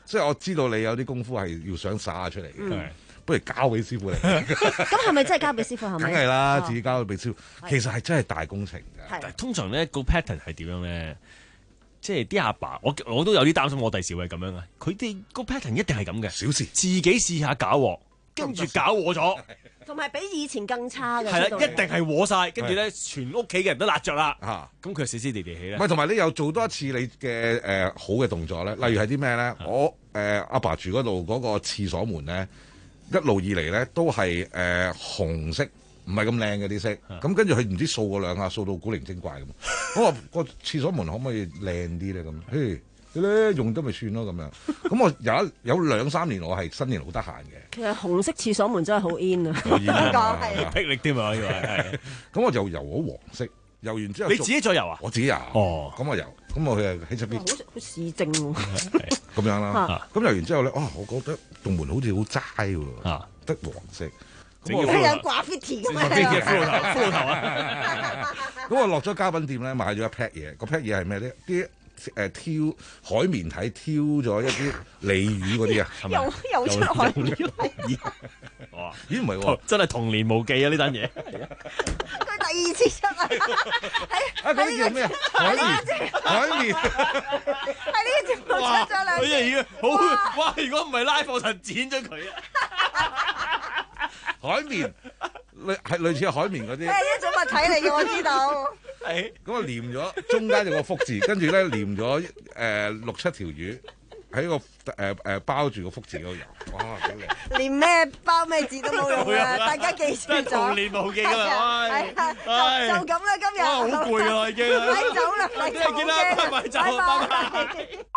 即係我知道你有啲功夫係要想耍出嚟嘅，不如交俾師傅嚟。
咁係咪真係交俾師傅係咪？
梗係啦，自己交俾師傅，其實係真係大工程㗎。
但係通常咧個 pattern 係點樣咧？即係啲阿爸，我我都有啲擔心，我第時會係咁樣啊！佢哋個 pattern 一定係咁嘅，
小事
自己試下搞鑊，跟住搞禍咗，
同埋比以前更差嘅。
係啦，一定係禍晒，跟住咧全屋企嘅人都辣着啦。嚇，咁佢死死地地起咧。
唔係，同埋你又做多一次你嘅誒好嘅動作咧，例如係啲咩咧？我誒阿爸住嗰度嗰個廁所門咧，一路以嚟咧都係誒紅色。唔係咁靚嘅啲色，咁跟住佢唔知掃過兩下，掃到古靈精怪咁。我話個廁所門可唔可以靚啲咧？咁，嘿，咧用得咪算咯咁樣。咁我有一有兩三年我係新年好得閒嘅。
其實紅色廁所門真係好 in 啊！
好 in 啊，
霹靂添啊！可以話係。
咁我就油咗黃色，油完之後
你自己再油啊？
我自己油。哦。咁我油，咁我佢喺出邊。
好好市正喎。
咁樣啦。咁油完之後咧，啊，我覺得棟門好似好齋喎。得黃色。
佢有掛 fitty 咁樣，
骷髏頭，骷髏頭啊！
咁我落咗家品店咧，買咗一 pack 嘢，個 pack 嘢係咩咧？啲誒挑海綿體挑咗一啲鯉魚嗰啲啊，係咪？
又又出海綿
哇！
咦唔係喎，
真係童年無記啊！呢單嘢，
佢第二次出啊！
啊嗰啲叫咩啊？海綿，海綿，
喺呢個節目出咗兩次。
佢哋好哇！如果唔係拉貨神剪咗佢啊！
海綿類係類似海綿嗰啲，
係一種物體嚟嘅，我知道。
係咁啊，黏咗中間有個福字，跟住咧黏咗誒、呃、六七條魚喺個誒誒、呃、包住個福字嗰度游。哇！好靚，
連咩包咩字都冇用啊！大家記住咗。
童年無記㗎嘛，
係啊，就咁啦，今日。
哇！好攰啊，已經。
快走啦，快走。
聽日見啦，拜拜，走，拜拜。